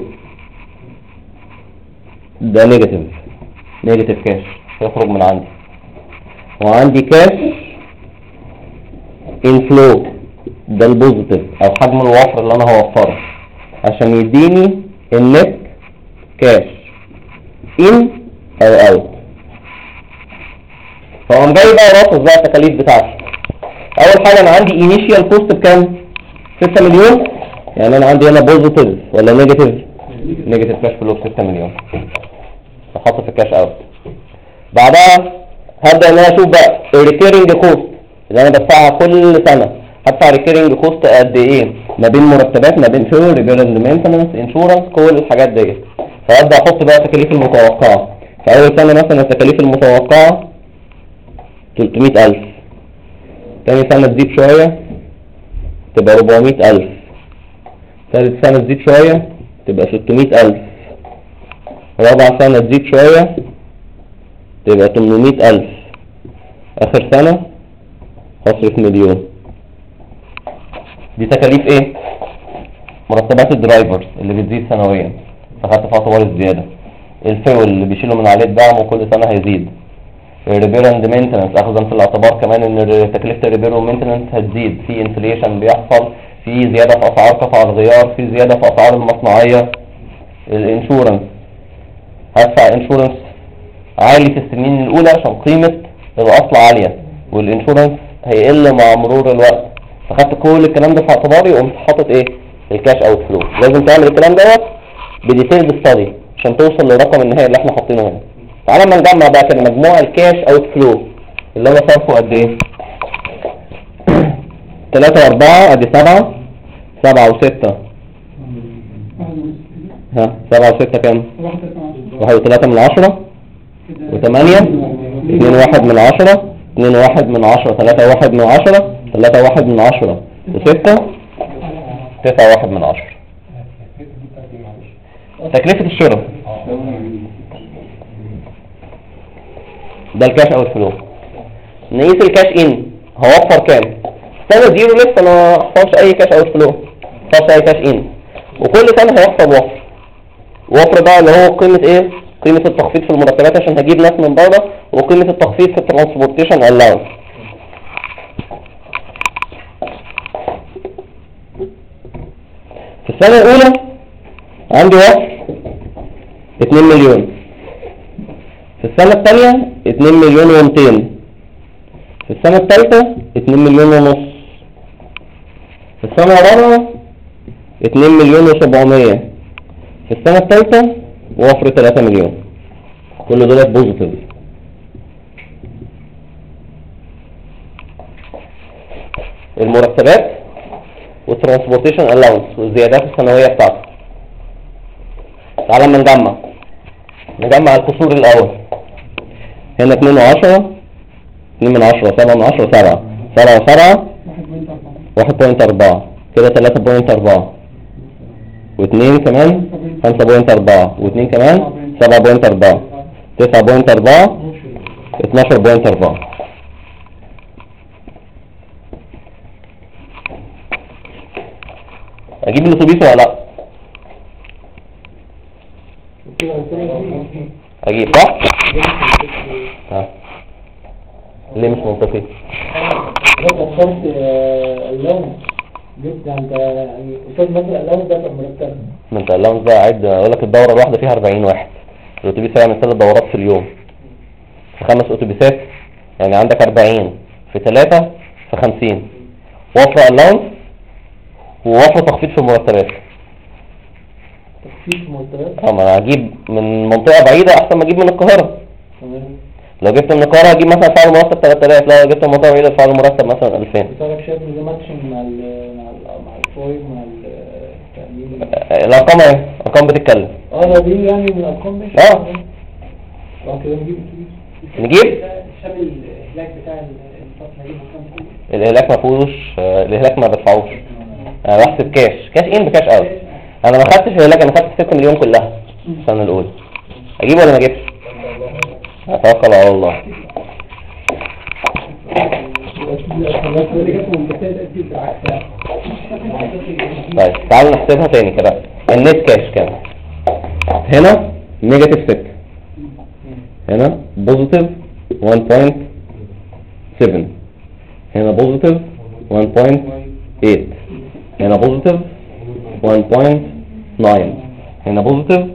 Speaker 1: ده نيجاتيف كاش يخرج من عندي. وعندي كاش انفلو ده البوزيتيف او حجم الوفر اللي انا هوفره عشان يديني النت كاش ان او اوت. فقام جاي بقى رافض بقى التكاليف بتاعتي. اول حاجه انا عندي انيشيال كوست بكام؟ 6 مليون. يعني انا عندي هنا بوزيتيف ولا نيجاتيف كاش فلو ب 6 مليون احط في الكاش اوت. بعدها هبدأ ان انا اشوف بقى الريكيرنج كوست اللي انا بدفعها كل سنة. هدفع ريكيرنج كوست قد ايه؟ ما بين مرتبات، ما بين فيول، ريبير اند مينتنس، انشورنس، كل الحاجات ديت. فابدأ احط بقى التكاليف المتوقعة. في اول سنة مثلا التكاليف المتوقعة 300,000. تاني سنة تزيد شوية تبقى 400,000. ثالث سنة تزيد شوية تبقى 600,000. رابع سنة تزيد شوية تبقى 800,000. اخر سنة هصرف 1,000,000. دي تكاليف ايه؟ مرتبات الدرايفرز اللي بتزيد سنويا فخدت في اعتبار الزيادة. الفيول اللي بيشيلوا من عليه الدعم وكل سنة هيزيد. الريبير اند مينتنس اخذا في الاعتبار كمان ان تكلفة الريبير والمينتنس هتزيد، في انفليشن بيحصل، في زيادة في اسعار قطع الغيار، في زيادة في اسعار المصنعية. الانشورنس هدفع انشورنس عالي في السنين الاولى عشان قيمة الاصل عالية، والانشورنس هيقل مع مرور الوقت. فخدت كل الكلام ده في اعتباري وقمت حاطط ايه؟ الكاش اوت فلو. لازم تعمل الكلام دوت بديتيلز ستادي عشان توصل للرقم النهائي اللي احنا حاطينه هنا. تعالى اما نجمع بقى كده مجموع الكاش اوت فلو اللي انا صرفه قد ايه؟ 3 و4 ادي 7 7 و6 ها 7 و6 كام؟ 1.3 من 10 و8 2.1 من 10 2.1 من 10 3.1 من 10 3.1 من 10 و6 9.1 من 10. تكلفة الشراء ده الكاش او الفلو. نقيس الكاش ان هوفر كام؟ سنة زيرو لسه ما حصلش اي كاش او الفلو، ما حصلش اي كاش ان، وكل سنة هيحصل وفر بقى اللي هو قيمة ايه؟ قيمة التخفيض في المرتبات عشان هجيب ناس من بره، وقيمة التخفيض في الترانسبورتيشن الاونس. في السنة الأولى عندي وفر 2 مليون، في السنة الثانية 2 مليون و200، في السنة الثالثة 2 مليون ونص، في السنة الرابعة 2 مليون و700، في السنة الثالثة وفر 3 مليون. كل دولت بوزيتيف. المرتبات والترانسبورتيشن الاونس والزيادات السنوية بتاعته. تعالى نجمع الكسور الاول. هنا 2 و10 2 من 10 7 من 10 7 7 و7 1.4 كده 3.4 و2 كمان 5.4 و2 كمان 7.4 9.4 12.4. اجيب الاتوبيس ولا لا؟ اجيب صح؟ ها ليه مش منطقي؟
Speaker 5: وفرت اللون جبت عند يعني قصاد مثلا اللون ده مرتب.
Speaker 1: ما انت اللونز بقى عد، اقول لك الدوره الواحده فيها 40 واحد، الاتوبيس هيعمل 3 دورات في اليوم، في 5 اتوبيسات يعني عندك 40 في 3 في 50. وفر اللونز ووفر تخفيض في المرتبات.
Speaker 5: تخفيض مرتبات؟
Speaker 1: ما انا هجيب من منطقه بعيده احسن ما اجيب من القاهره.
Speaker 5: تمام.
Speaker 1: لو جبت من القاهره هجيب مثلا فعل مرتب 3000، لو جبت من منطقه بعيده فعل مرتب مثلا 2000.
Speaker 5: حضرتك شايف ان ده ماتشنج مع الفويد مع التأمين؟
Speaker 1: الارقام اهي، ارقام بتتكلم.
Speaker 5: ده دي يعني من الارقام ماشي. كده
Speaker 1: نجيب
Speaker 2: شامل الاهلاك بتاع الفصل هجيبه كام؟
Speaker 1: الاهلاك ما فيهوش، الاهلاك ما بدفعوش. انا بحسب كاش ان بكاش اوت. انا ما خدتش الاهلاك، انا خدت 6 مليون كلها السنه الاولى. اجيب ولا ما اجيبش؟ اتوكل على الله. طيب تعالوا نحسبها تاني كده. النت كاش كام؟ هنا نيجاتيف 6، هنا بوزيتيف 1.7، هنا بوزيتيف 1.8، هنا بوزيتيف 1.9، هنا بوزيتيف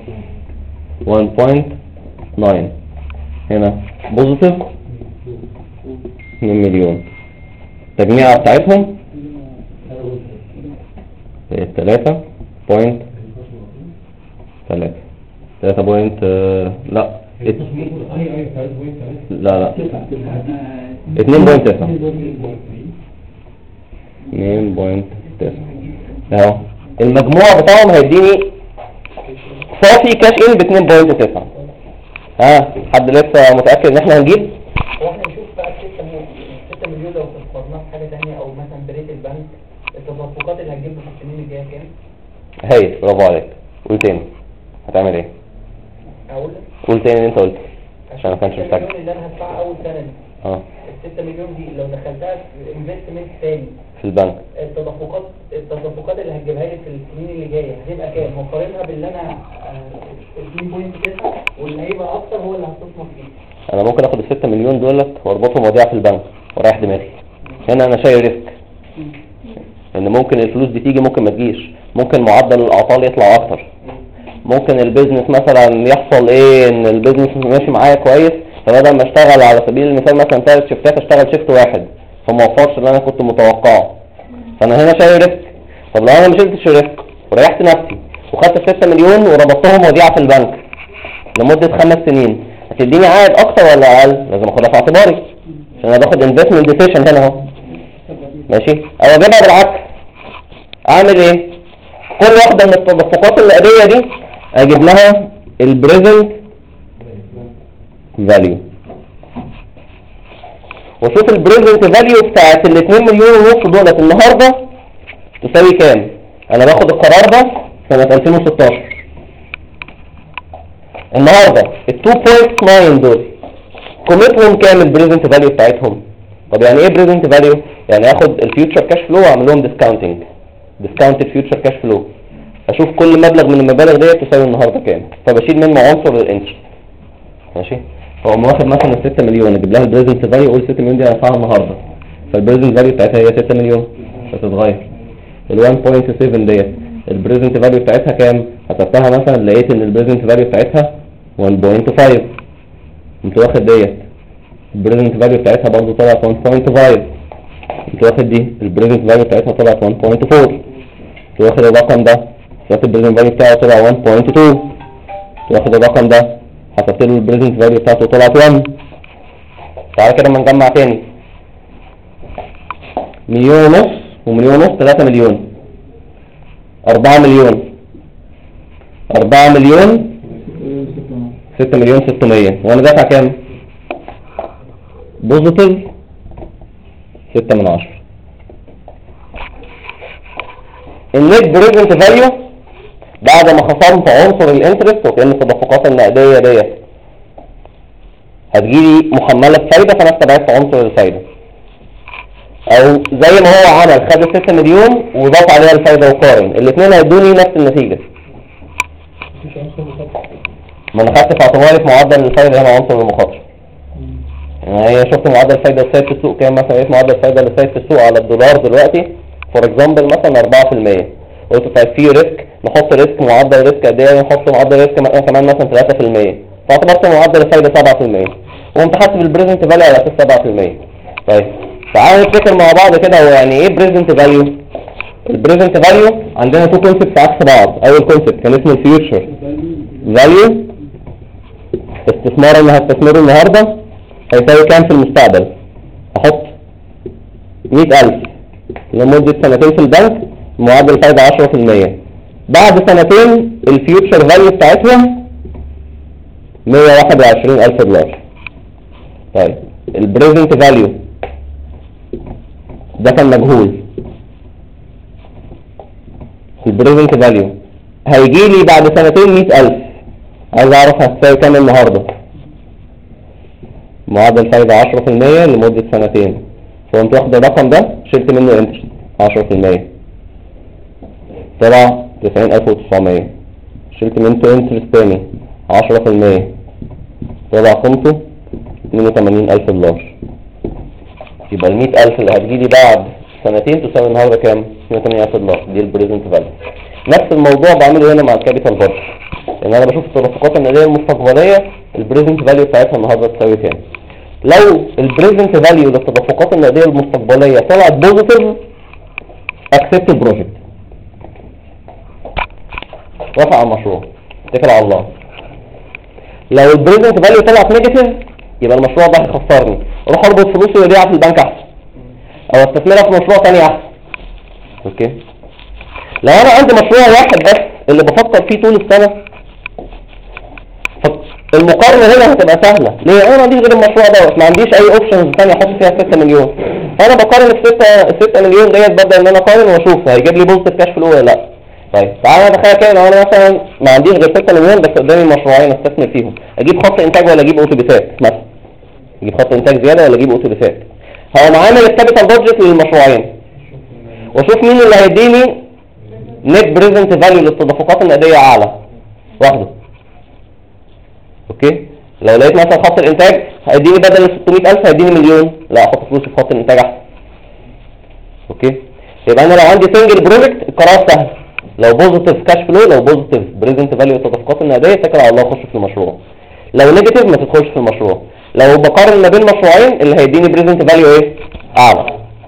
Speaker 1: 1.9، هنا بوزيتيف 2 مليون. التجميعة بتاعتهم 3.3 لا 2.9 اهو. المجموع بتاعهم هيديني صافي كاش ان ب 2.9. حد لسه متأكد ان احنا هنجيب؟
Speaker 5: هو احنا نشوف بقى 6 مليون لو استثمرناه في حاجة تانية او مثلا بريت البنك، التدفقات اللي هتجيبها في السنين الجاية كام؟
Speaker 1: هاي برافو عليك. قول تاني هتعمل ايه؟ قول تاني اللي انت قلته عشان ما كانش مستعجل.
Speaker 5: 6 مليون اللي انا هدفعها اول سنة دي، ال 6 مليون دي لو دخلتها في انفستمنت تاني
Speaker 1: في البنك،
Speaker 5: التدفقات اللي هتجيبها لي في السنين اللي جايه هتبقى كام؟ مقارنها باللي انا 2.9 واللي هيبقى اكتر هو اللي هستثمر فيه.
Speaker 1: انا ممكن اخد ال 6 مليون دولت واربطهم وديعة في البنك ورايح دماغي. هنا انا شايل ريسك ان ممكن الفلوس دي تيجي ممكن ما تجيش، ممكن معدل الاعطال يطلع اكتر، ممكن البيزنس مثلا يحصل ايه ان البيزنس ماشي معايا كويس، فبدل ما اشتغل على سبيل المثال مثلا 3 شيفتات اشتغل شيفت واحد فما وفرش اللي انا كنت متوقعه. فانا هنا شايل ريسك. طب لو انا ما شلتش ريسك وريحت نفسي وخدت 6 مليون وربطتهم وديعة في البنك لمدة 5 سنين هتديني عائد اكتر ولا اقل؟ لازم اخدها في اعتباري عشان انا باخد انفستمنت ديسيشن هنا اهو. ماشي؟ او اجيبها بالعكس. اعمل ايه؟ كل واحدة من التدفقات النقدية دي اجيب لها البريزنت فاليو، واشوف البريزنت فاليو بتاعت ال 2 مليون ونص دولت النهارده تساوي كام. انا باخد القرار ده سنة 2016. النهارده ال 2.9 دول قيمتهم كام البريزنت فاليو بتاعتهم؟ طب يعني ايه بريزنت فاليو؟ يعني اخد الفيوتشر كاش فلو واعمل لهم ديسكاونتد فيوتشر كاش فلو، اشوف كل مبلغ من المبالغ ديت تساوي النهارده كام، فبشيل منه عنصر الانترست. ماشي، هو واخد مثلا 6 مليون، اجيب لها البريزنت فاليو، اقول 6 مليون دي هدفعها النهارده، فالبريزنت فاليو بتاعتها هي 6 مليون مش هتتغير. ال 1.7 ديت البريزنت فاليو بتاعتها كام؟ حسبتها مثلا لقيت ان البريزنت فاليو بتاعتها 1.5، انت واخد ديت البريزنت فاليو بتاعتها برضه طلعت 1.5، انت واخد دي البريزنت فاليو بتاعتها طلعت 1.4، انت واخد الرقم ده واخد البريزنت فاليو بتاعه طلع 1.2، انت واخد الرقم ده حسبت له البريزنت فاليو بتاعته طلعت 1. تعالى كده اما نجمع تاني، 1.5 مليون ومليون ونص 3 مليون، 4 مليون 4 مليون 6 مليون 600، وانا دافع كام؟ بوزيتيف 6 من 10. النت بريزنت فاليو بعد ما خصمت عنصر الانترست، وكأن التدفقات النقدية ديت هتجيلي محملة بفايدة، فانا استبعدت عنصر الفايدة، او زي ما هو عمل خد 6 مليون وضاف عليها الفايدة وقارن، الاثنين هيدوني نفس النتيجة. ما انا خدت في اعتباري في معدل الفايدة هنا عنصر المخاطرة. يعني هي شفت معدل الفايدة اللي سايد في السوق كام مثلا، لقيت معدل الفايدة اللي سايد في السوق على الدولار دلوقتي فور اكزامبل مثلا 4%، قلت طيب في ريسك، نحط ريسك معدل ريسك قد ايه؟ نحط معدل ريسك كمان مثلا 3%، فاعتبرت معدل الفايدة 7%، وقمت حاسب البريزنت فاليو على اساس 7%. طيب تعالوا نفتكر مع بعض كده هو يعني ايه بريزنت فاليو؟ البريزنت فاليو عندنا تو كونسبت عكس بعض. اول كونسبت كان اسمه الفيوتشر فاليو، استثمار اللي هستثمره النهارده هيساوي كام في المستقبل، احط 100,000 لمدة سنتين في البنك، معدل فايدة 10%، بعد سنتين الفيوتشر فاليو بتاعتهم 121,000 دولار. طيب البريزنت فاليو ده كان مجهول، البريزنت فاليو هيجي لي بعد سنتين 100,000، عايز اعرف هتساوي كام النهارده، معدل فايدة 10% لمدة سنتين، فقمت واخد الرقم ده شلت منه انترست 10%، طلع 90,900، شلت منه انترست تاني 10%، طلع قيمته 82,000 دولار. يبقى ال 100,000 اللي هتجيلي بعد سنتين تساوي النهارده كام؟ 82,000 دولار، دي البريزنت فاليو. نفس الموضوع بعمله هنا مع الكابيتال بادجت، لان انا بشوف التدفقات النقديه المستقبليه البريزنت فاليو بتاعتها النهارده تساوي كام. لو البريزنت فاليو للتدفقات النقديه المستقبليه طلعت بوزيتيف اكسبت البروجكت، وافق على المشروع، اتكل على الله. لو البريزنت فاليو طلعت نيجاتيف يبقى المشروع ده هيخسرني، اروح اربط فلوسي واوديها في البنك احسن، او استثمرها في مشروع تاني احسن. اوكي، لو انا عندي مشروع واحد بس اللي بفكر فيه طول السنه، المقارنه هنا هتبقى سهله. ليه؟ انا ما عنديش غير المشروع دوت، ما عنديش اي اوبشنز ثانيه احط فيها 6 مليون، فانا بقارن ال 6 مليون ديت، ببدا ان انا اقارن واشوف هيجيب لي بوزيتيف كاش فلو ولا لا. طيب تعالى نتخيل كده لو انا مثلا ما عنديش غير 6 مليون بس قدامي مشروعين استثمر فيهم، اجيب خط انتاج ولا اجيب اوتوبيسات مثلا؟ اجيب خط انتاج زياده ولا اجيب اوتوبيسات؟ هقوم عامل الكابيتال بادجت للمشروعين واشوف مين اللي هيديني نت بريزنت فاليو للتدفقات النقديه اعلى واخده. اوكي، لو لقيت مثلا خط الانتاج هيديني بدل ال 600,000 هيديني مليون، لا احط فلوسي في خط الانتاج احسن. اوكي، يبقى انا لو عندي سنجل بروجكت القرار سهل، لو بوزيتيف كاش فلو، لو بوزيتيف بريزنت فاليو للتدفقات النقديه اتكل على الله وخش في المشروع. لو نيجاتيف ما تدخلش في المشروع. لو بقارن ما بين مشروعين اللي هيديني بريزنت فاليو ايه؟ اعلى.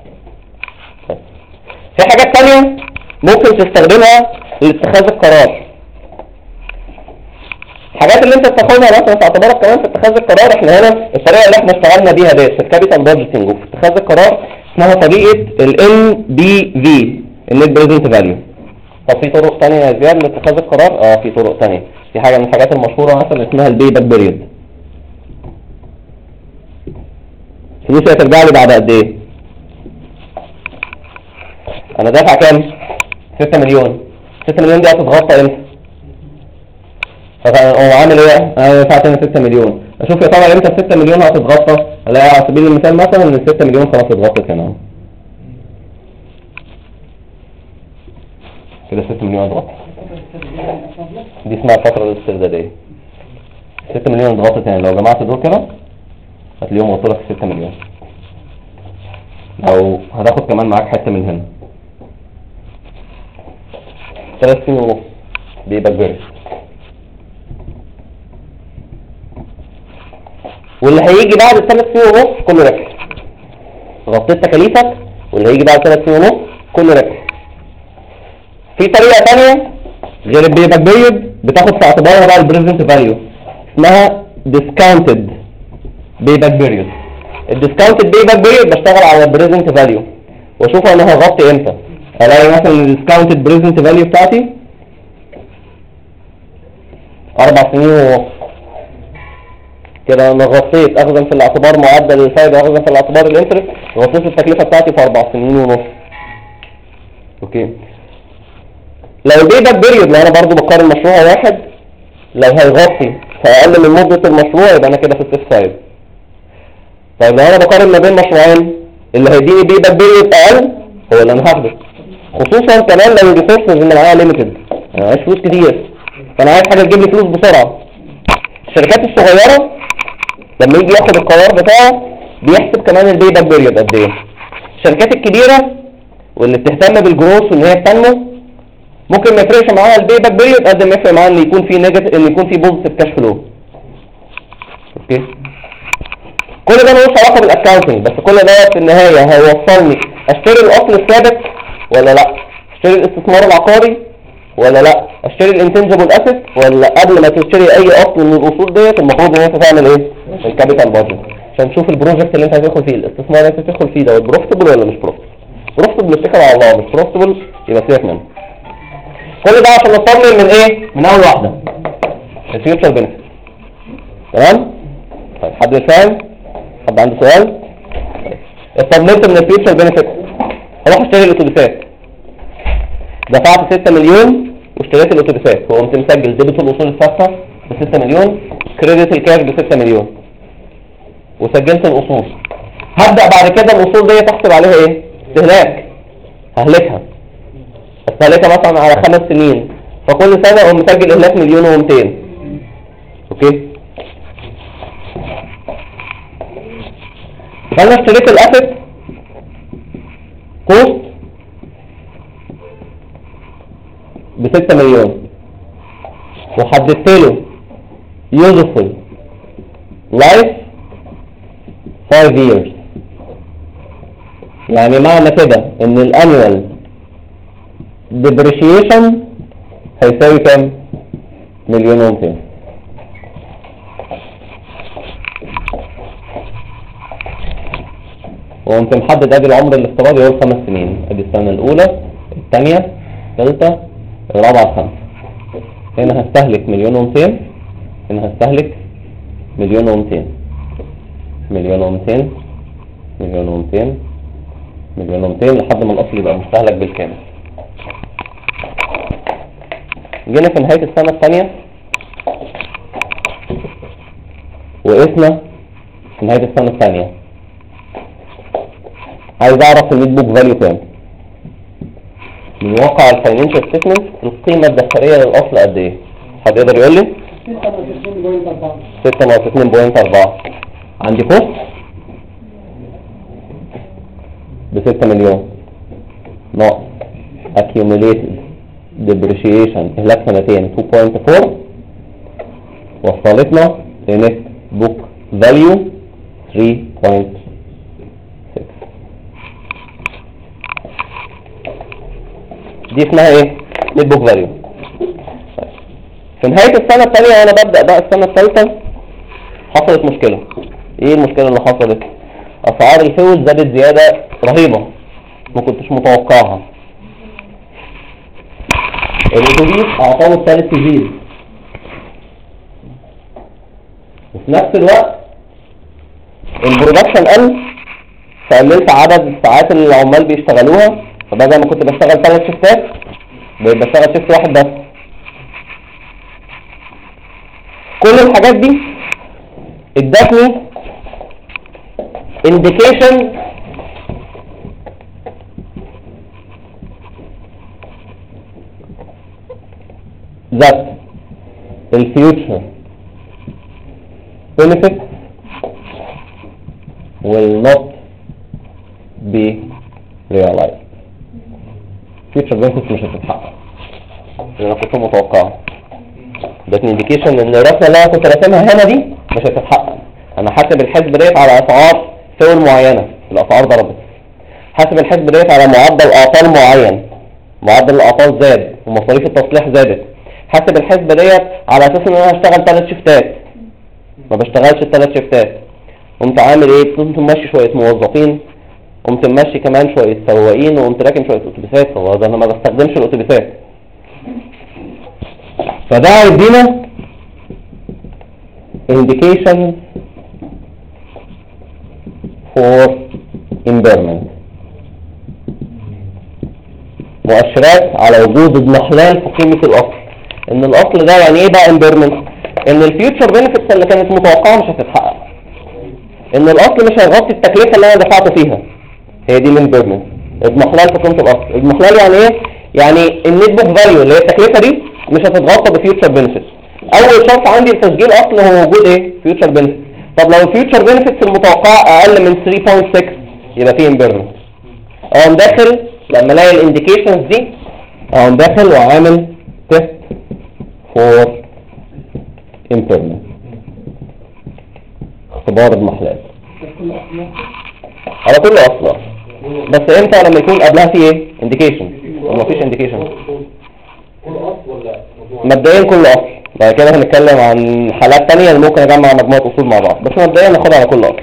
Speaker 1: في حاجات تانية ممكن تستخدمها لاتخاذ القرار. الحاجات اللي انت بتاخدها مثلا في اعتبارك كمان في اتخاذ القرار، احنا هنا الطريقه اللي احنا اشتغلنا بيها ديت في الكابيتال بادجيتنج وفي اتخاذ القرار اسمها طريقه الNBV، النت بريزنت فاليو. طب في طرق تانية يا زياد لاتخاذ القرار؟ في طرق تانية. في حاجة من الحاجات المشهورة مثلا اسمها البي باك بيريود. فلوسي هترجع لي بعد قد ايه؟ انا دافع كام؟ 6 مليون. 6 مليون دي هتتغطى امتى؟ فهو عامل ايه؟ انا دفعت هنا 6 مليون، اشوف يا ترى امتى ال 6 مليون هتتغطى. الاقي على سبيل المثال مثلا ان ال 6 مليون خلاص اتغطت هنا اهو. كده 6 مليون اتغطت. دي اسمها الفترة الاستردادية. 6 مليون اتغطت هنا، لو جمعت دول كده هتلاقيهم وصلوا لك 6 مليون. او هتاخد كمان معاك حتة من هنا. 3 سنين ونص بيبقى كبير. واللي هيجي بعد ال3 سنين ونص كله ربح. غطيت تكاليفك واللي هيجي بعد 3 سنين ونص كله ربح. في طريقة تانية غير البيباك بيريود بتاخد في اعتبارها بقى البريزنت فاليو، اسمها ديسكاونتد بيباك بيريود. الديسكاونتد بيباك بيريود بشتغل على البريزنت فاليو واشوف انا هغطي امتى. الاقي مثلا الديسكاونتد بريزنت فاليو بتاعتي 4 سنين ونص. كده انا غطيت اخذا في الاعتبار معدل الفائده واخذا في الاعتبار الانترست، غطيت التكلفه بتاعتي في 4 سنين ونص. اوكي. لو البيباك بيريود، لو انا برضو بقارن مشروع واحد، لو هيغطي في اقل من مده المشروع يبقى انا كده في السيف سايد. طيب لو انا بقارن ما بين مشروعين، اللي هيديني بيباك بيريود اقل هو اللي انا هاخده، خصوصا كمان لو الريسورسز اللي معايا ليميتد، انا معيش فلوس كتير فانا عايز حاجه تجيب لي فلوس بسرعه. الشركات الصغيره لما يجي ياخد القرار بتاعه بيحسب كمان البيباك بيريود قد ايه. الشركات الكبيره واللي بتهتم بالجروث وان هي تنمو ممكن ما يفرقش معاها البيباك بيريود قد ما يفرق معاها ان يكون في نيجاتيف، ان يكون في بوزيتيف كاش فلو. اوكي. كل ده ملوش علاقه بالاكاونتنج، بس كل ده في النهايه هيوصلني اشتري الاصل الثابت ولا لا، اشتري الاستثمار العقاري ولا لا، اشتري الانتنجبل اسيت ولا. قبل ما تشتري اي اصل من الاصول ديت المفروض ان انت تعمل ايه؟ الكابيتال بادجت، عشان تشوف البروجكت اللي انت هتدخل فيه، الاستثمار اللي انت هتدخل فيه ده بروفيتبل ولا مش بروفيتبل. بروفيتبل اتكل على الله، مش بروفيتبل يبقى سيبك منه. كل ده عشان نطمن من ايه؟ من اول واحده الفيوتشر بنفيت. تمام؟ طيب حد مش فاهم؟ حد عنده سؤال؟ اطمنت من الفيوتشر بنفيت، هروح اشتري الاتوبيسات. دفعت 6 مليون واشتريت الاتوبيسات، هو قمت مسجل ديبت الاصول الثابته ب 6 مليون، كريدت الكاش ب 6 مليون وسجلت الاصول. هبدا بعد كده الاصول دي تحسب عليها ايه؟ استهلاك. ههلكها، استهلكها مثلا على 5 سنين، فكل سنه اقوم مسجل اهلاك 1,200,000. اوكي. فانا اشتريت الاسيت كوست ب 6 مليون وحددت له useful life 5 years. يعني معنى كده ان الانوال depreciation هيساوي كام؟ 1,200,000. وانت محدد ادي العمر الافتراضي هو 5 سنين، ادي السنه الاولى الثانيه الثالثه الرابعه الخامسه. هنا هستهلك 1,200,000، هنا هستهلك 1,200,000 1,200,000 1,200,000 1,200,000 لحد ما الاصل يبقى مستهلك بالكامل. جينا في نهايه السنه الثانيه وقسنا في نهايه السنه الثانيه، عايز اعرف النت بوك فاليو كام من واقع الفاينانشال ستيتمنت، القيمه الدفتريه للاصل قد ايه؟ حد يقدر يقول لي؟ 6 ناقص 2.4. عندي كوست ب 6 مليون ناقص accumulated depreciation اهلاك سنتين 2.4 وصلتنا لنت بوك فاليو 3.6. دي اسمها ايه؟ نت بوك فاليو. في نهاية السنة الثانية وانا ببدأ بقى السنة الثالثة حصلت مشكلة. ايه المشكلة اللي حصلت؟ اسعار الفيول زادت زيادة رهيبة ما كنتش متوقعها. الاتوبيس اعطاه الثالث تزيد، وفي نفس الوقت البرودكشن قل، فقللت عدد الساعات اللي العمال بيشتغلوها، فبدل ما كنت بشتغل 3 شيفتات بقيت بشتغل شيفت واحد بس. كل الحاجات دي ادتني indication that the future benefits will not be realized. future benefits مش هتتحقق اللي انا كنت متوقعه. ده indication ان الرسمه اللي انا كنت راسمها هنا دي مش هتتحقق. انا حاسب الحسبه ديت على اسعار سول معينه، الاسعار ضربت. حاسب الحسبه ديت على معدل اعطال معين، معدل الاعطال زاد ومصاريف التصليح زادت. حاسب الحسبه ديت على اساس ان انا هشتغل 3 شيفتات، ما بشتغلش ال3 شيفتات. قمت عامل ايه؟ قمت ماشي شويه موظفين، قمت ماشي كمان شويه سواقين، وقمت راكن شويه اتوبيسات. هو ده انا ما بستخدمش الاتوبيسات. فده هيدينا indication for impairment، مؤشرات على وجود اضمحلال في قيمة الأصل. إن الأصل ده يعني إيه بقى impairment؟ إن الفيوتشر بنفيتس اللي كانت متوقعة مش هتتحقق. إن الأصل مش هيغطي التكلفة اللي أنا دفعته فيها. هي دي الامبيرمنت، اضمحلال في قيمة الأصل. اضمحلال يعني إيه؟ يعني النت بوك فاليو اللي هي التكلفة دي مش هتتغطى بفيوتشر بنفيتس. أول شرط عندي لتسجيل أصل هو وجود إيه؟ فيوتشر بنفيتس. طب لو الفيوتشر بنفيتس المتوقعة أقل من 3.6 يبقى فيه امبيرمنت. أقوم داخل لما الاقي الانديكيشنز دي اقوم داخل وعامل تيست فور امبيرمنت، اختبار اضمحلال على كل اصل. بس امتى؟ لما يكون قبلها في ايه؟ انديكيشن. ولا مفيش انديكيشن؟
Speaker 4: كل اصل ولا مجموعه؟
Speaker 1: مبدئيا كل اصل، بعد كده هنتكلم عن حالات تانية اللي ممكن اجمع مجموعة اصول مع بعض، بس مبدئيا ناخدها على كل اصل.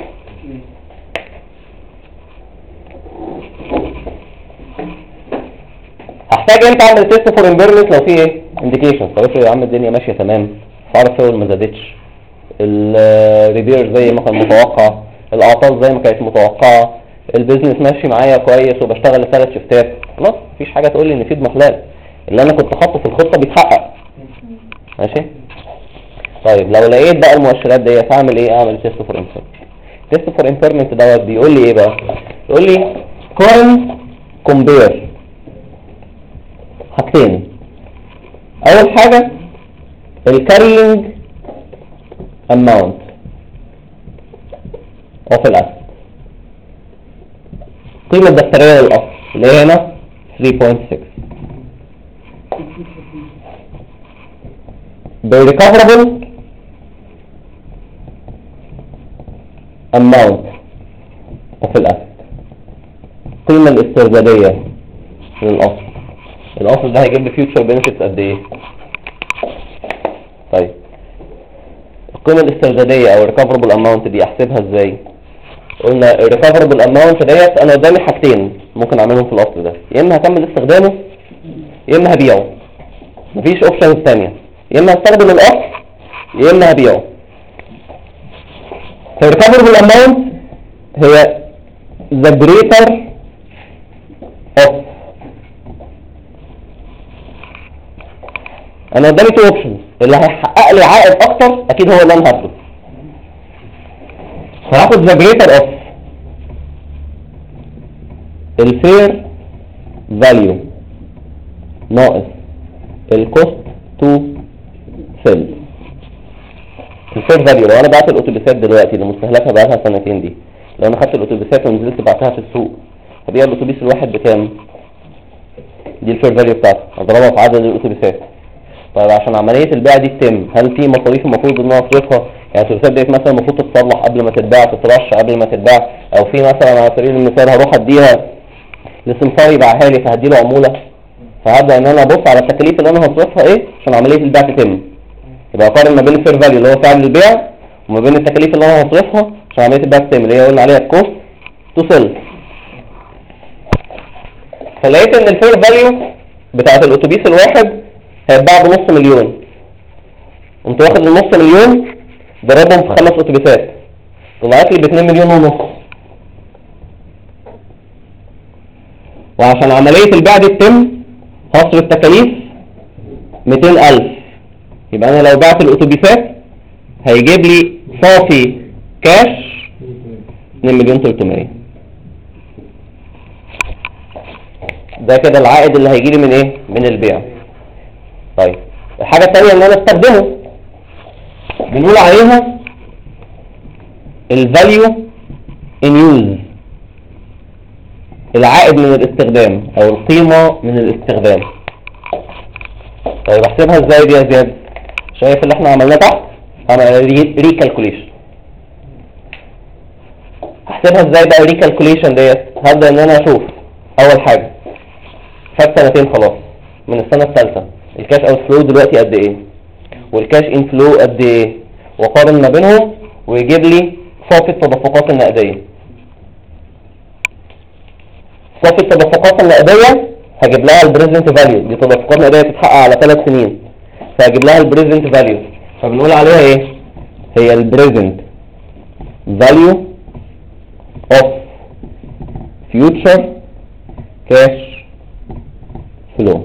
Speaker 1: هحتاج امتى اعمل تيست فور امبيرمنت؟ لو في ايه؟ انديكيشن. طب افرض يا عم الدنيا ماشيه تمام، اسعار السول ما زادتش، الريبير زي ما كان متوقع، الاعطال زي ما كانت متوقعه، البيزنس ماشي معايا كويس وبشتغل 3 شيفتات، خلاص مفيش حاجه تقول لي ان في اضمحلال. اللي انا كنت حاطه في الخطه بيتحقق. ماشي؟ طيب لو لقيت بقى المؤشرات ديت اعمل ايه؟ اعمل تيست فور امبيرمنت. تيست فور امبيرمنت دوت بيقول لي ايه بقى؟ يقول لي كورن كومبير حاجتين. اول حاجة الكارينج اماونت اوف الاسد، القيمة الدفترية للاصل اللي هي هنا 3.6. the recoverable amount of الاسد، القيمة الاستردادية للاصل. الاصل ده هيجيب لي فيوتشر بنفيتس قد ايه؟ طيب القيمه الاسترداديه او الريكفربل اماونت دي احسبها ازاي؟ قلنا الريكفربل اماونت ديت انا قدامي حاجتين ممكن اعملهم في الاصل ده، يا اما هكمل استخدامه يا اما هبيعه. مفيش اوبشنز ثانيه، يا اما هستخدم الاصل يا اما هبيعه. فالريكفربل اماونت هي the greater of، انا قدامي 2 اوبشنز، اللي هيحقق لي عائد اكتر اكيد هو اللي انا هاخده. فهاخد ذا جريتر اوف الفير فاليو ناقص الكوست تو سيل. الفير فاليو لو انا بعت الاتوبيسات دلوقتي اللي مستهلكها بقالها 2 سنين دي، لو انا خدت الاتوبيسات ونزلت بعتها في السوق هبيع الاتوبيس الواحد بكام؟ دي الفير فاليو بتاعته، اضربها في عدد الاتوبيسات. طيب عشان عملية البيع دي تتم هل في مصاريف المفروض ان انا اصرفها؟ يعني الاتوبيسات ديت مثلا المفروض تتصلح قبل ما تتباع، تترش قبل ما تتباع، او في مثلا على سبيل المثال هروح اديها لسمسار يبيعها لي فهديله عمولة، فهبدا ان انا ابص على التكاليف اللي انا هصرفها ايه عشان عملية البيع تتم. يبقى اقارن ما بين الفير فاليو اللي هو سعر البيع وما بين التكاليف اللي انا هصرفها عشان عملية البيع تتم اللي هي قلنا عليها الكوست تو سيل. فلقيت ان الفير فاليو بتاعت الاتوبيس الواحد هيتباع بنص مليون، انت واخد النص مليون ضربهم في 5 اتوبيسات طلعت لي ب2 مليون ونص. وعشان عملية البيع دي تتم هصرف تكاليف 200,000، يبقى انا لو بعت الاتوبيسات هيجيب لي صافي كاش 2,300,000. ده كده العائد اللي هيجي لي من ايه؟ من البيع. طيب الحاجة الثانية ان انا استخدمه بنقول عليها الفاليو ان يوز، العائد من الاستخدام او القيمة من الاستخدام. طيب احسبها ازاي دي يا زياد؟ شايف اللي احنا عملناه تحت؟ عمل ريكالكوليشن. احسبها ازاي بقى ريكالكوليشن ديت؟ هبدأ ان انا اشوف اول حاجة فات سنتين خلاص من السنة الثالثة الكاش اوت فلو دلوقتي قد ايه والكاش ان فلو قد ايه، وقارن ما بينهم ويجيب لي صافي التدفقات النقدية. صافي التدفقات النقدية هجيب لها البريزنت فاليو، دي تدفقات نقدية تتحقق على 3 سنين، فهجيب لها البريزنت فاليو، فبنقول عليها ايه؟ هي البريزنت فاليو اوف فيوتشر كاش فلو.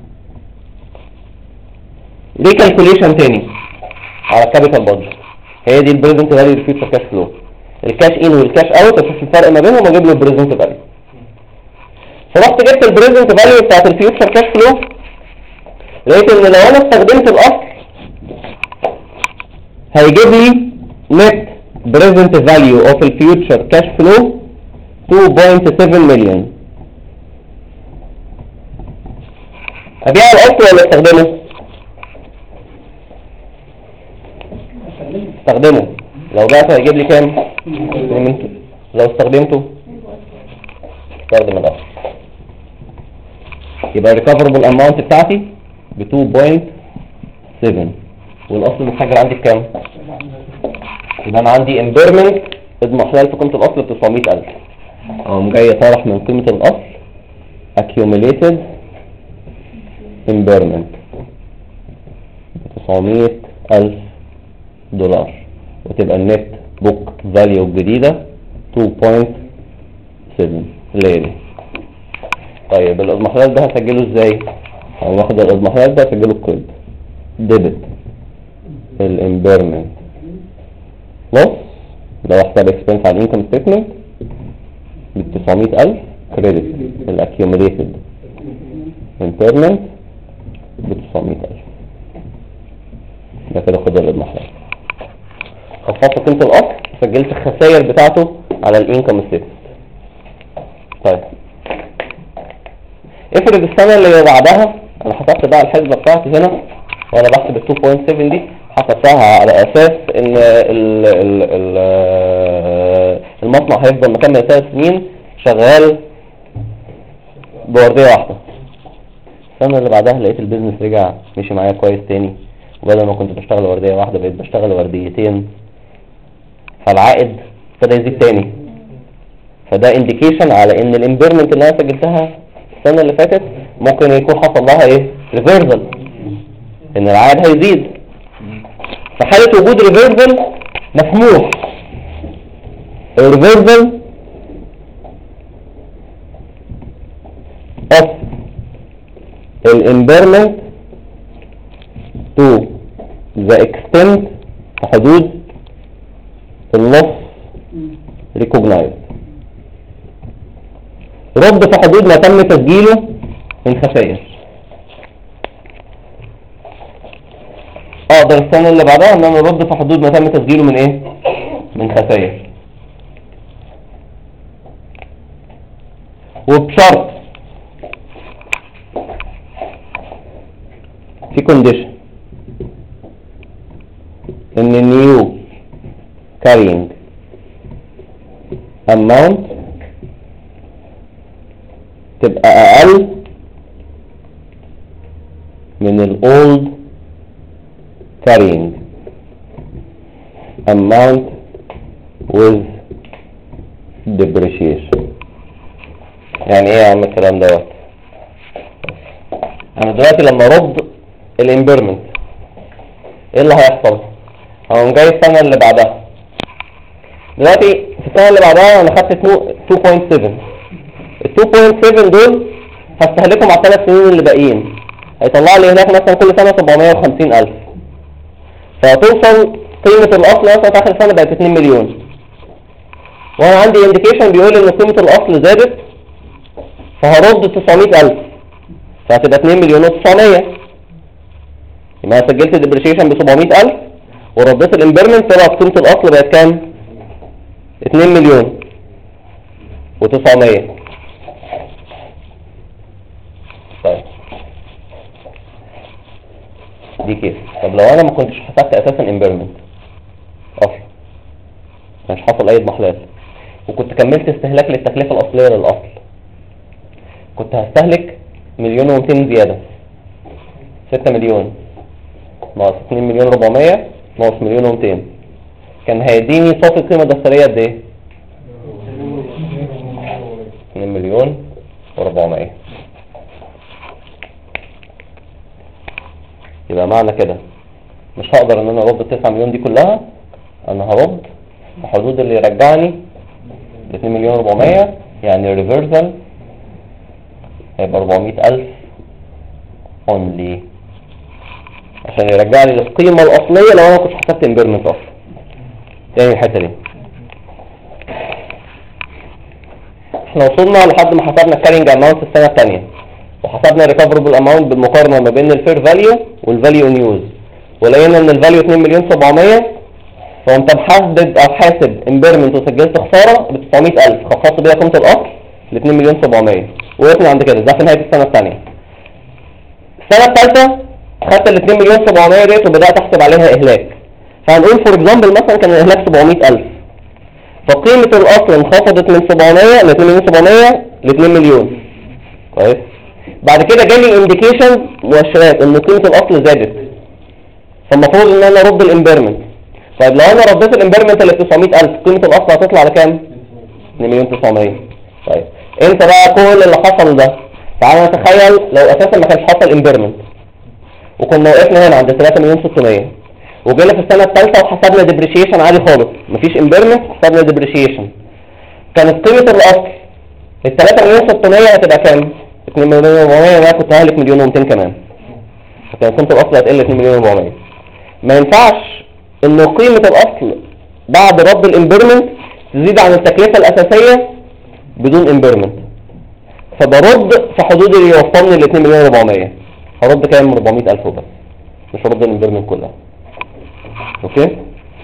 Speaker 1: ريكالكوليشن تاني على الكابيتال بادجت، هي دي البريزنت فاليو للفيوتشر كاش فلو. الكاش ان والكاش اوت اشوف الفرق ما بينهم واجيب له البريزنت فاليو. فرحت جبت البريزنت فاليو بتاعت الفيوتشر كاش فلو، لقيت ان لو انا استخدمت الاصل هيجيب لي نت بريزنت فاليو اوف الفيوتشر كاش فلو 2.7 مليون. ابيع الاصل ولا استخدمه؟ استخدمه. لو بعته هيجيب لي كام؟ لو استخدمته استخدم الاصل، يبقى الريكفربل اماونت بتاعتي ب 2.7 والاصل المتسجل عندي بكام؟ يبقى انا عندي امبيرمنت اضمحلال في قيمه الاصل ب 900,000، اقوم جاي طرح من قيمه الاصل accumulated impairment $900,000 وتبقى النت بوك فاليو الجديدة 2.7 اللي هي دي. طيب الاضمحلال ده هسجله ازاي؟ واخد الاضمحلال ده هسجله بكود ديبت الامبيرمنت نص لو احسب اكسبنس على الانكم ستيتمنت ب 900,000 كريدت الاكيوميليتد امبيرمنت ب 900,000. ده كده خد الاضمحلال. خفضت قيمة الاصل سجلت الخسائر بتاعته على الانكم ستيتمنت. طيب افرض السنة اللي بعدها انا حسبت بقى الحسبة بتاعتي هنا وانا بحسب ال 2.7 دي حسبتها على اساس ان المصنع هيفضل مكمل 3 سنين شغال بوردية واحدة. السنة اللي بعدها لقيت البيزنس رجع مشي معايا كويس تاني، وبدل ما كنت بشتغل وردية واحدة بقيت بشتغل ورديتين، فالعائد ابتدى يزيد تاني. فده انديكيشن على ان الامبيرمنت اللي انا سجلتها السنة اللي فاتت ممكن يكون حصل لها ايه؟ ريفيرزل، ان العائد هيزيد. في حالة وجود ريفيرزل مسموح الريفيرزل of الامبيرمنت to the extent في حدود النص recognized، رد في حدود ما تم تسجيله من خسائر. اقدر السنة اللي بعدها ان انا ارد في حدود ما تم تسجيله من ايه؟ من خسائر، وبشرط في كونديشن ان النيو carrying amount تبقى اقل من الاولد carrying amount with depreciation. يعني ايه يا عم الكلام دوت؟ انا دلوقتي لما ارد الامبيرمنت ايه اللي هيحصل؟ هقوم جاي السنة اللي بعدها. دلوقتي في السنة اللي بعدها انا خدت 2.7. ال 2.7 دول هستهلكهم على الثلاث سنين اللي باقيين، هيطلع لي هناك مثلا كل سنة 750,000. فهتوصل قيمة الأصل مثلا في آخر السنة بقت 2 مليون. وأنا عندي انديكيشن بيقول إن قيمة الأصل زادت، فهرد 900,000، فهتبقى 2 مليون و900. يبقى أنا سجلت الديبريشيشن ب 700,000 ورديت الامبيرمنت، طلعت قيمة الأصل بقت كام؟ 2 مليون و900. طيب دي كيس. طب لو انا ما كنتش حسبت اساسا امبيرمنت اصلا، مش حصل اي اضمحلال، وكنت كملت استهلاك للتكلفة الاصلية للاصل، كنت هستهلك 1,200,000 زيادة. 6 مليون ناقص 2 مليون 400 ناقص 1,200,000 كان هيديني صافي القيمة الدفترية قد ايه؟ 2 مليون و400. يبقى معنى كده مش هقدر ان انا ارد ال 9 مليون دي كلها، انا هرد في حدود اللي يرجعني ل 2 مليون 400، يعني ريفرسال هيبقى 400,000 اونلي عشان يرجع لي القيمة الاصلية لو انا كنت حسبت امبيرمنت اصلا. تاني الحتة دي احنا وصلنا لحد ما حسبنا الكارينج اماونت السنة الثانية، وحسبنا ريكفربل اماونت بالمقارنة ما بين الفير فاليو والفاليو ان يوز، ولقينا ان الفاليو 2 مليون 700، فقمت محدد او حاسب امبيرمنت وسجلت خسارة ب 900,000 خصصت بيها قيمة الاصل ل 2 مليون 700. وقفنا عند كده، ده في نهاية السنة الثانية. السنة الثالثة خدت ال 2 مليون 700 ديت وبدأت احسب عليها اهلاك. فهنقول فور اكزامبل مثلا كان الاهلاك 700,000، فقيمة الاصل انخفضت من 700 ل 2 مليون 700 ل 2 مليون. كويس. بعد كده جالي انديكيشن مؤشرات ان قيمة الاصل زادت، فالمفروض ان انا ارد الامبيرمنت. طيب لو انا رديت الامبيرمنت اللي ب 900,000 قيمة الاصل هتطلع لكام؟ 2 مليون 900. طيب انت بقى كل اللي حصل ده، تعالى نتخيل لو اساسا ما كانش حصل امبيرمنت وكنا وقفنا هنا عند 3 مليون 600، وجينا في السنة الثالثة وحسبنا ديبريشيشن عادي خالص، مفيش امبيرمنت، حسبنا ديبريشيشن، كانت قيمة الاصل ال 3 مليون 600 هتبقى كام؟ 2 مليون 400. وانا كنت هالك 1,200,000 كمان، فكان قيمة الاصل هتقل 2 مليون 400. ما ينفعش ان قيمة الاصل بعد رد الامبيرمنت تزيد عن التكلفة الاساسية بدون امبيرمنت، فبرد في حدود اللي يوصلني ل 2 مليون 400. هرد كام؟ 400,000 بس، مش هرد الامبيرمنت كلها. اوكي؟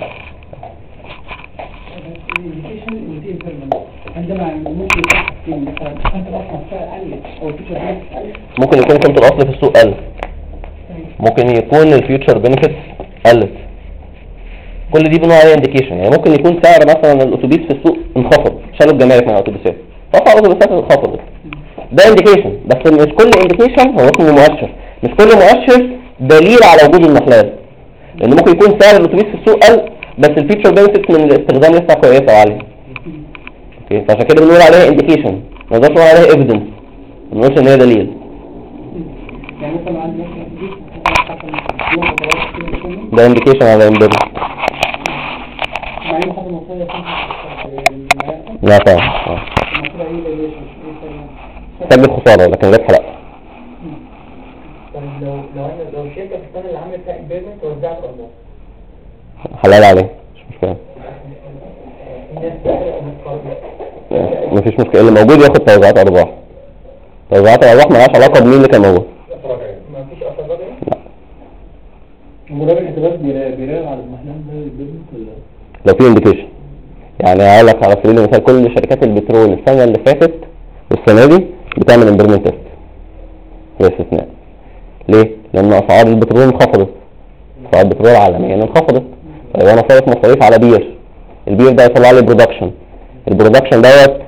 Speaker 2: عندما ممكن يكون مثلا انت اصلا قلت او الفيوتشر بنفيتس
Speaker 1: ممكن يكون قيمة الاصل في السوق قل، ممكن يكون الفيوتشر بنفيتس قلت، كل دي بنوع عليها انديكيشن. يعني ممكن يكون سعر مثلا الاتوبيس في السوق انخفض، شالوا الجمارك من الاتوبيسات، رفعوا الاتوبيسات انخفضت، ده انديكيشن. بس مش كل انديكيشن هو اسمه مؤشر، مش كل مؤشر دليل على وجود المحلال، لان ممكن يكون سعر الاتوبيس في السوق قل بس الفيوتشر بنفيتس من الاستخدام لسه كويسه وعاليه. اوكي، فعشان كده بنقول عليها انديكيشن، ما نقدرش نقول عليها ايفيدنس، ما نقولش ان هي دليل.
Speaker 2: يعني مثلا عندي
Speaker 1: ده انديكيشن على امبيرمنت.
Speaker 2: معين حصل مصايا
Speaker 1: لا طبعا سجل خساره لكن ربح لا.
Speaker 5: طيب لو الشركه في السنه اللي عملت فيها امبيرمنت وزعت ارباح
Speaker 1: حلال عليه، مش مشكله،
Speaker 5: الناس
Speaker 1: مفيش مشكله، اللي موجود ياخد توزيعات ارباح. توزيعات الارباح مالهاش علاقه بمين اللي كان موجود.
Speaker 5: ما فيش اثر رجعي.
Speaker 1: لا،
Speaker 6: مراقب الحسابات بيراجع على المحلول ده البيزنس ولا؟
Speaker 1: لو في انديكيشن. يعني هقول لك على سبيل المثال كل شركات البترول السنه اللي فاتت والسنه دي بتعمل امبيرمنت تيست، هي استثناء. ليه؟ لان اسعار البترول انخفضت، اسعار البترول عالميا انخفضت. طيب انا صارف مصاريف على بير، البير ده يطلع لي برودكشن، البرودكشن دوت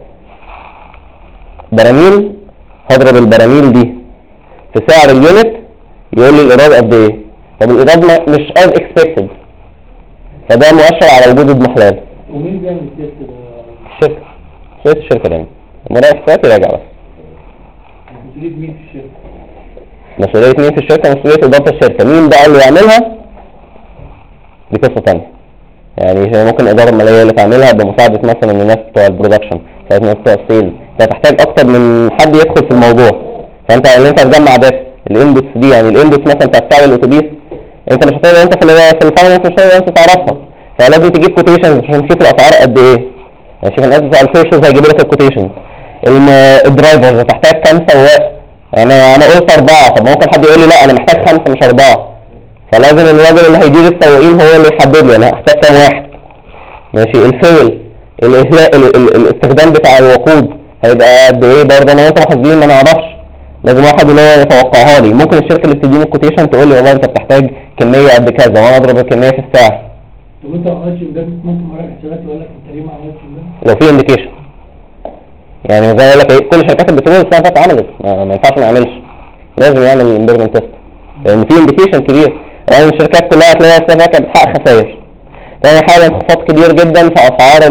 Speaker 1: براميل، هضرب البراميل دي في سعر اليونت يقول لي الايراد قد ايه. طب الايراد مش از اكسبكتد، فده مؤشر على وجود اضمحلال.
Speaker 6: ومين بيعمل التيست ده؟
Speaker 1: الشركه دايما المراقب الحسابات يراجع بس.
Speaker 6: بتريد مين في الشركه؟
Speaker 1: مسؤولية مين في الشركة؟ مسؤولية إدارة الشركة. مين بقى اللي يعملها؟ دي قصة تانية. يعني ممكن الإدارة المالية اللي تعملها بمساعدة مثلا الناس بتوع البرودكشن، الناس بتوع السيل. هتحتاج أكتر من حد يدخل في الموضوع. فأنت اللي أنت هتجمع ده الإنبوتس دي، يعني الإنبوتس مثلا بتاعت سعر الأتوبيس أنت مش هتقدر أنت في الفاينانس مش هتقدر أنت تعرفها، فلازم تجيب كوتيشنز عشان تشوف الأسعار قد إيه. يعني شوف الناس بتوع الفيرشز هيجيبوا لك الكوتيشنز. الدرايفرز هتحتاج كام سواق؟ يعني أنا قلت 4، طب ممكن حد يقول لي لا أنا محتاج 5 مش 4. فلازم الراجل اللي هيدير السواقين هو اللي يحدد لي انا هحتاج كام واحد. ماشي. الفيل، الاهلاء، الاستخدام بتاع الوقود هيبقى قد ايه برضه انا وانت محاسبين ما نعرفش. لازم واحد اللي هو يتوقعها لي. ممكن الشركه اللي بتديني الكوتيشن تقول لي والله انت بتحتاج كميه قد كذا وانا اضرب الكميه في الساعه.
Speaker 2: طب انت ما عملتش امبيرمنت ممكن مراجع حسابات يقول لك انت ليه ما عملتش امبيرمنت؟
Speaker 1: لو في انديكيشن. يعني زي يقول لك ايه كل شركات البترول السنه اللي فاتت عملت ما ينفعش ما يعملش. لازم يعمل امبيرمنت تيست لان في انديكيشن كبير. يعني الشركات كلها هتلاقيها السنه كانت بتحقق خسائر. تاني حاجه انخفاض كبير جدا في اسعار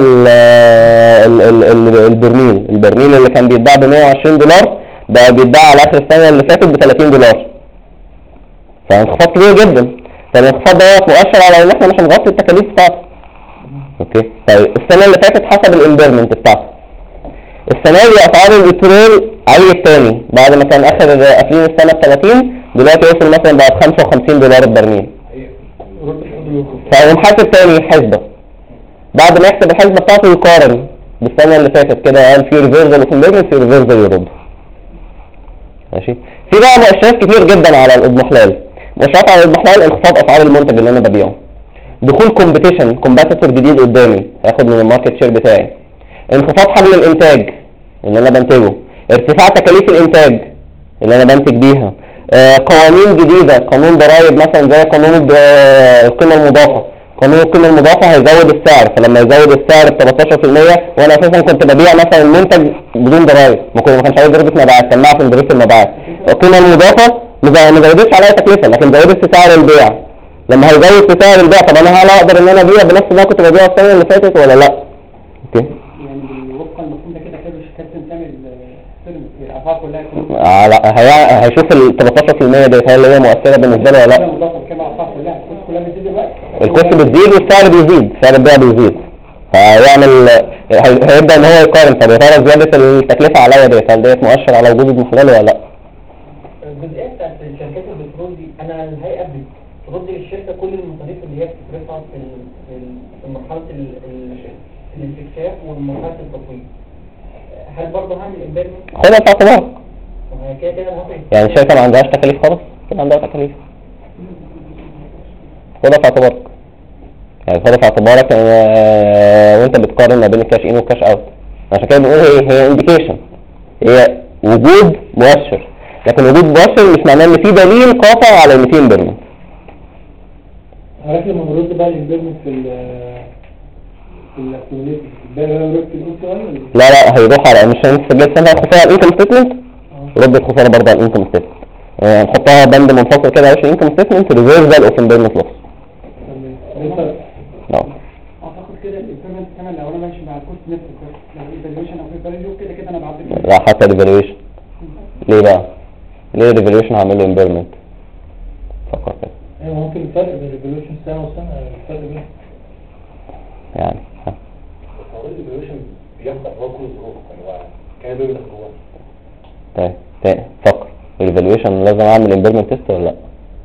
Speaker 1: البرميل اللي كان بيتباع ب $120 بقى بيتباع على اخر السنه اللي فاتت ب $30. فانخفاض كبير جدا. فالانخفاض ده مؤشر على ان احنا مش هنغطي التكاليف بتاعته. اوكي. طيب السنه اللي فاتت حسب الامبيرمنت بتاعته. السنه دي اسعار البترول عليت تاني بعد ما كان اخر قافلين السنه ب 30 دلوقتي وصل مثلا بقى ب $55 البرميل. فيقوم حاسب تاني الحسبه. بعد ما يحسب الحسبه بتاعته يقارن بالسنه اللي فاتت كده قال في ريفيرزال وفي امبيرمنت، في ريفيرزال يرد. ماشي. في بقى مؤشرات كتير جدا على الاضمحلال. مؤشرات على الاضمحلال انخفاض اسعار المنتج اللي انا ببيعه، دخول كومبيتيتور جديد قدامي هياخد من الماركت شير بتاعي، انخفاض حجم الانتاج اللي انا بنتجه، ارتفاع تكاليف الانتاج اللي انا بنتج بيها، قوانين جديدة، قانون ضرائب مثلا زي قانون القيمة المضافة. قانون القيمة المضافة هيزود السعر، فلما يزود السعر ب 13% وانا اساسا كنت ببيع مثلا المنتج بدون ضرائب، ما كانش عليه ضريبة مبيعات، كان معفن ضريبة المبيعات. القيمة المضافة ما زودتش عليها تكلفة لكن زودت في سعر البيع. لما هيزود في سعر البيع طب انا هل اقدر ان انا ابيع بنفس اللي انا كنت ببيعه السنة اللي فاتت ولا لا؟ اوكي.
Speaker 2: يعني وفقا المفهوم ده كده الشركات تعمل الاسعار كلها
Speaker 1: هيشوف ال 13% دي هل هي مؤثرة بالنسبة له ولا لا؟ الكوست بتزيد والسعر بيزيد، سعر البيع بيزيد. هيعمل هيبدأ ان هو يقارن طب يا ترى زيادة التكلفة عليا ديت هل ديت مؤشر على وجود اضمحلال ولا لا؟
Speaker 5: الجزئية بتاعت شركات البترول دي انا الهيئة بترد للشركة كل المصاريف اللي هي بتصرفها في مرحلة الاستكشاف ومرحلة التطوير. هل برضه هعمل امبيرمنت؟
Speaker 1: خدها في اعتبارك.
Speaker 5: كده هاخد
Speaker 1: يعني الشركة ما عندهاش تكاليف خالص؟ كده عندها تكاليف. خدها في اعتبارك. يعني خدها في اعتبارك وانت بتقارن ما بين الكاش ان والكاش اوت. عشان كده بنقول هي انديكيشن، هي وجود مؤشر، لكن وجود مؤشر مش معناه ان في دليل قاطع على ان في امبيرمنت.
Speaker 2: عارف لما نرد بقى الامبيرمنت في الاكتيفيتي ده هيروح في الاوتي
Speaker 1: لا هيروح على مش هنسجل سنه خساره الانكم ستيتمنت، رد الخساره برضه على الانكم ستيتمنت. نحطها بند منفصل كده عشان الانكم ستيتمنت ريفيرسال اوف امبيرمنت لوس.
Speaker 2: اعتقد كده الامبيرمنت كمان لو انا ماشي مع الكوست نفسه لو ايفالويشن او فاليو كده انا بعدل.
Speaker 1: لا حتى ريفالويشن. ليه بقى؟ ليه ريفالويشن هعمل له امبيرمنت؟ فكر كده.
Speaker 2: ايوه ممكن الفرق بين الريفولوشن سنه وسنه الفرق بينهم
Speaker 1: يعني
Speaker 4: هو الريفولوشن بيخضع هو كل ظروف هو كان بيبقى جوه.
Speaker 1: طيب فكر الريفالويشن لازم اعمل امبيرمنت تيست ولا لا؟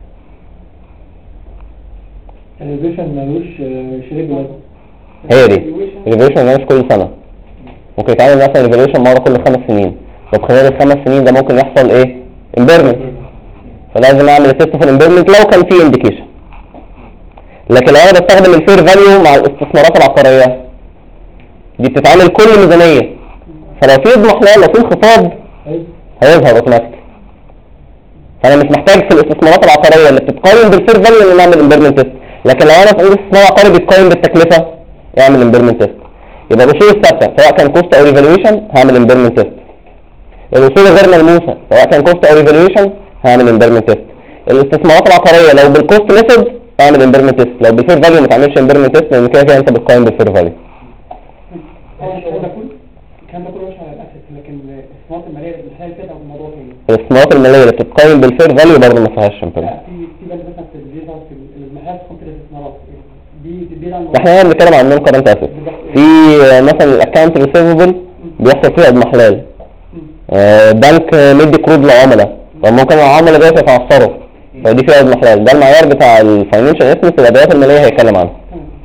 Speaker 2: الريفولوشن ملوش شريك لازم.
Speaker 1: هي دي الريفالويشن مش كل سنه، ممكن يتعمل مثلا ريفالويشن مره كل 5 سنين. طب خلال ال5 سنين ده ممكن يحصل ايه؟ امبيرمنت، فلازم اعمل تيست في الامبيرمنت لو كان في انديكيشن. لكن لو انا بستخدم الفير فاليو مع الاستثمارات العقاريه دي بتتعمل كل ميزانيه، فلو في اضمحلال لو في انخفاض هيظهر اوتوماتيك. فانا مش محتاج في الاستثمارات العقاريه اللي بتتقارن بالفير فاليو ان اعمل امبيرمنت تيست، لكن لو انا في استثمار عقاري بيتقارن بالتكلفه اعمل امبيرمنت تيست. يبقى الاصول الثابته سواء كان كوست او ريفالويشن هعمل امبيرمنت تيست. الاصول غير ملموسه سواء كان كوست او ريفالويشن هعمل امبيرمنت تيست. الاستثمارات العقاريه لو بالكوست ميثود اعمل امبيرمنت تيست، لو بالفير فاليو ما تعملش امبيرمنت تيست لان كده انت بتقارن بالفير فاليو.
Speaker 2: الكلام ده كله مش على الاساس، لكن الصناعات الماليه اللي بتحل كده او الموضوع تاني.
Speaker 1: الصناعات الماليه اللي بتتقيم بالفير فاليو برضه ما فيهاش امبيرمنت.
Speaker 2: لا في بند مثلا في الفيزا في المحلات كنت الاستثمارات دي
Speaker 1: احنا بنتكلم عن نون كرنت اسيت. في مثلا الاكونت ريسيفبل بيحصل فيه اضمحلال. بنك مدي قروض لعملاء، فممكن العملاء ده يتعثروا، فدي فيها اضمحلال. ده المعيار بتاع الفاينانشال اسمس الادوات الماليه هيتكلم عنه.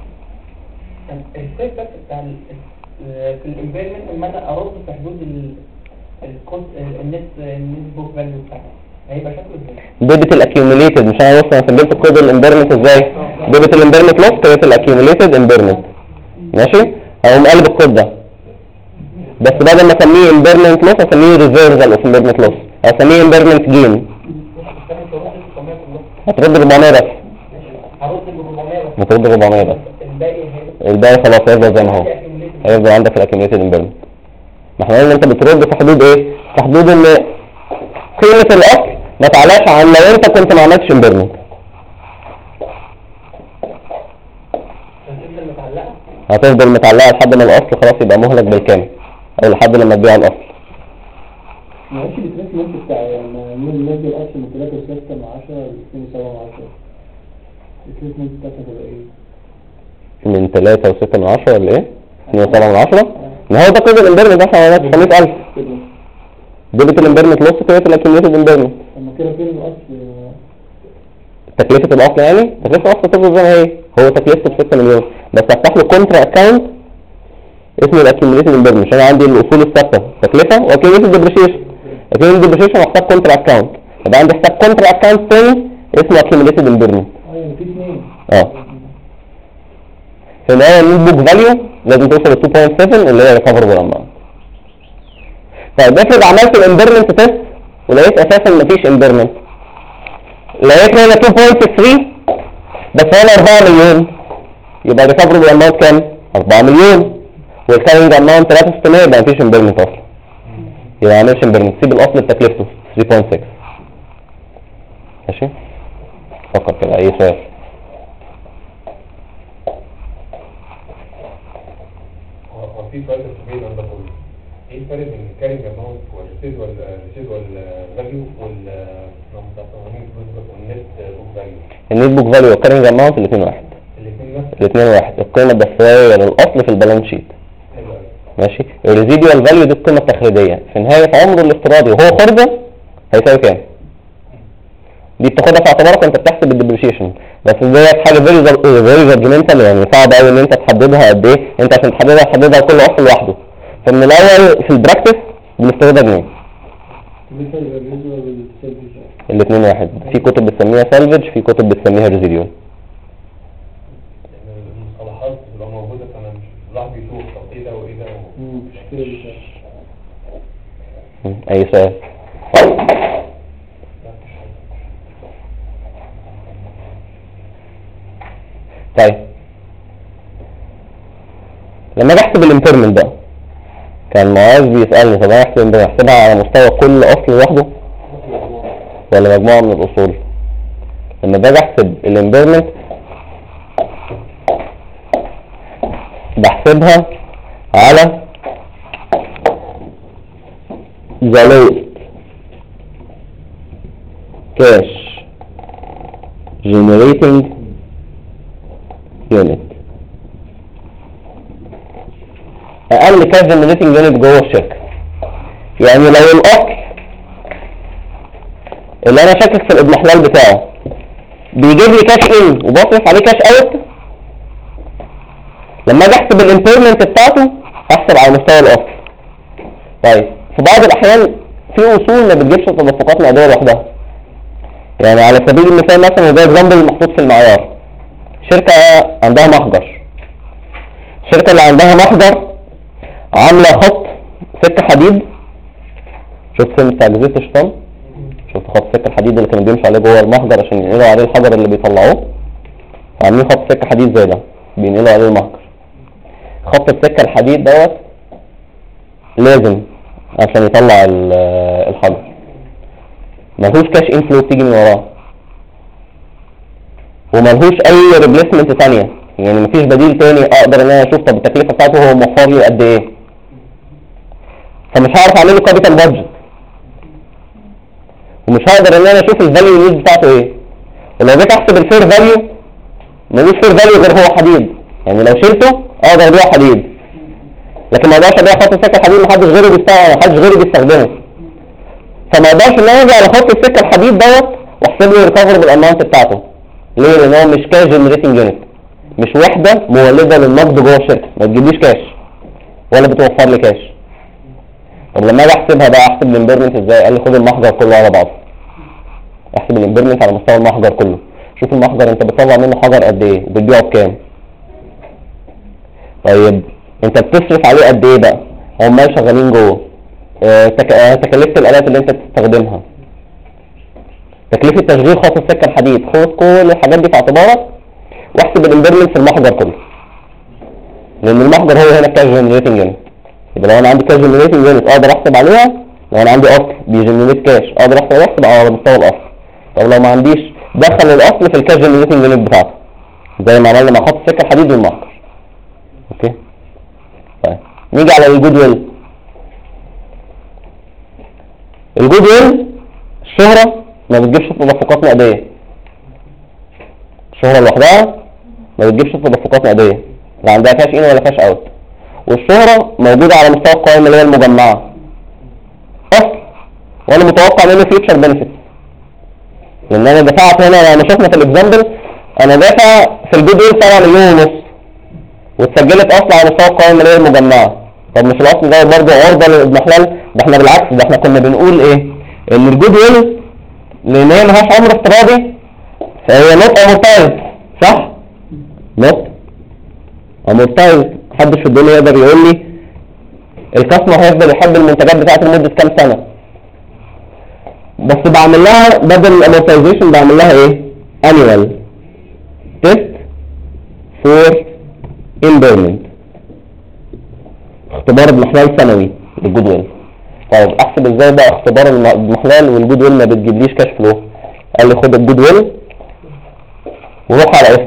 Speaker 5: السيف بس بتاع في الامبيرمنت لما انا ارد في حدود النت بوك فاليو بتاعها هيبقى شكله ازاي؟
Speaker 1: ديبت الاكيوميليتد، مش انا بص انا سجلت كود الامبيرمنت ازاي؟ ديبت الامبيرمنت لوس كريت الاكيوميليتد امبيرمنت، ماشي؟ اقوم قلب الكود ده، بس بدل ما اسميه امبيرمنت لوس اسميه ريفيرسال اوف امبيرمنت لوس، اسميه امبيرمنت جين. هترد 400 بس.
Speaker 5: هرد ب 400 بس.
Speaker 1: هترد 400 بس. الباقي خلاص هيفضل زي ما هو، هيفضل عندك الاكيوميليتد امبيرمنت. ما احنا قلنا انت بترد في حدود ايه؟ في حدود ان قيمه الاصل ما تعلاش عن لو انت كنت ما عملتش امبيرمنت. هتفضل متعلقه لحد ما الاصل خلاص يبقى مهلك بالكامل، او لحد لما تبيع الاصل.
Speaker 6: معلش التريتمنت بتاع من نادي الاصل من 3.6 من 10 ل 2.7 من 10 التريتمنت بتاعتها تبقى ايه؟
Speaker 1: من 3.6 من 10 ولا ايه؟ 2.7 من 10؟ ما هو ده كود الامبيرمنت ده احنا عملناه 900000. ديبت الامبيرمنت لوس كريت الاكيوميليتد امبيرمنت.
Speaker 6: اما كده فين الاصل؟
Speaker 1: تكلفة الاصل يعني؟ تكلفة الاصل تفضل زي ما هي، هو تكلفته ب 6 مليون، بس افتح له كونترا اكونت اسمه الاكيوميليتد امبيرمنت، عشان عندي الاصول الثابته تكلفة واكيوميليتد ديبريشيشن. اكيوميليتد ديبريشيشن محتاج كونترا اكونت، يبقى عندي حساب كونترا اكونت تاني اسمه اكيوميليتد امبيرمنت.
Speaker 6: في اثنين.
Speaker 1: في النهاية النت بوك فاليو لازم توصل ل 2.7 اللي هي ريكفربل اماونت. طيب افرض عملت الامبيرمنت تيست ولقيت اساسا مفيش امبيرمنت، لقيت هنا 2.3 بس هنا 4 مليون، يبقى ريكفربل اماونت كام؟ 4 مليون، والكارينج اماونت 3.6 يبقى مفيش امبيرمنت اصلا، يبقى ما عملش امبيرمنت، سيب الاصل بتكلفته 3.6. ماشي؟ فكر كده اي سؤال.
Speaker 4: في فرق كبير عند كله. ايه الفرق بين الكارينج اماونت والريسيدوال فاليو والنت بوك فاليو؟
Speaker 1: النت بوك فاليو والكارينج اماونت الاثنين واحد. الاثنين واحد. القيمه الدفتريه للاصل في البالانس شيت. ماشي. الريزيدوال فاليو دي القيمه التخريجيه في نهايه عمره الافتراضي وهو خارجه هيساوي كام؟ دي بتاخدها في اعتبارك وانت بتحسب الديبريشيشن، بس ديت حاجه فيري جادجمنتال، يعني صعب قوي ان انت تحددها قد ايه، انت عشان تحددها كل اصل لوحده. فمن الاول في البراكتس بنستخدمها جنيه. الاثنين واحد. في كتب بتسميها سالفج، في كتب بتسميها ريزيديوال.
Speaker 4: المصطلحات بتبقى موجوده فانا مش الواحد بيشوف طب ايه ده وايه ده
Speaker 1: اي سؤال؟ طيب لما اجي احسب الامبيرمنت بقى، كان معاذ بيسالني طب انا احسبها على مستوى كل اصل لوحده ولا مجموعه من الاصول؟ لما باجي احسب الامبيرمنت بحسبها على the lowest cash generating unit، اقل كاش جنريتنج يونت جوه الشركه. يعني لو الاصل اللي انا شاكك في الاضمحلال بتاعه بيجيب لي كاش ان وبصرف عليه كاش اوت، لما اجي احسب الامبيرمنت بتاعته احسب على مستوى الاصل. طيب في بعض الاحيان في اصول ما بتجيبش تدفقات نقديه لوحدها، يعني على سبيل المثال مثلا وده اكزامبل محطوط في المعيار، شركه عندها محجر، الشركه اللي عندها محجر عامله خط سكه حديد، شفت فيلم بتاع جزيره الشيطان؟ شفت خط سكه الحديد اللي كانوا بيمشوا عليه جوه المحجر عشان ينقلوا عليه الحجر اللي بيطلعوه؟ عاملين خط سكه حديد زي ده بينقلوا عليه المحجر. خط السكه الحديد دوت لازم عشان يطلع الحجر، ملهوش كاش انفلو تيجي من وراه، وملهوش اي ريبليسمنت تانية، يعني مفيش بديل تاني اقدر ان انا اشوف طب التكلفه بتاعته هو موفر لي قد ايه. فمش هعرف اعمل له كابيتال بادجت، ومش هقدر ان انا اشوف الفاليو نيوز بتاعته ايه. ولو جيت احسب الفير فاليو ملوش فير فاليو غير هو حديد، يعني لو شلته اقدر ابيع حديد، لكن ما اقدرش ابيع خط السكه الحديد محدش غيره بيستخدمه. فما اقدرش ان انا اجي على خط السكه الحديد دوت واحسب له ريكفر بالاماونت بتاعته. ليه؟ لان هو مش كاش جنريتنج يونت، مش وحده مولده للنقد جوه الشركه، ما تجيبليش كاش ولا بتوفر لي كاش. طب لما اجي احسبها بقى احسب الامبيرمنت ازاي؟ قال لي خد المحجر كله على بعضه، احسب الامبيرمنت على مستوى المحجر كله، شوف المحجر انت بتطلع منه حجر قد ايه وبتبيعه بكام. طيب انت بتصرف عليه قد ايه بقى؟ عمال شغالين جوه، تكلفه الالات اللي انت بتستخدمها، تكلفه تشغيل خط السكه الحديد، خد كل الحاجات دي في اعتبارك واحسب الامبيرمنت في المحجر كله، لان المحجر هو هنا الكاش جنريتنج يونت. يبقى لو انا عندي كاش جنريتنج يونت اقدر احسب عليها، لو انا عندي اصل بيجنريت كاش اقدر احسب على مستوى الاصل. طب لو ما عنديش دخل الاصل في الكاش جنريتنج يونت بتاعته زي ما عملنا مع خط السكه الحديد والمحجر. اوكي طيب نيجي على الجود ويل. الجود ويل الشهره ما بتجيبش تدفقات نقديه، الشهره لوحدها ما بتجيبش تدفقات نقديه، لا عندها كاش ان ولا كاش اوت. والشهره موجوده على مستوى القوائم اللي هي المجمعه اصل، وانا متوقع منه فيوتشر بنفيت، لان انا دفعت هنا لما شفنا في الاكزامبل انا دافع في الجود ويل 7 مليون ونص واتسجلت اصل على مستوى القوائم اللي هي المجمعه. طب مش الاصل ده برضه عرضه للاضمحلال؟ ده احنا بالعكس، ده احنا كنا بنقول ايه؟ ان الجود ويل لان هي ملهاش عمر افتراضي فهي نوت امورتايزد، صح؟ نوت امورتايزد. محدش في الدنيا يقدر يقول لي الكاستمر هيفضل يحب المنتجات بتاعته لمده كام سنه، بس بعمل لها بدل الامورتايزيشن بعمل لها ايه؟ annual test for impairment، اختبار اضمحلال سنوي للجود ويل. طيب احسب ازاي بقى اختبار الاضمحلال والجود ويل ما بتجيبليش كاش فلو؟ قال لي خد الجود ويل وروح على اس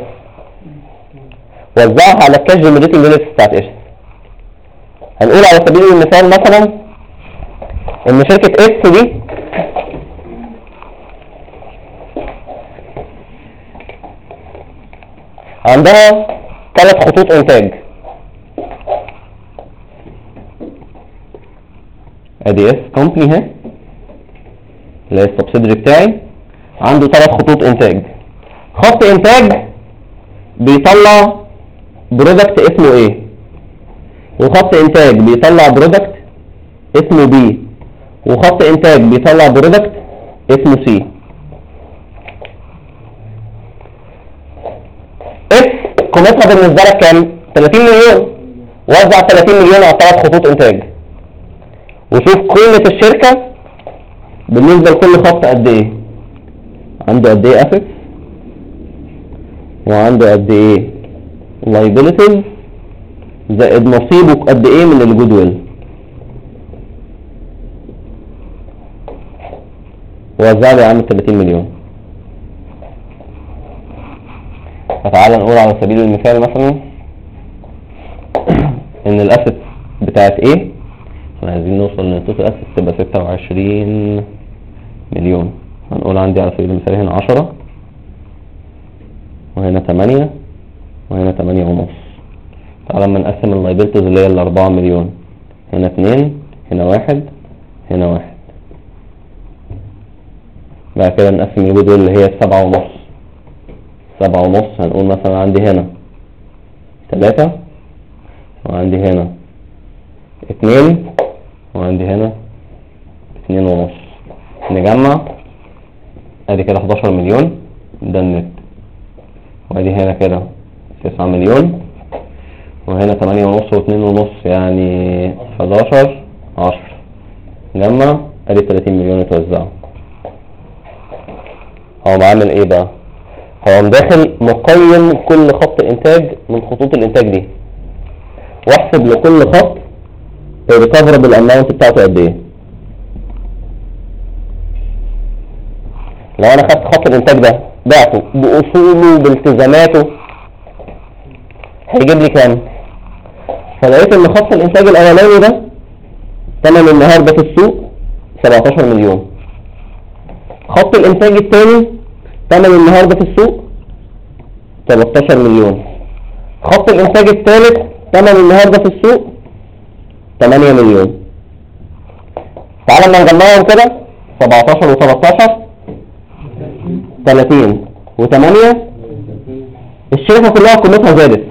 Speaker 1: وزعها على الكاش جنريتنج يونتس بتاعت اس. هنقول على سبيل المثال مثلا ان شركه اس دي عندها 3 خطوط انتاج، ادي اس كومباني اهي اللي هي السبسيدري بتاعي، عنده 3 خطوط انتاج. خط انتاج بيطلع برودكت اسمه ايه، وخط انتاج بيطلع برودكت اسمه بي، وخط انتاج بيطلع برودكت اسمه سي. اس قيمتها بالنسبه لك كام؟ 30 مليون. وزع 30 مليون على 3 خطوط انتاج وشوف قيمه الشركه بالنسبه لكل خط قد ايه. عنده قد ايه اسيتس وعنده قد ايه liabilities زائد نصيبه قد ايه من الجود ويل. وزع لي عامل 30 مليون. فتعالى نقول على سبيل المثال مثلا ان الاسيت بتاعت ايه، احنا عايزين نوصل ان التوتال اسيت تبقى 26 مليون. هنقول عندي على سبيل المثال هنا 10 وهنا 8 وهنا 8 ونص. تعالى لما نقسم اللايبيلتيز اللي هي 4 مليون، هنا 2 هنا 1 هنا 1. بعد كده نقسم الجود ويل اللي هي 7 ونص. 7 ونص هنقول مثلا عندي هنا 3 وعندي هنا 2 وعندي هنا 2 ونص. نجمع ادي كده 11 مليون ده النت، وادي هنا كده 9 مليون وهنا 8 ونص و2 ونص يعني 11 10. نجمع ادي 30 مليون اتوزعوا. هو بعمل ايه بقى؟ هو داخل مقيم كل خط انتاج من خطوط الانتاج دي واحسب لكل خط الريكفربل اماونت بتاعته قد ايه. لو انا خدت خط الانتاج ده بعته باصوله بالتزاماته هيجيب لي كام؟ فلقيت ان خط الانتاج الاولاني ده ثمن النهارده في السوق 17 مليون. خط الانتاج الثاني ثمن النهارده في السوق 13 مليون. خط الانتاج الثالث ثمن النهارده في السوق 8 مليون. تعالى لما نجمعهم كده 17 و13 30 و8 الشركة كلها قيمتها زادت،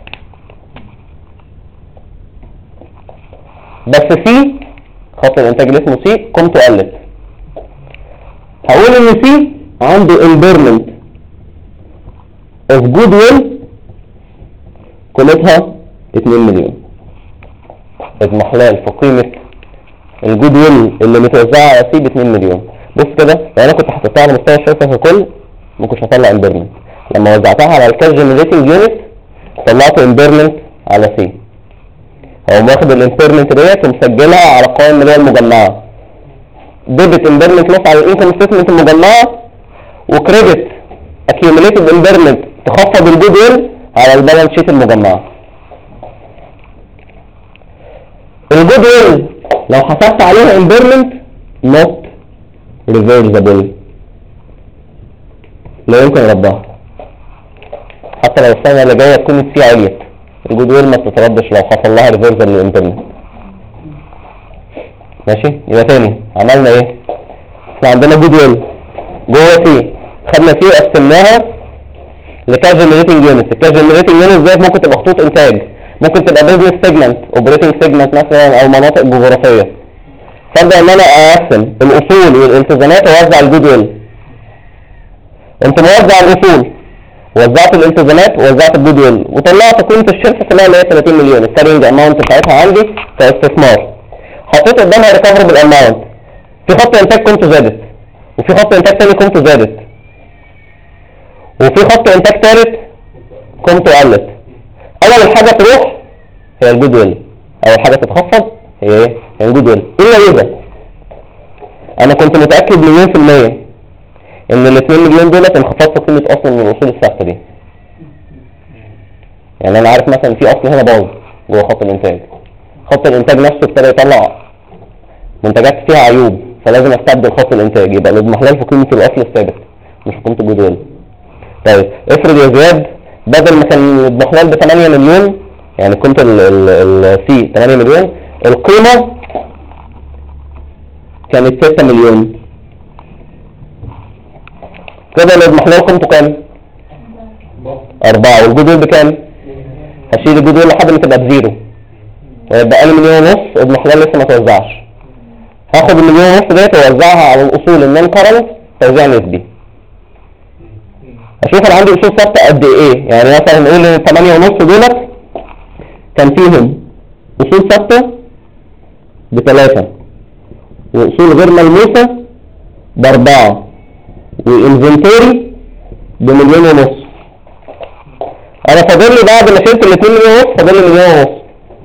Speaker 1: بس في خط الانتاج اللي اسمه سي قيمته قلت. هقول ان سي عنده impairment of goodwill قيمتها 2 مليون. اضمحلال في قيمة الجود ويل اللي متوزعة على سي ب 2 مليون. بص كده لو انا كنت حطيتها على مستوى الشركة ككل ما كنتش هطلع impairment. لما وزعتها على الكاش جنريتنج يونت طلعت impairment على سي. هو واخد الامبيرمنت ديت ومسجلها على القوائم اللي هي المجمعة. ديبت impairment loss على الانكم ستيتمنت المجمعة، وكريدت accumulated impairment تخفض الجود ويل على البالانس شيت المجمعة. الجود ويل لو حسبت عليها impairment not reversible لا يمكن ردها، حتى لو السنة اللي جاية تكون السي عليت الجود ويل ما بتتردش لو حصل لها reversal للامبيرمنت. ماشي. يبقى تاني عملنا ايه؟ احنا عندنا جود ويل جوه سي، خدنا سي وقسمناها لكاش جنريتنج يونت. الكاش جنريتنج يونت ديت ممكن تبقى خطوط انتاج، ممكن تبقى بيزنس سيجمنت، اوبريتنج سيجمنت مثلا، او مناطق جغرافيه. فابدا ان انا اقسم الاصول والالتزامات واوزع الجود ويل. انت موزع الاصول، وزعت الالتزامات، ووزعت الجود ويل، وطلعت قيمه الشركه كلها اللي هي 30 مليون. الكارينج اماونت بتاعتها عندي كاستثمار. حطيت قدامها ريكفربل اماونت. في خط انتاج قيمته زادت، وفي خط انتاج ثاني قيمته زادت، وفي خط انتاج ثالث قيمته قلت. اول حاجه تروح هي الجود ويل، اول حاجه تتخفض هي ايه؟ هي الجود ويل. الا اذا انا كنت متاكد مليون في الميه ان ال 2 مليون دولت انخفاض في قيمه اصلا من الاصول الثابته دي. يعني انا عارف مثلا في اصل هنا باظ جوه خط الانتاج، خط الانتاج نفسه ابتدى يطلع منتجات فيها عيوب، فلازم استبدل خط الانتاج. يبقى الاضمحلال في قيمه الاصل الثابت مش في قيمه الجود ويل. طيب افرض يا زياد بدل ما كان الاضمحلال ب 8 مليون، يعني قيمه السي 8 مليون، القيمه كانت 6 مليون، كده الاضمحلال قيمته كام؟ 4. والجود ويل بكام؟ هشيل الجود ويل لحد ما تبقى بزيرو، ويبقى لي مليون ونص اضمحلال لسه ما توزعش. هاخد المليون ونص ديت واوزعها على الاصول النون كارنت توزيع نسبي. اشوف انا عندي اصول ثابته قد ايه. يعني مثلا نقول ان 8 ونص دولت كان فيهم اصول ثابته ب3، واصول غير ملموسه ب4، وانفنتوري بمليون ونص. انا فاضل لي بعد ما شلت ال 2 مليون ونص فاضل لي مليون ونص.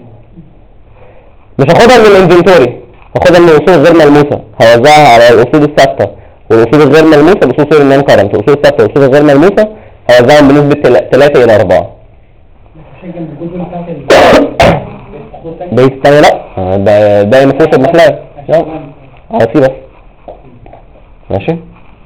Speaker 1: مش هاخدها من الانفنتوري، هاخدها من الاصول غير ملموسه، هوزعها على الاصول الثابته والاصول الغير ملموسه باصول النون كارنت. والاصول الثابته والاصول الغير ملموسه هوزعهم بنسبه 3 إلى 4. بيستوي لا ده ما فيهوش اضمحلال على سي بس. ماشي.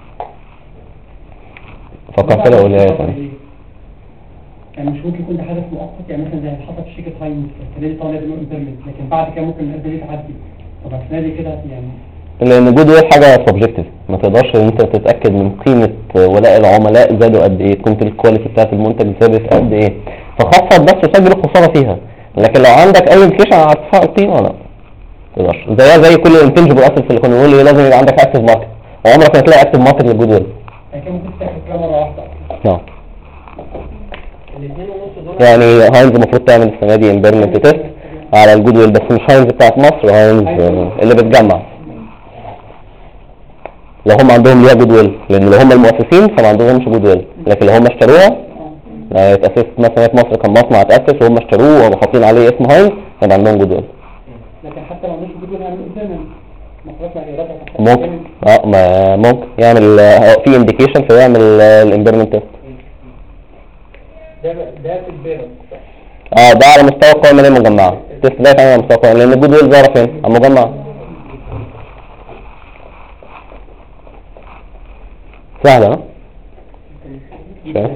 Speaker 1: فكر كده وقول لي ايه ثاني.
Speaker 2: يعني مش ممكن يكون ده حدث مؤقت، يعني مثلا زي حصل في شركه هاينز السنه دي طالع له امبيرمنت، لكن بعد كده ممكن النسبه دي تعدي. طب السنه دي كده يعني
Speaker 1: لان جود ويل حاجه سبجكتيف، ما تقدرش ان انت تتاكد من قيمه ولاء العملاء زادوا قد ايه، قيمه الكواليتي بتاعت المنتج زادت قد ايه. فخفض بس سجل الخساره فيها، لكن لو عندك اي انديكيشن على ارتفاع القيمه لا تقدرش. زيها زي كل الانتنجبل اسيتس اللي كنا بنقول لازم يبقى عندك اكتف ماركت، وعمرك ما هتلاقي اكتف ماركت للجود ويل.
Speaker 2: يعني ممكن تاخد كده مره واحده.
Speaker 1: نعم. يعني هاينز المفروض تعمل السنه دي امبيرمنت تيست على الجود ويل، بس مش هاينز بتاعت مصر، هاينز اللي بتجمع لو هم عندهم ليها جود ويل، لان لو هم المؤسسين فما عندهمش جود ويل. لكن لو هم اشتروها اتاسست مثلا في مصر كان مصنع اتاسس وهم اشتروه وحاطين عليه اسم هاينز يبقى عندهم جود ويل.
Speaker 2: لكن حتى لو مش جود ويل هيعملوا قدامنا
Speaker 1: ممكن ممكن يعمل في انديكيشن فيعمل الامبيرمنت تيست.
Speaker 5: ده في البيرنت.
Speaker 1: ده على مستوى القوائم المالية المجمعة. التست ده يتعمل على مستوى القوائم، لان الجود ويل ظاهرة فين؟ على المجمع. سهلة ها؟ شايف؟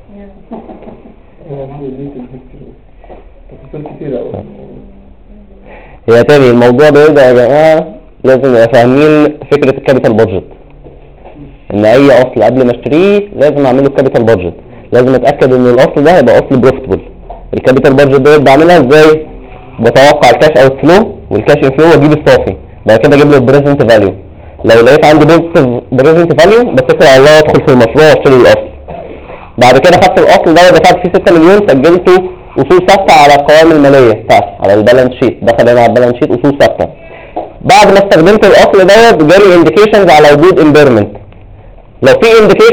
Speaker 6: تفاصيل كتيرة أوي.
Speaker 1: هي تاني الموضوع ده يبقى يا جماعة لازم نبقى فاهمين فكرة الكابيتال بادجت. ان اي اصل قبل ما اشتريه لازم اعمله كابيتال بادجت، لازم اتاكد ان الاصل ده هيبقى اصل بروفيتبل. الكابيتال بادجت ده بعملها ازاي؟ بتوقع الكاش اوت فلو والكاش ان فلو واجيب الصافي، بعد كده اجيب له البريزنت فاليو. لو لقيت عندي بريزنت فاليو بتكل على الله ادخل في المشروع واشتري الاصل. بعد كده خدت الاصل ده ودفعت فيه 6 مليون، سجلته اصول ثابته على القوائم الماليه بتاعتي على البالانس شيت، دخل هنا على البالانس شيت اصول ثابته. بعد ما استخدمت الاصل دوت جالي انديكيشنز على وجود امبيرمنت. لو في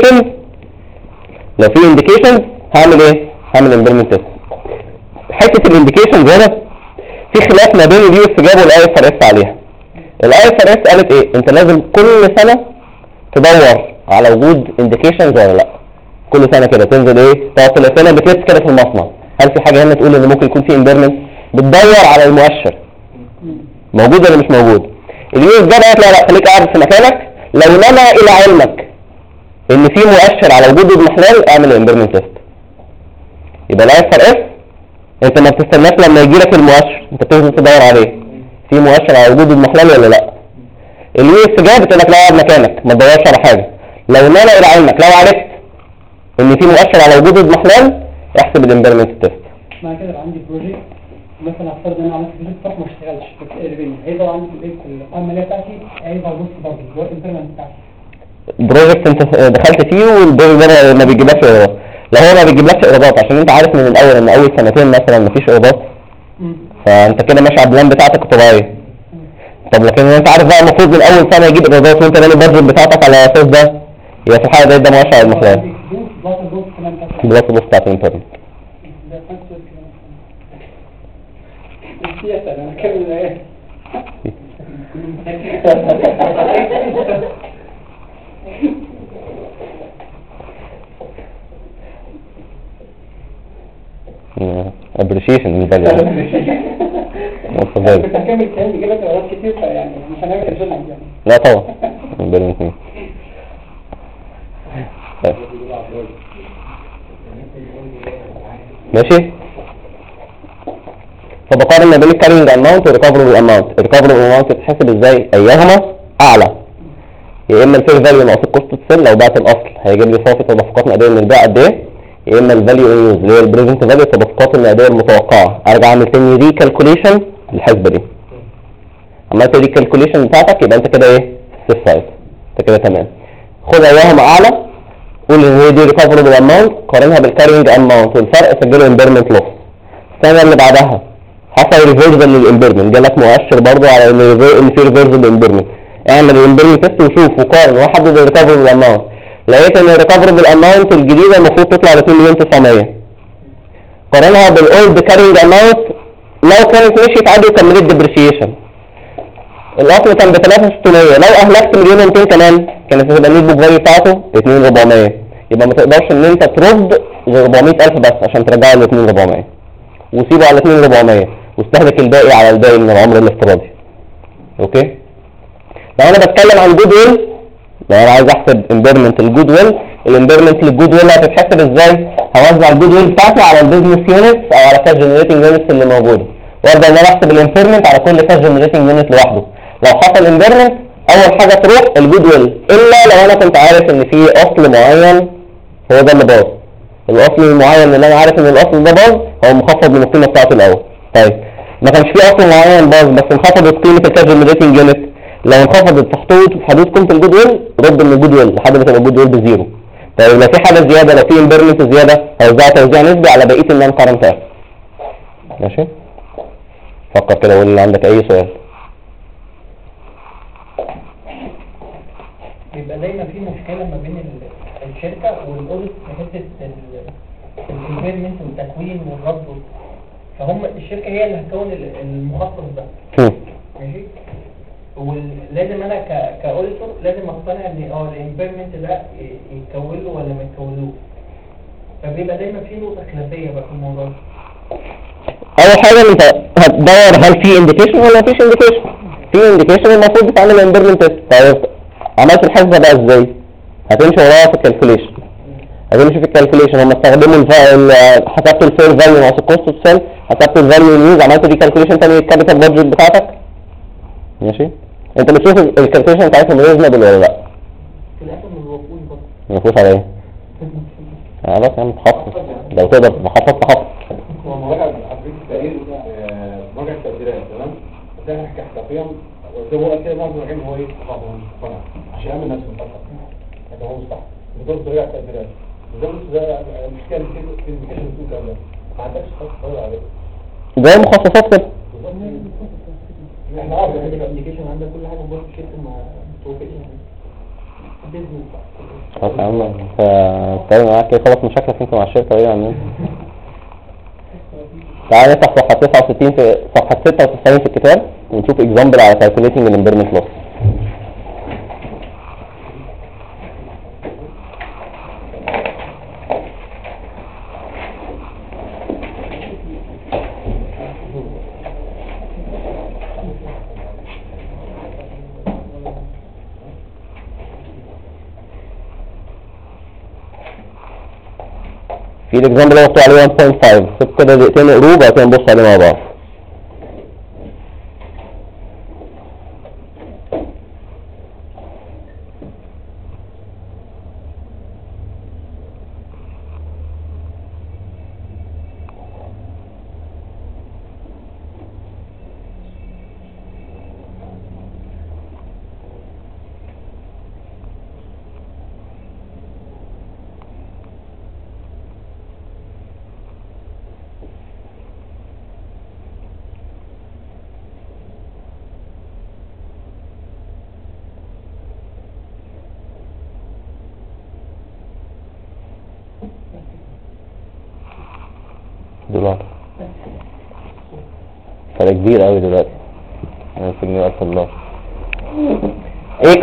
Speaker 1: انديكيشنز هعمل ايه؟ هعمل امبيرمنت تيست. حته الانديكيشنز هنا في خلاف ما بين اليو اس جاب والاي اف ار اس عليها. الاي اف ار اس قالت ايه؟ انت لازم كل سنه تدور على وجود انديكيشنز ولا لا. كل سنه كده تنزل ايه؟ تقعد كل سنه بتلف كده في المصنع، هل في حاجه هنا تقول ان ممكن يكون في امبيرمنت؟ بتدور على المؤشر موجود ولا مش موجود. اليو اس جاب قالت لا خليك قاعد في مكانك، لو نما الى علمك ان في مؤشر على وجود اضمحلال اعمل امبيرمنت تيست. يبقى الاي اف ار اس انت ما بتستناش لما يجي لك المؤشر، انت بتنزل تدور عليه في مؤشر على وجود اضمحلال ولا لا. اليو اس جاب بتقول لك لا اقعد مكانك ما تدورش على حاجه، لو نما الى علمك لو عرفت ان في مؤشر على وجود اضمحلال احسب الامبيرمنت تيست.
Speaker 2: معنى كده عندي بروجيكت مثلا افترض ان انا عملت بروجيكت صح ما اشتغلش هيبقى عندي في القوائم الماليه بتاعتي هيبقى بص برضه اللي هو الامبيرمنت بتاعتي.
Speaker 1: بروجكت انت دخلت فيه والبروجكت ده ما بيجيبلكش ايرادات، لو هو ما بيجيبلكش ايرادات عشان انت عارف من الاول ان اول سنتين مثلا مفيش ايرادات فانت كده ماشي على البلان بتاعتك الطبيعيه. طب لكن انت عارف بقى المفروض من اول سنه يجيب ايرادات وانت باني البادجت بتاعتك على اساس ده، يبقى في الحاله ده مؤشر على المخرج بلس البوست بتاعت الامبيرمنت.
Speaker 2: انا كمل ايه
Speaker 1: appreciation من ذلك.
Speaker 2: كنت هكمل كلام بيجيب لك ايرادات كتير فيعني مش هنعمل الجنة يعني.
Speaker 1: لا طبعا بالمثل. ماشي. فبقارن ما بين الكارينج اماونت والريكفربل اماونت. الريكفربل اماونت بتتحسب ازاي؟ ايهما اعلى، يا اما الفير فاليو ناقص الكوست سيل لو بعت الاصل هيجيب لي صافي تدفقات نقديه من البيع قد ايه، يا اما الفاليو ان يوز اللي هي البريزنت فاليو التدفقات النقديه المتوقعه. ارجع اعمل تاني ريكالكوليشن للحسبه دي. عملت ريكالكوليشن بتاعتك يبقى انت كده ايه؟ سيف سايد، انت كده تمام. خد ايهما اعلى قول ان هي دي ريكفربل اماونت، قارنها بالكارينج اماونت والفرق سجله امبيرمنت لوس. السنه اللي بعدها حصل ريفيرزل للامبيرمنت، جالك مؤشر برضه على ان في ريفيرزل للامبيرمنت، اعمل الامبيرمنت تيست وشوف وقارن وحدد الريكفربل اماونت. لقيت ان الريكفربل اماونت الجديده المفروض تطلع ب 2,900,000، قارنها بالاولد كارينج اماونت لو كانت مشيت عادي وكملت ديبريشيشن. الاصل كان ب 3,600، لو اهلكت 1,200,000 كمان كانت هتبقى النيت بوك فاليو بتاعته 2,400. يبقى ما تقدرش ان انت ترد غير 400,000 بس عشان ترجع له 2,400 وسيبه على 2,400 واستهلك الباقي على الباقي من العمر الافتراضي. اوكي. لو انا بتكلم عن جود ويل، لو انا عايز احسب امبيرمنت الجود ويل، الامبيرمنت للجود ويل هتتحسب ازاي؟ هوزع الجود ويل بتاعتي على البيزنس يونتس او على كاش جنريتنج يونتس اللي موجوده، وابدا ان انا احسب الامبيرمنت على كل كاش جنريتنج يونت لوحده. لو حصل امبيرمنت اول حاجه تروح الجود ويل، الا لو انا كنت عارف ان في اصل معين هو ده اللي باظ. الاصل المعين اللي انا عارف ان الاصل ده باظ هو مخفض من القيمه بتاعته الاول. طيب ما كانش في اصل معين باظ بس انخفضت قيمه الكاش جنريتنج يونت، لو انخفضت في حدود قيمه الجود ويل رد من الجود ويل لحد ما تبقى الجود ويل بزيرو. طيب لو في حاجه زياده، لو في امبيرمنت زياده هوزعها توزيع نسبي على بقيه النون كارنت اسيتس. ماشي. فكر كده وقول لي عندك اي سؤال.
Speaker 5: بيبقى دايما في مشكله ما بين الشركه والاوديت في حته الامبيرمنت والتكوين والرد، فهم الشركه هي اللي هتكون المخصص ده. ماشي. ولازم انا كاوديتور لازم اقتنع ان الامبيرمنت ده يتكون له ولا ما يتكونلوش، فبيبقى دايما في نقطه خلافيه بقى في الموضوع ده.
Speaker 1: اول حاجه انت هتدور هل في انديكيشن ولا مفيش انديكيشن. في انديكيشن المفروض تعمل امبيرمنت تيست. طيب عملت الحسبه بقى ازاي؟ هتمشي وراها في الكالكوليشن. هتمشي في الكالكوليشن هم استخدموا حسبت الفير فاليو ناقص الكوست اوف سيل، حسبت الفاليو نيوز، عملت دي كالكوليشن تاني الكابيتال بادجت بتاعتك. ماشي؟ انت بتشوف الكالكوليشن بتاعتهم ريزونبل ولا لا؟
Speaker 5: في الاخر من الوقوف برضه
Speaker 1: المفروض على ايه؟ خلاص يا عم تخصص، لو تقدر تخصص.
Speaker 4: هو مراجعة عفريت التقرير مراجعة التقديرات تمام؟ بس احنا نحكي حقيقيا وزي ما هو قال كده معظم المراجعين هو ايه؟ خلاص هو مش مقتنع عشان يعمل نفسه مقتنع. هذا هو صح. بتقول تراجع التقديرات. بالظبط ده المشكلة اللي في الميكانيزم بتقول كده ما عندكش خط تراجع عليه.
Speaker 1: زي مخصصات كده.
Speaker 4: احنا عارفين
Speaker 5: الابلكيشن عندك كل حاجه برضه الشركه ما توافقش بيزنس.
Speaker 1: خلاص يا عم انت اتكلم معاك كده خلاص مشاكلك انت مع الشركه ايه يعني. تعال نفتح صفحه 69 في صفحه 96 في الكتاب ونشوف اكزامبل على calculating الامبيرمنت لوس. في الاكزامبل اللي مكتوب عليه 1.5 سيب كده دقيقتين نقروه وبعد كده نبص عليه مع بعض. $. فرق كبير قوي دلوقتي. $100,000. A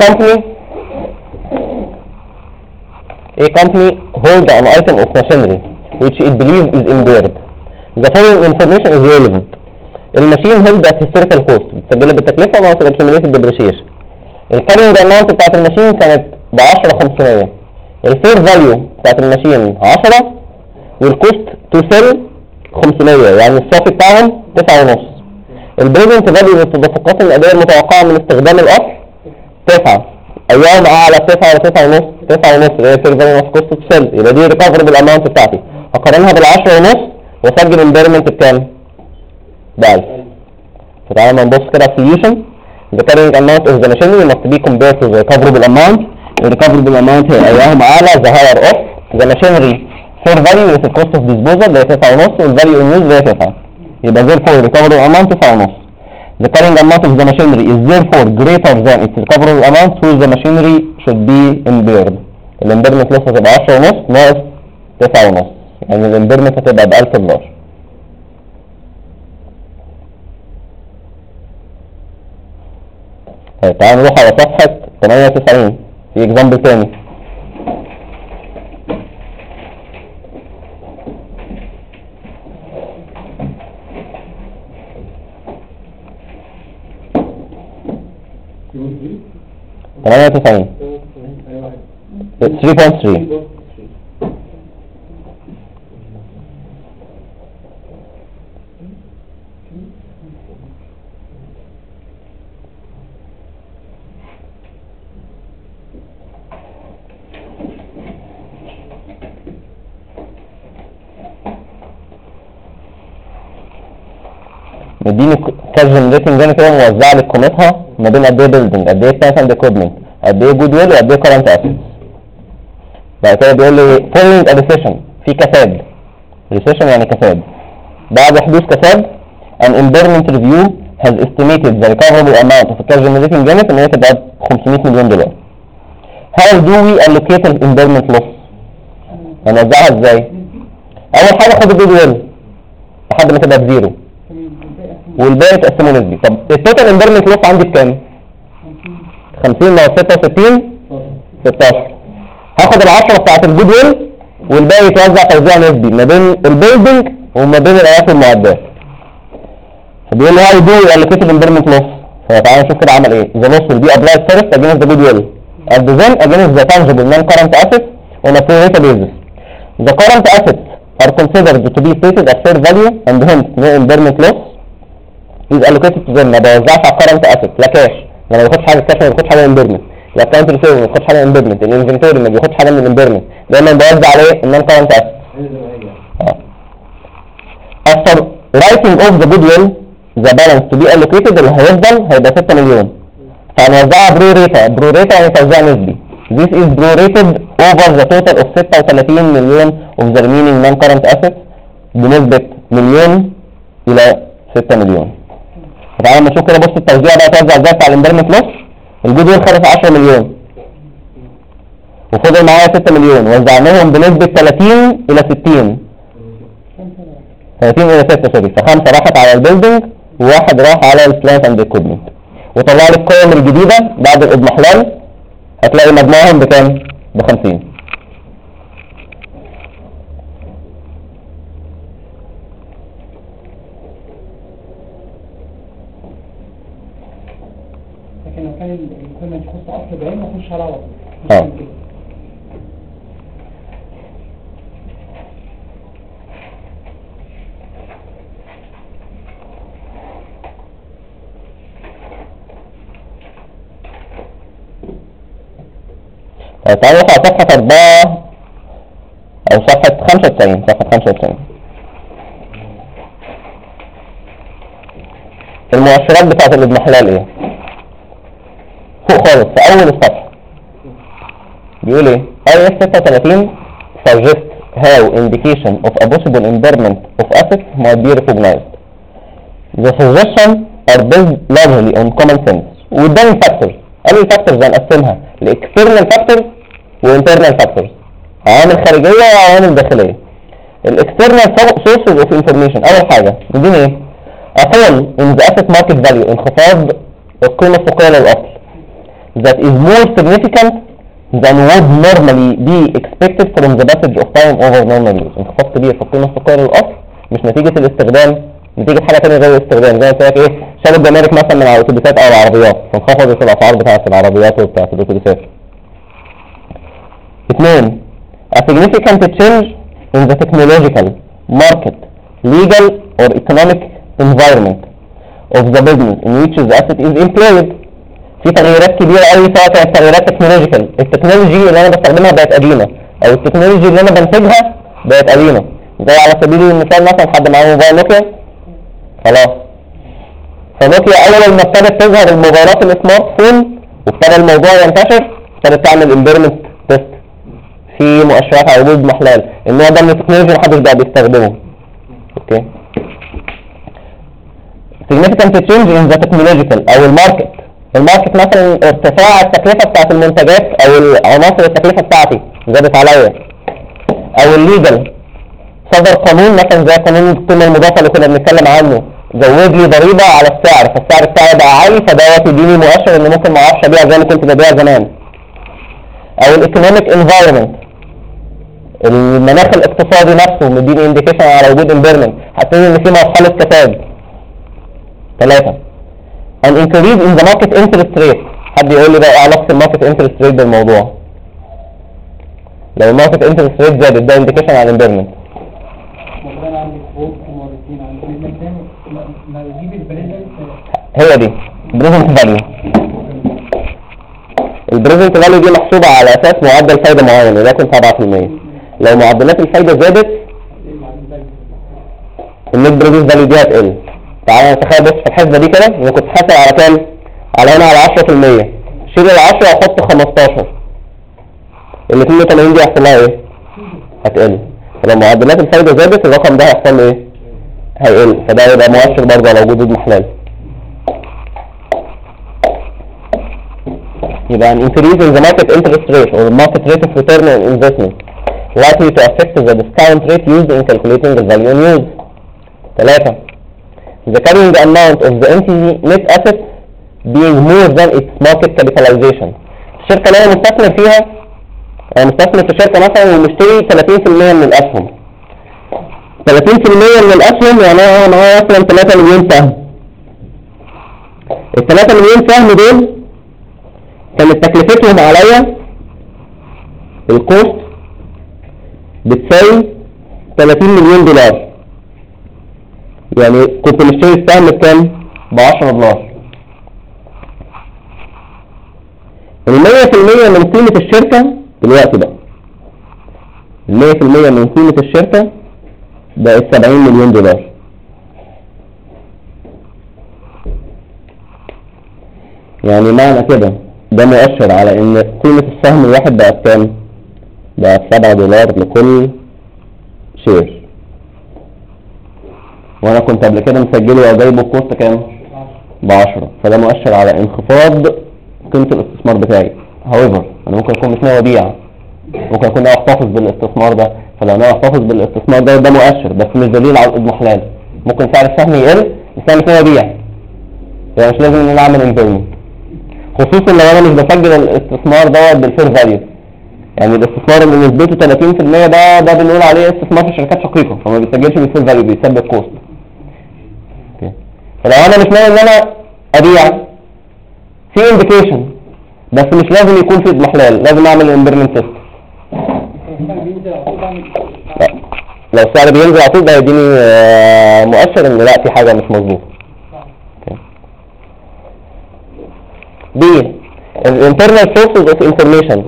Speaker 1: company hold an item of machinery which it believes is impaired. The following information is relevant. الماشين held at historical cost بتسجلها بالتكلفة مع accumulated depreciation. الكارينج اماونت بتاعت الماشين كانت ب10,500. الفير فاليو بتاعت الماشين 10 والكوست تو سيل 500 يعني الصافي بتاعهم 9.5. البريزنت فاليو للتدفقات الادائيه المتوقعه من استخدام الاصل 9 ايام اعلى 9 و 9.5 9.5 اللي هي الفير فاليو اوف كوست تو سيل يبقى دي ريكفربل اماونت بتاعتي اقارنها بال10.5 واسجل امبيرمنت بكام؟ ب1000. فتعالى نبص كده على السوليوشن. The carrying amount of the machinery must be compared to the recoverable amount. The recoverable amount هي ايام اعلى the higher of the machinery fair value with the cost of disposal اللي هي 9.5 والvalue in use اللي هي 9. يبقى therefore recoverable amount 9.5. The carrying amount of the machinery is therefore greater than its recoverable amount so the machinery should be impaired. الامبيرمنت لسه هتبقى 10.5 ناقص 9.5 يعني الامبيرمنت هتبقى $1,000. طيب تعال نروح على صفحة 98 في اكزامبل تاني. تمانية وتسعين 3.3 مديني كاش جنريتنج هنا كده موزع لي قيمتها ما بين قد ايه بيلدنج قد ايه بلاس اند اكويبمنت قد ايه جود ويل وقد ايه كرنت اسيتس. بعد كده بيقول لي فولوينج ا ريسيشن في كساد ريسيشن يعني كساد بعد حدوث كساد an impairment review has estimated the recoverable amount of cash generating unit ان هي تبقى $500 مليون. how do we allocate the impairment loss؟ هنوزعها ازاي؟ اول حاجه خد الجود ويل لحد ما تبقى بزيرو والباقي تقسمه نسبي. طب التوتال امبيرمنت لوس عندي بكام؟ 50 ناقص 66 16. هاخد ال10 بتاعت الجود ويل والباقي يتوزع توزيع نسبي ما بين البيلدنج وما بين الآيات والمعدات. فبيقول لي هاي دو allocated impairment loss. فتعالى نشوف كده عمل ايه. The loss will be applied first against the goodwill and then against the tangible non-current assets on a pro rata basis. The current assets are considered to be stated at fair value and hence no impairment loss is allocated to them. ما بوزعش على current assets لا كاش، ما باخدش حاجه كاش، ما باخدش حاجه impairment. الاكونت ريسيفبل ما باخدش حاجه impairment. الانفنتوري ما بياخدش حاجه من impairment، دايما بوزع عليه النون current assets. After writing off the goodwill the balance to be allocated اللي هيفضل هيبقى 6 مليون. فهنوزعها برو ريتا يعني توزيع نسبي. This is prorated over the total of 36 مليون of the remaining non-current assets بنسبة مليون إلى 6 مليون. فتعالى نشوف كده، بص التوزيع بقى توزع ازاي بتاع الامبيرمنت لوس. الجودويل خلص 10 مليون وفضل معايا 6 مليون، وزعناهم بنسبة 30 إلى 60. 30 إلى 6 سوري، ف5 راحت على البيلدنج وواحد راح على البلانت اند ايكويبمنت. وطلع لي القيم الجديدة بعد الاضمحلال هتلاقي مجموعهم بكام؟ ب50.
Speaker 2: لكن لو كان الكومنت يخص اصل بعينه اخش على طول.
Speaker 1: تعالوا على صفحة 4 أو صفحة 95. صفحة 95 المؤشرات بتاعة الاضمحلال ايه؟ فوق خالص في أول الصفحة بيقول ايه؟ IAS 36 suggest how indication of a possible impairment of assets might be recognized. The suggestions are based largely on common sense. وقدام factors. أي factors هنقسمها ل external factors و internal factors. عوامل خارجية وعوامل داخلية. ال external sources of information أول حاجة ندين ايه؟ A fall in the asset market value، انخفاض القيمة السوقية للأصل that is more significant than would normally be expected from the passage of time over normal use. انخفاض كبير في القيمة السوقية للأصل مش نتيجة الاستخدام، نتيجة حاجة تانية غير الاستخدام. زي ما قلت لك ايه، شال الجمارك مثلا من على الأتوبيسات أو العربيات فانخفضت الأسعار بتاعة العربيات وبتاعة الأتوبيسات. 2. A significant change in the technological, market, legal or economic environment of the business in which the asset is employed. في تغييرات كبيرة قوي سواء كانت تغييرات تكنولوجيكال، التكنولوجي اللي انا بستخدمها بقت قديمة او التكنولوجي اللي انا بنتجها بقت قديمة. زي على سبيل المثال مثلا حد معاه موبايل نوكيا خلاص، فنوكيا اول ما ابتدت تظهر الموبايلات السمارت فون وابتدى الموضوع ينتشر ابتدت تعمل امبيرمنت تيست في مؤشرات على وجود محلال. النوع ده من التكنولوجيا محدش بقى بيستخدمه. اوكي. significant change in the technological او الماركت مثلا ارتفاع التكلفة بتاعت المنتجات او العناصر التكلفة بتاعتي زادت عليا. او الليجل صدر قانون مثلا زي قانون القيمة المضافة اللي كنا بنتكلم عنه، زود لي ضريبة على السعر فالسعر بتاعي بقى عالي فدوت يديني مؤشر ان ممكن ما اعرفش ابيع زي ما كنت ببيع زمان. او الايكونوميك انفايرمنت المناخ الاقتصادي نفسه مديني انديكيشن على وجود امبيرمنت، حاسين ان في مرحلة كساد. 3. an increase in the market interest rate. حد يقول لي بقى ايه علاقة الماركت انترست ريت بالموضوع؟ لو الماركت انترست ريت زادت ده انديكيشن على الامبيرمنت.
Speaker 2: مثلا عندي فوق مرتين عندي مثلا ما يجيب البريزنت
Speaker 1: هي دي بريزنت فاليو. البريزنت فاليو دي محسوبة على اساس معدل فايدة معين ولكن 7%. لو معدلات الفايدة زادت النت بريزنت فاليو دي هتقل. تعالى نتخيل بص في الحسبة دي كده انا كنت حاسب على كام؟ على هنا على 10%، شيل ال10 واحط 15، ال 82 دي هيحصل لها ايه؟ هتقل. فلو معدلات الفايدة زادت الرقم ده هيحصل له ايه؟ هيقل. فده يبقى مؤشر برضه على وجود اضمحلال. يبقى an increase in the market interest rate or market rate of return on investment likely to affect the discount rate used in calculating the value in use. 3. The carrying amount of the entity net assets being more than its market capitalization. الشركة اللي انا مستثمر فيها، انا مستثمر في شركة مثلا ومشتري 30% من الاسهم. 30% من الاسهم يعني انا معايا مثلا 3 مليون سهم. ال 3 مليون سهم دول كانت تكلفتهم عليا الكوست بتساوي 30 مليون دولار. يعني كنت مشتري السهم بكام؟ ب$10. ال 100% من قيمة الشركة دلوقتي بقى، ال 100% من قيمة الشركة بقت 70 مليون دولار. يعني معنى كده ده مؤشر على ان قيمة السهم الواحد بقت كام؟ بقت $7 لكل شير. وانا كنت قبل كده مسجله وجايبه بكوست كام؟ ب10. فده مؤشر على انخفاض قيمة الاستثمار بتاعي. however انا ممكن اكون مش ناوي ابيع، ممكن اكون ناوي احتفظ بالاستثمار ده. فلو ناوي احتفظ بالاستثمار ده مؤشر بس مش دليل على الاضمحلال. ممكن سعر السهم يقل بس انا مش ناوي ابيع، يعني مش لازم ان انا اعمل امبيرمنت، خصوصا لو انا مش بسجل الاستثمار دوت بالفير فاليو. يعني الاستثمار اللي نسبته 30% ده بنقول عليه استثمار في شركات شقيقة، فما بيسجلش بالفير فاليو، بيسبب كوست. فلو انا مش ناوي ان انا ابيع في انديكيشن بس مش لازم يكون في اضمحلال، لازم اعمل امبيرمنت تيست. لو السعر بينزل على طول ده يديني مؤشر ان لا في حاجة مش مظبوطة. B. Internal sources of information.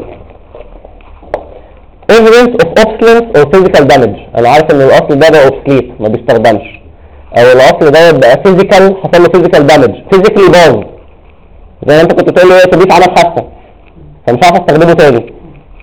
Speaker 1: Evidence of obsolescence or physical damage. انا عارف ان الاصل ده بقى obsolete ما بيستخدمش، او الاصل ده بقى physical حصل له physical damage، physically باظ. زي ما انت كنت تقول لي اتوبيس عمل حادثة فمش عارف استخدمه تاني.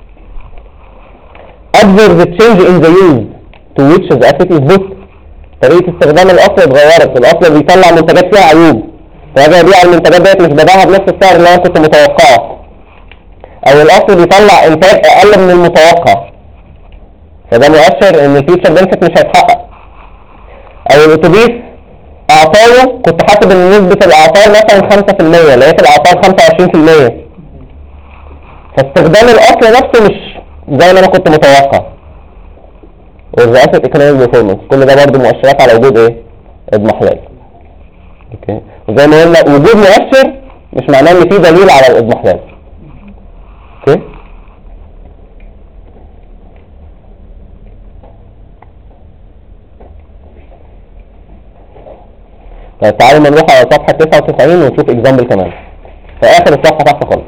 Speaker 1: Observe the change in the use to which the asset is put. طريقة استخدام الاصل اتغيرت، الاصل بيطلع منتجات فيها عيوب، فاجي ابيع المنتجات ديت مش ببيعها بنفس السعر اللي انا كنت متوقعه، او الاصل بيطلع انتاج اقل من المتوقع، فده مؤشر ان الفيوتشر بنفيت مش هيتحقق. او الاتوبيس اعطاره كنت حاسب ان نسبة الاعطار مثلا 5%، لقيت الاعطار 25%، فاستخدام الاصل نفسه مش زي ما انا كنت متوقع. والرئاسة ايكونوميك بيرفورمانس كل ده برضه مؤشرات على وجود ايه؟ اضمحلال. اوكي، وزي ما قلنا وجود مؤشر مش معناه ان في دليل على الاضمحلال. اوكي، طيب تعالوا نروح على صفحة 99 ونشوف اكزامبل كمان في اخر الصفحة تحت خالص.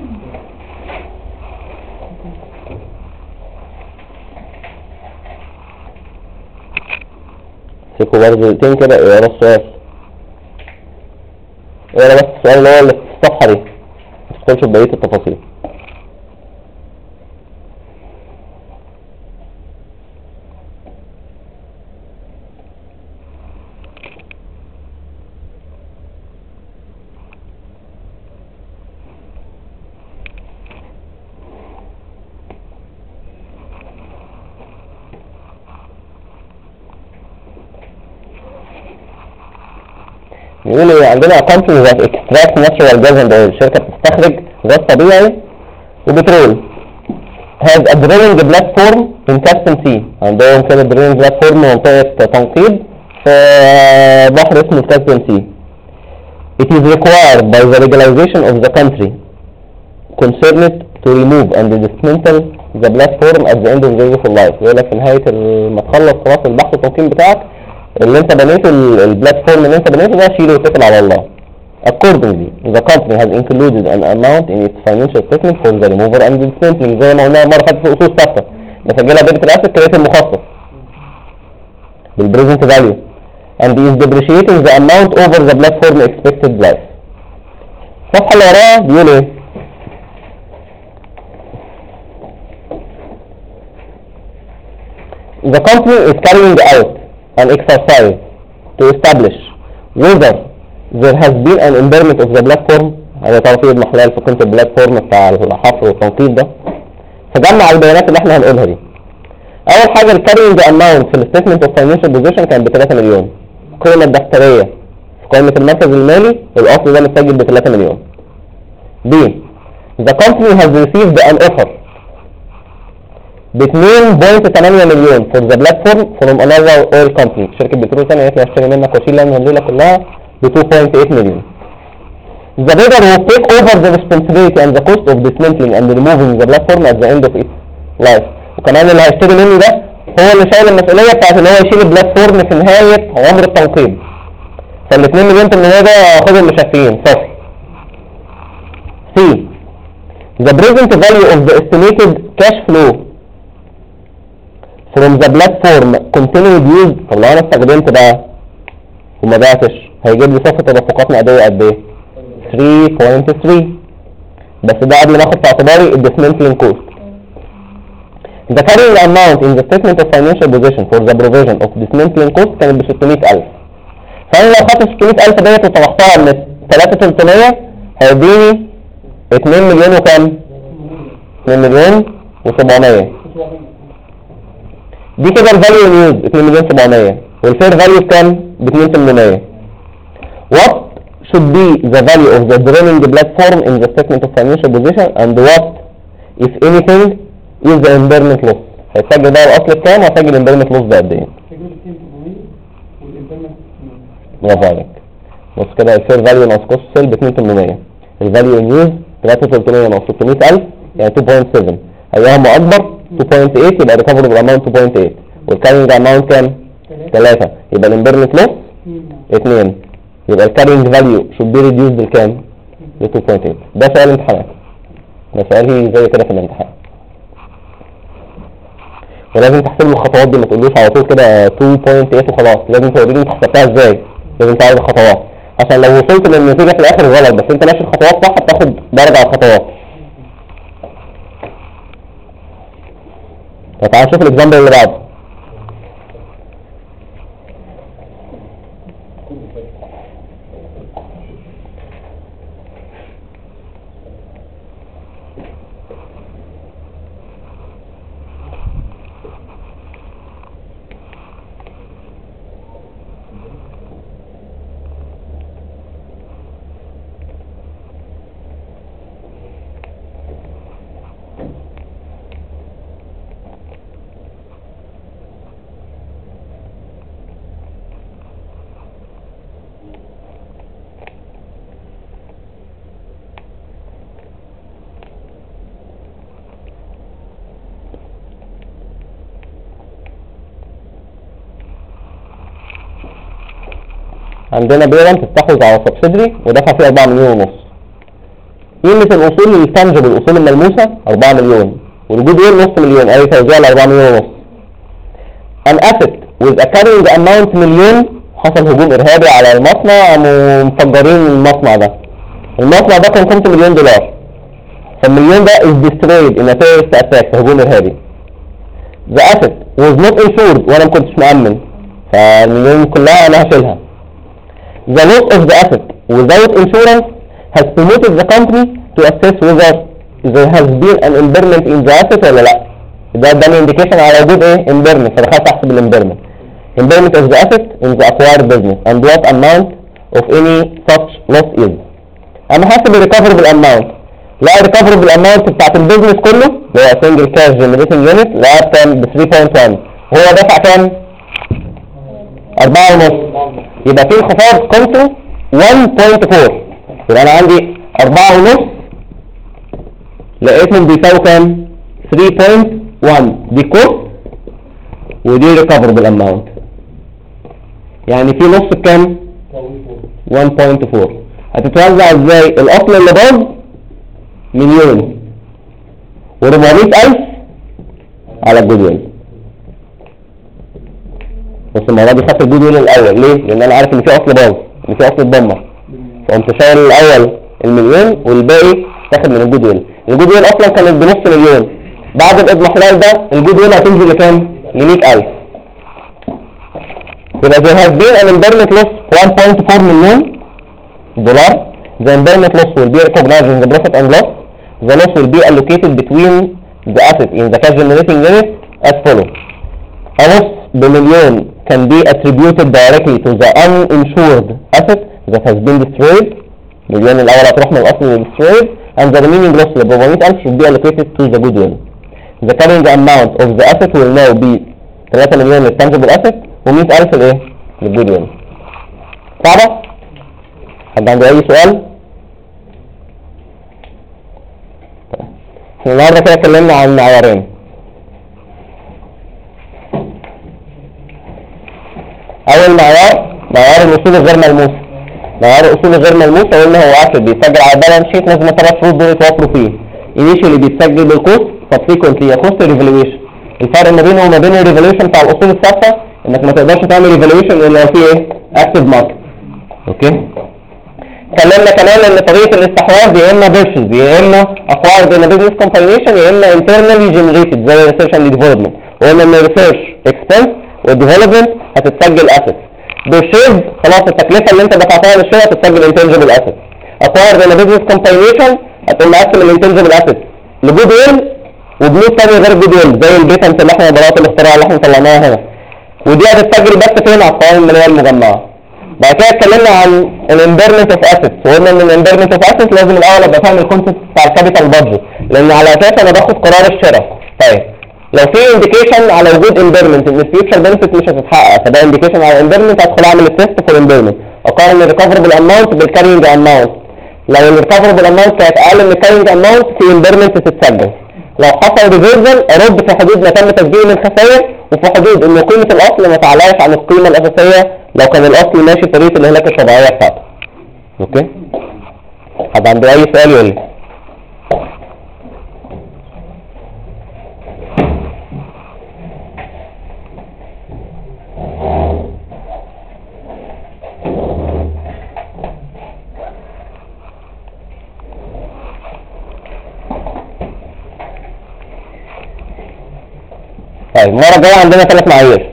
Speaker 1: سيبوا برضه دقيقتين كده اقرا السؤال، اقرا بس السؤال اللي هو اللي في الصفحة دي، متدخلش في بقية التفاصيل. يقول ايه؟ عندنا companies that extract natural gas and oil، شركة بتستخرج غاز طبيعي وبترول. has a drilling platform in Captain Sea، عندهم كده drilling platform منطقة تنقيب في بحر اسمه Captain Sea. It is required by the legalization of the country concerned to remove and dismantle the platform at the end of the useful life. يقول لك في نهاية ما تخلص خلاص البحث والتنقيب بتاعك اللي انت بنيته، البلاتفورم اللي انت بنيته ده شيله واتكل على الله. Accordingly, the company has included an amount in its financial statement for the removal and dismantling، زي ما قلنا مرة فاتت في اصول ثابتة بسجلها ديبت الاسيت كريت المخصص بالبريزنت فاليو and is depreciating the amount over the platform expected life. الصفحة اللي وراها بيقول ايه؟ The company is carrying out an exercise to establish whether there has been an impairment of the platform. هذا تعرف ايه اضمحلال في قيمة البلاتفورم بتاع الحفر والتنقيب ده. فجمع البيانات اللي احنا هنقولها دي. اول حاجة الكارينج اماونت في الستيتمنت اوف فاينانشال بوزيشن كانت ب3 مليون. القيمة الدفترية في قائمة المركز المالي الاصل ده متسجل ب3 مليون. B. The company has received an offer ب 2.8 مليون for the platform from another oil company. شركة بترول تانية قالت لي هشتري منك واشيل لها الليلة كلها ب 2.8 مليون. The bidder will take over the responsibility and the cost of dismantling and removing the platform at the end of its life. وكمان اللي هيشتري مني ده هو اللي شايل المسؤولية بتاعت ان هو يشيل البلاتفورم في نهاية عمر التنقيب. فال 2 مليون 800 ده هاخدهم مشفيين صفر. C. The present value of the estimated cash flow from the platform continued use. طب لو انا استخدمت بقى وما بعتش هيجيب لي صافي تدفقات نقدية قد ايه؟ 3.3. بس ده قبل ما اخد في اعتباري الديسمنتلينج كوست. The carrying amount in the statement of financial position for the provision of dismantling cost كانت ب 600,000. فانا لو خدت 600,000 ديت وطرحتها من 3,300 هيديني 2 مليون وكام؟ 2 مليون و700. دي كده الفاليو نيوز 2 مليون 700 والفير فاليو بكام؟ ب 2,800. What should be the value of the drilling platform in the statement of financial position and what if anything is the impairment loss؟ هيتسجل بقى الاصل بكام وهسجل الامبيرمنت لوس ده قد ايه؟ برافو عليك. بص كده الفير فاليو ناقص كوست سيل ب 2,800. الفاليو نيوز 3,300 ناقص 600,000 يعني 2.7. ايهما اكبر 2.8 يبقى ريكفربل اماونت 2.8 والكارينج اماونت كام؟ 3 يبقى الامبيرمنت لوس 2 يبقى الكارينج فاليو شود بي ريديوسد بالكام؟ ب 2.8. ده سؤال امتحانات. ده سؤال زي كده في الامتحان. ولازم تحسب له الخطوات دي ما تقولوش على طول كده 2.8 وخلاص. لازم توريني انت حسبتها ازاي. لازم تعرف الخطوات عشان لو وصلت للنتيجة في الاخر غلط بس انت ماشي الخطوات صح بتاخد درجة على الخطوات. فتعال نشوف الاكزامبل اللي بعده. عندنا بيرنت استحوذ على سبسيدري ودفع فيه 4 مليون ونص. قيمة الأصول التانجبل الأصول الملموسة 4 مليون والجود ويل نص مليون أي توزيع ال 4 مليون ونص. An asset with a carrying amount مليون حصل هجوم إرهابي على المصنع ومفجرين المصنع ده. المصنع ده كان قيمته $1 مليون. فالمليون ده is destroyed in a terrorist attack هجوم إرهابي. The asset was not insured وأنا ما كنتش مأمن فالمليون كلها أنا هشيلها. The loss of the asset without insurance has promoted the company to assess whether there has been an impairment in the asset ولا لا. ده اداني indication على وجود ايه impairment فدخلت احسب الامبيرمنت. Impairment of the asset in the acquired business and what amount of any such loss is. انا حاسب الريكفربل اماونت. لا الريكفربل اماونت بتاعت البيزنس كله اللي هو سنجل كاش جنريتنج يونت لقاها بكام؟ ب 3.1 وهو دفع كام؟ 4.5 يبقى في انخفاض قيمته 1.4 يبقى انا عندي 4.5 لقيتهم بيساوي كام؟ 3.1 دي كوست ودي ريكفربل اماونت يعني في نص بكام؟ 1.4 هتتوزع ازاي؟ الاصل اللي باظ مليون و400,000 على الجود ويل. بص المرة دي خدت الجود ويل الاول ليه؟ لان انا عارف ان في اصل باظ ان في اصل اتدمر فقمت شايل الاول المليون والباقي تاخد من الجود ويل. الجود ويل اصلا كانت بنص مليون بعد الاضمحلال ده الجود ويل هتنزل لكام؟ ل100,000 يبقى there has been an impairment loss 1.4 مليون دولار. The impairment loss will be recognized in the profit and loss. The loss will be allocated between the asset in the cash generating unit as follows. A loss بمليون can be attributed directly to the uninsured asset that has been destroyed. مليون الأول هتروح من الأصل اللي destroyed and the remaining loss ل 400,000 should be allocated to the goodwill. the carrying amount of the asset will now be 3 مليون للتانجبل asset و100,000 الايه؟ للجود ويل. صعبة؟ حد عنده أي سؤال؟ احنا النهارده كده اتكلمنا عن معيارين. أول معيار الأصول الغير ملموسة. معيار الأصول الغير ملموسة قلنا هو أسد بيتسجل على البالانس شيت، لازم 3 شروط دول يتوفروا فيه. initially بيتسجل بالكوست، subsequently يا كوست ريفالويشن. الفرق ما بينه وما بين الريفالويشن بتاع الأصول الثابتة إنك ما تقدرش تعمل ريفالويشن إلا لو في إيه؟ أكتيف ماركت. أوكي؟ اتكلمنا كمان ان طريقه الاستحواذ يا اما فيرشنز يا اما acquired in a business combination يا اما internally generated زي research and development. وقلنا ان research expense والdevelopment هتتسجل assets. بالشيرز خلاص التكلفه اللي انت دفعتها للشير هتتسجل intangible assets. acquired in a business combination هتقوم مقسم الانتنجبل assets لجود ويل وبنود ثانيه غير جود ويل زي البيتنت اللي احنا براءه الاختراع اللي احنا طلعناها هنا. ودي هتتسجل بس فين على القوائم الماليه المجمعه. بعد كده اتكلمنا عن الامبيرمنت اوف اسيتس، وقلنا ان الامبيرمنت اوف اسيتس لازم الاول ابقى فاهم الكونسيبت بتاع الكابيتال بادجت، لان على اساسه انا باخد قرار الشراء. طيب لو في انديكيشن على وجود امبيرمنت ان الفيوتشر بنفيت مش هتتحقق، فده انديكيشن على امبيرمنت، هدخل اعمل التيست فور امبيرمنت، اقارن الريكفربل اماونت بالكارينج اماونت. لو الريكفربل اماونت كانت اقل من الكارينج اماونت في امبيرمنت تتسجل. لو حصل ريفيرجن ارد في حدود ما تم تسجيله من خسائر، وفي حدود ان قيمه الاصل ما تعلاش عن القيمه الاساسيه لو كان الاصل ماشي طريقه الهلاك الطبيعيه بتاعته. اوكي؟ حد عنده اي سؤال يقول لي؟ طيب المره الجايه عندنا 3 معايير.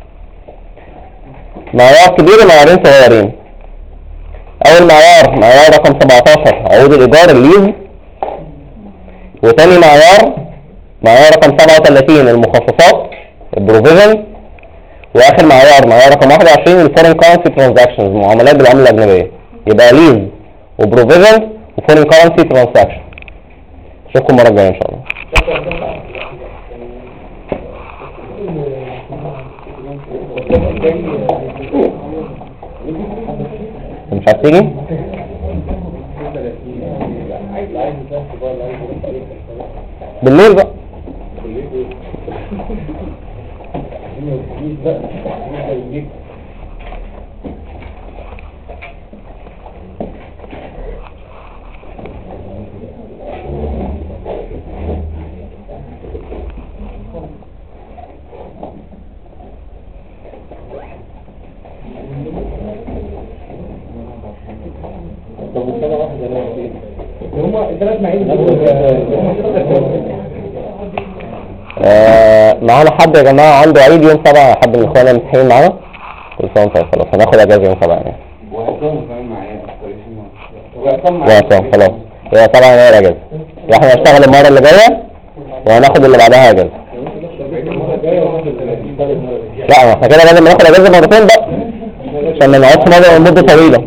Speaker 1: معيار كبير ومعيارين صغيرين. اول معيار رقم 17 عقود الايجار الليز، وتاني معيار رقم 37 المخصصات البروفيجن، واخر معيار رقم 21 الفورين كارنسي ترانزاكشنز المعاملات بالعمله الاجنبيه. يبقى ليز وبروفيجن وفورين كارنسي ترانزاكشن. اشوفكم المره الجايه ان شاء الله. مش عايز تيجي؟ بالليل بقى. معانا حد يا جماعة عنده عيد يوم 7، حد من اخوانا متحين معانا؟ كل سنة وانت طيب. خلاص هناخد اجازة يوم 7 يعني. وعصام خلاص هي 7 يناير اجازة. احنا هنشتغل المرة اللي جاية وهناخد اللي بعدها اجازة. لا احنا كده لازم ناخد اجازة مرتين بقى عشان ما نقعدش مدة طويلة.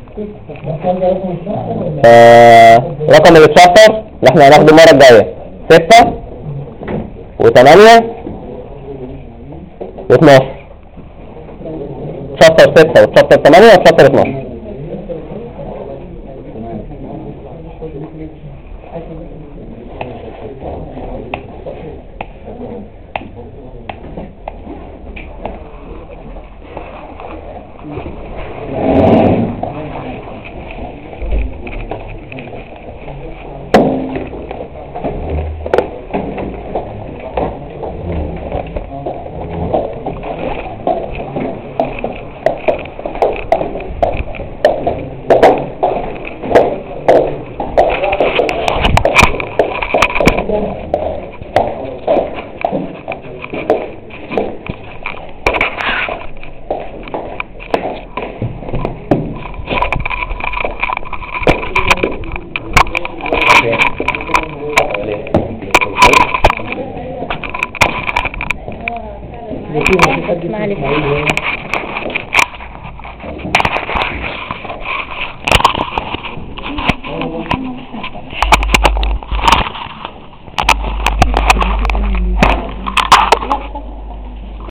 Speaker 1: رقم التشابتر اللي احنا هناخده المرة الجاية 6 و8 و12. تشابتر 6 وتشابتر 8 وتشابتر 12.
Speaker 7: معلش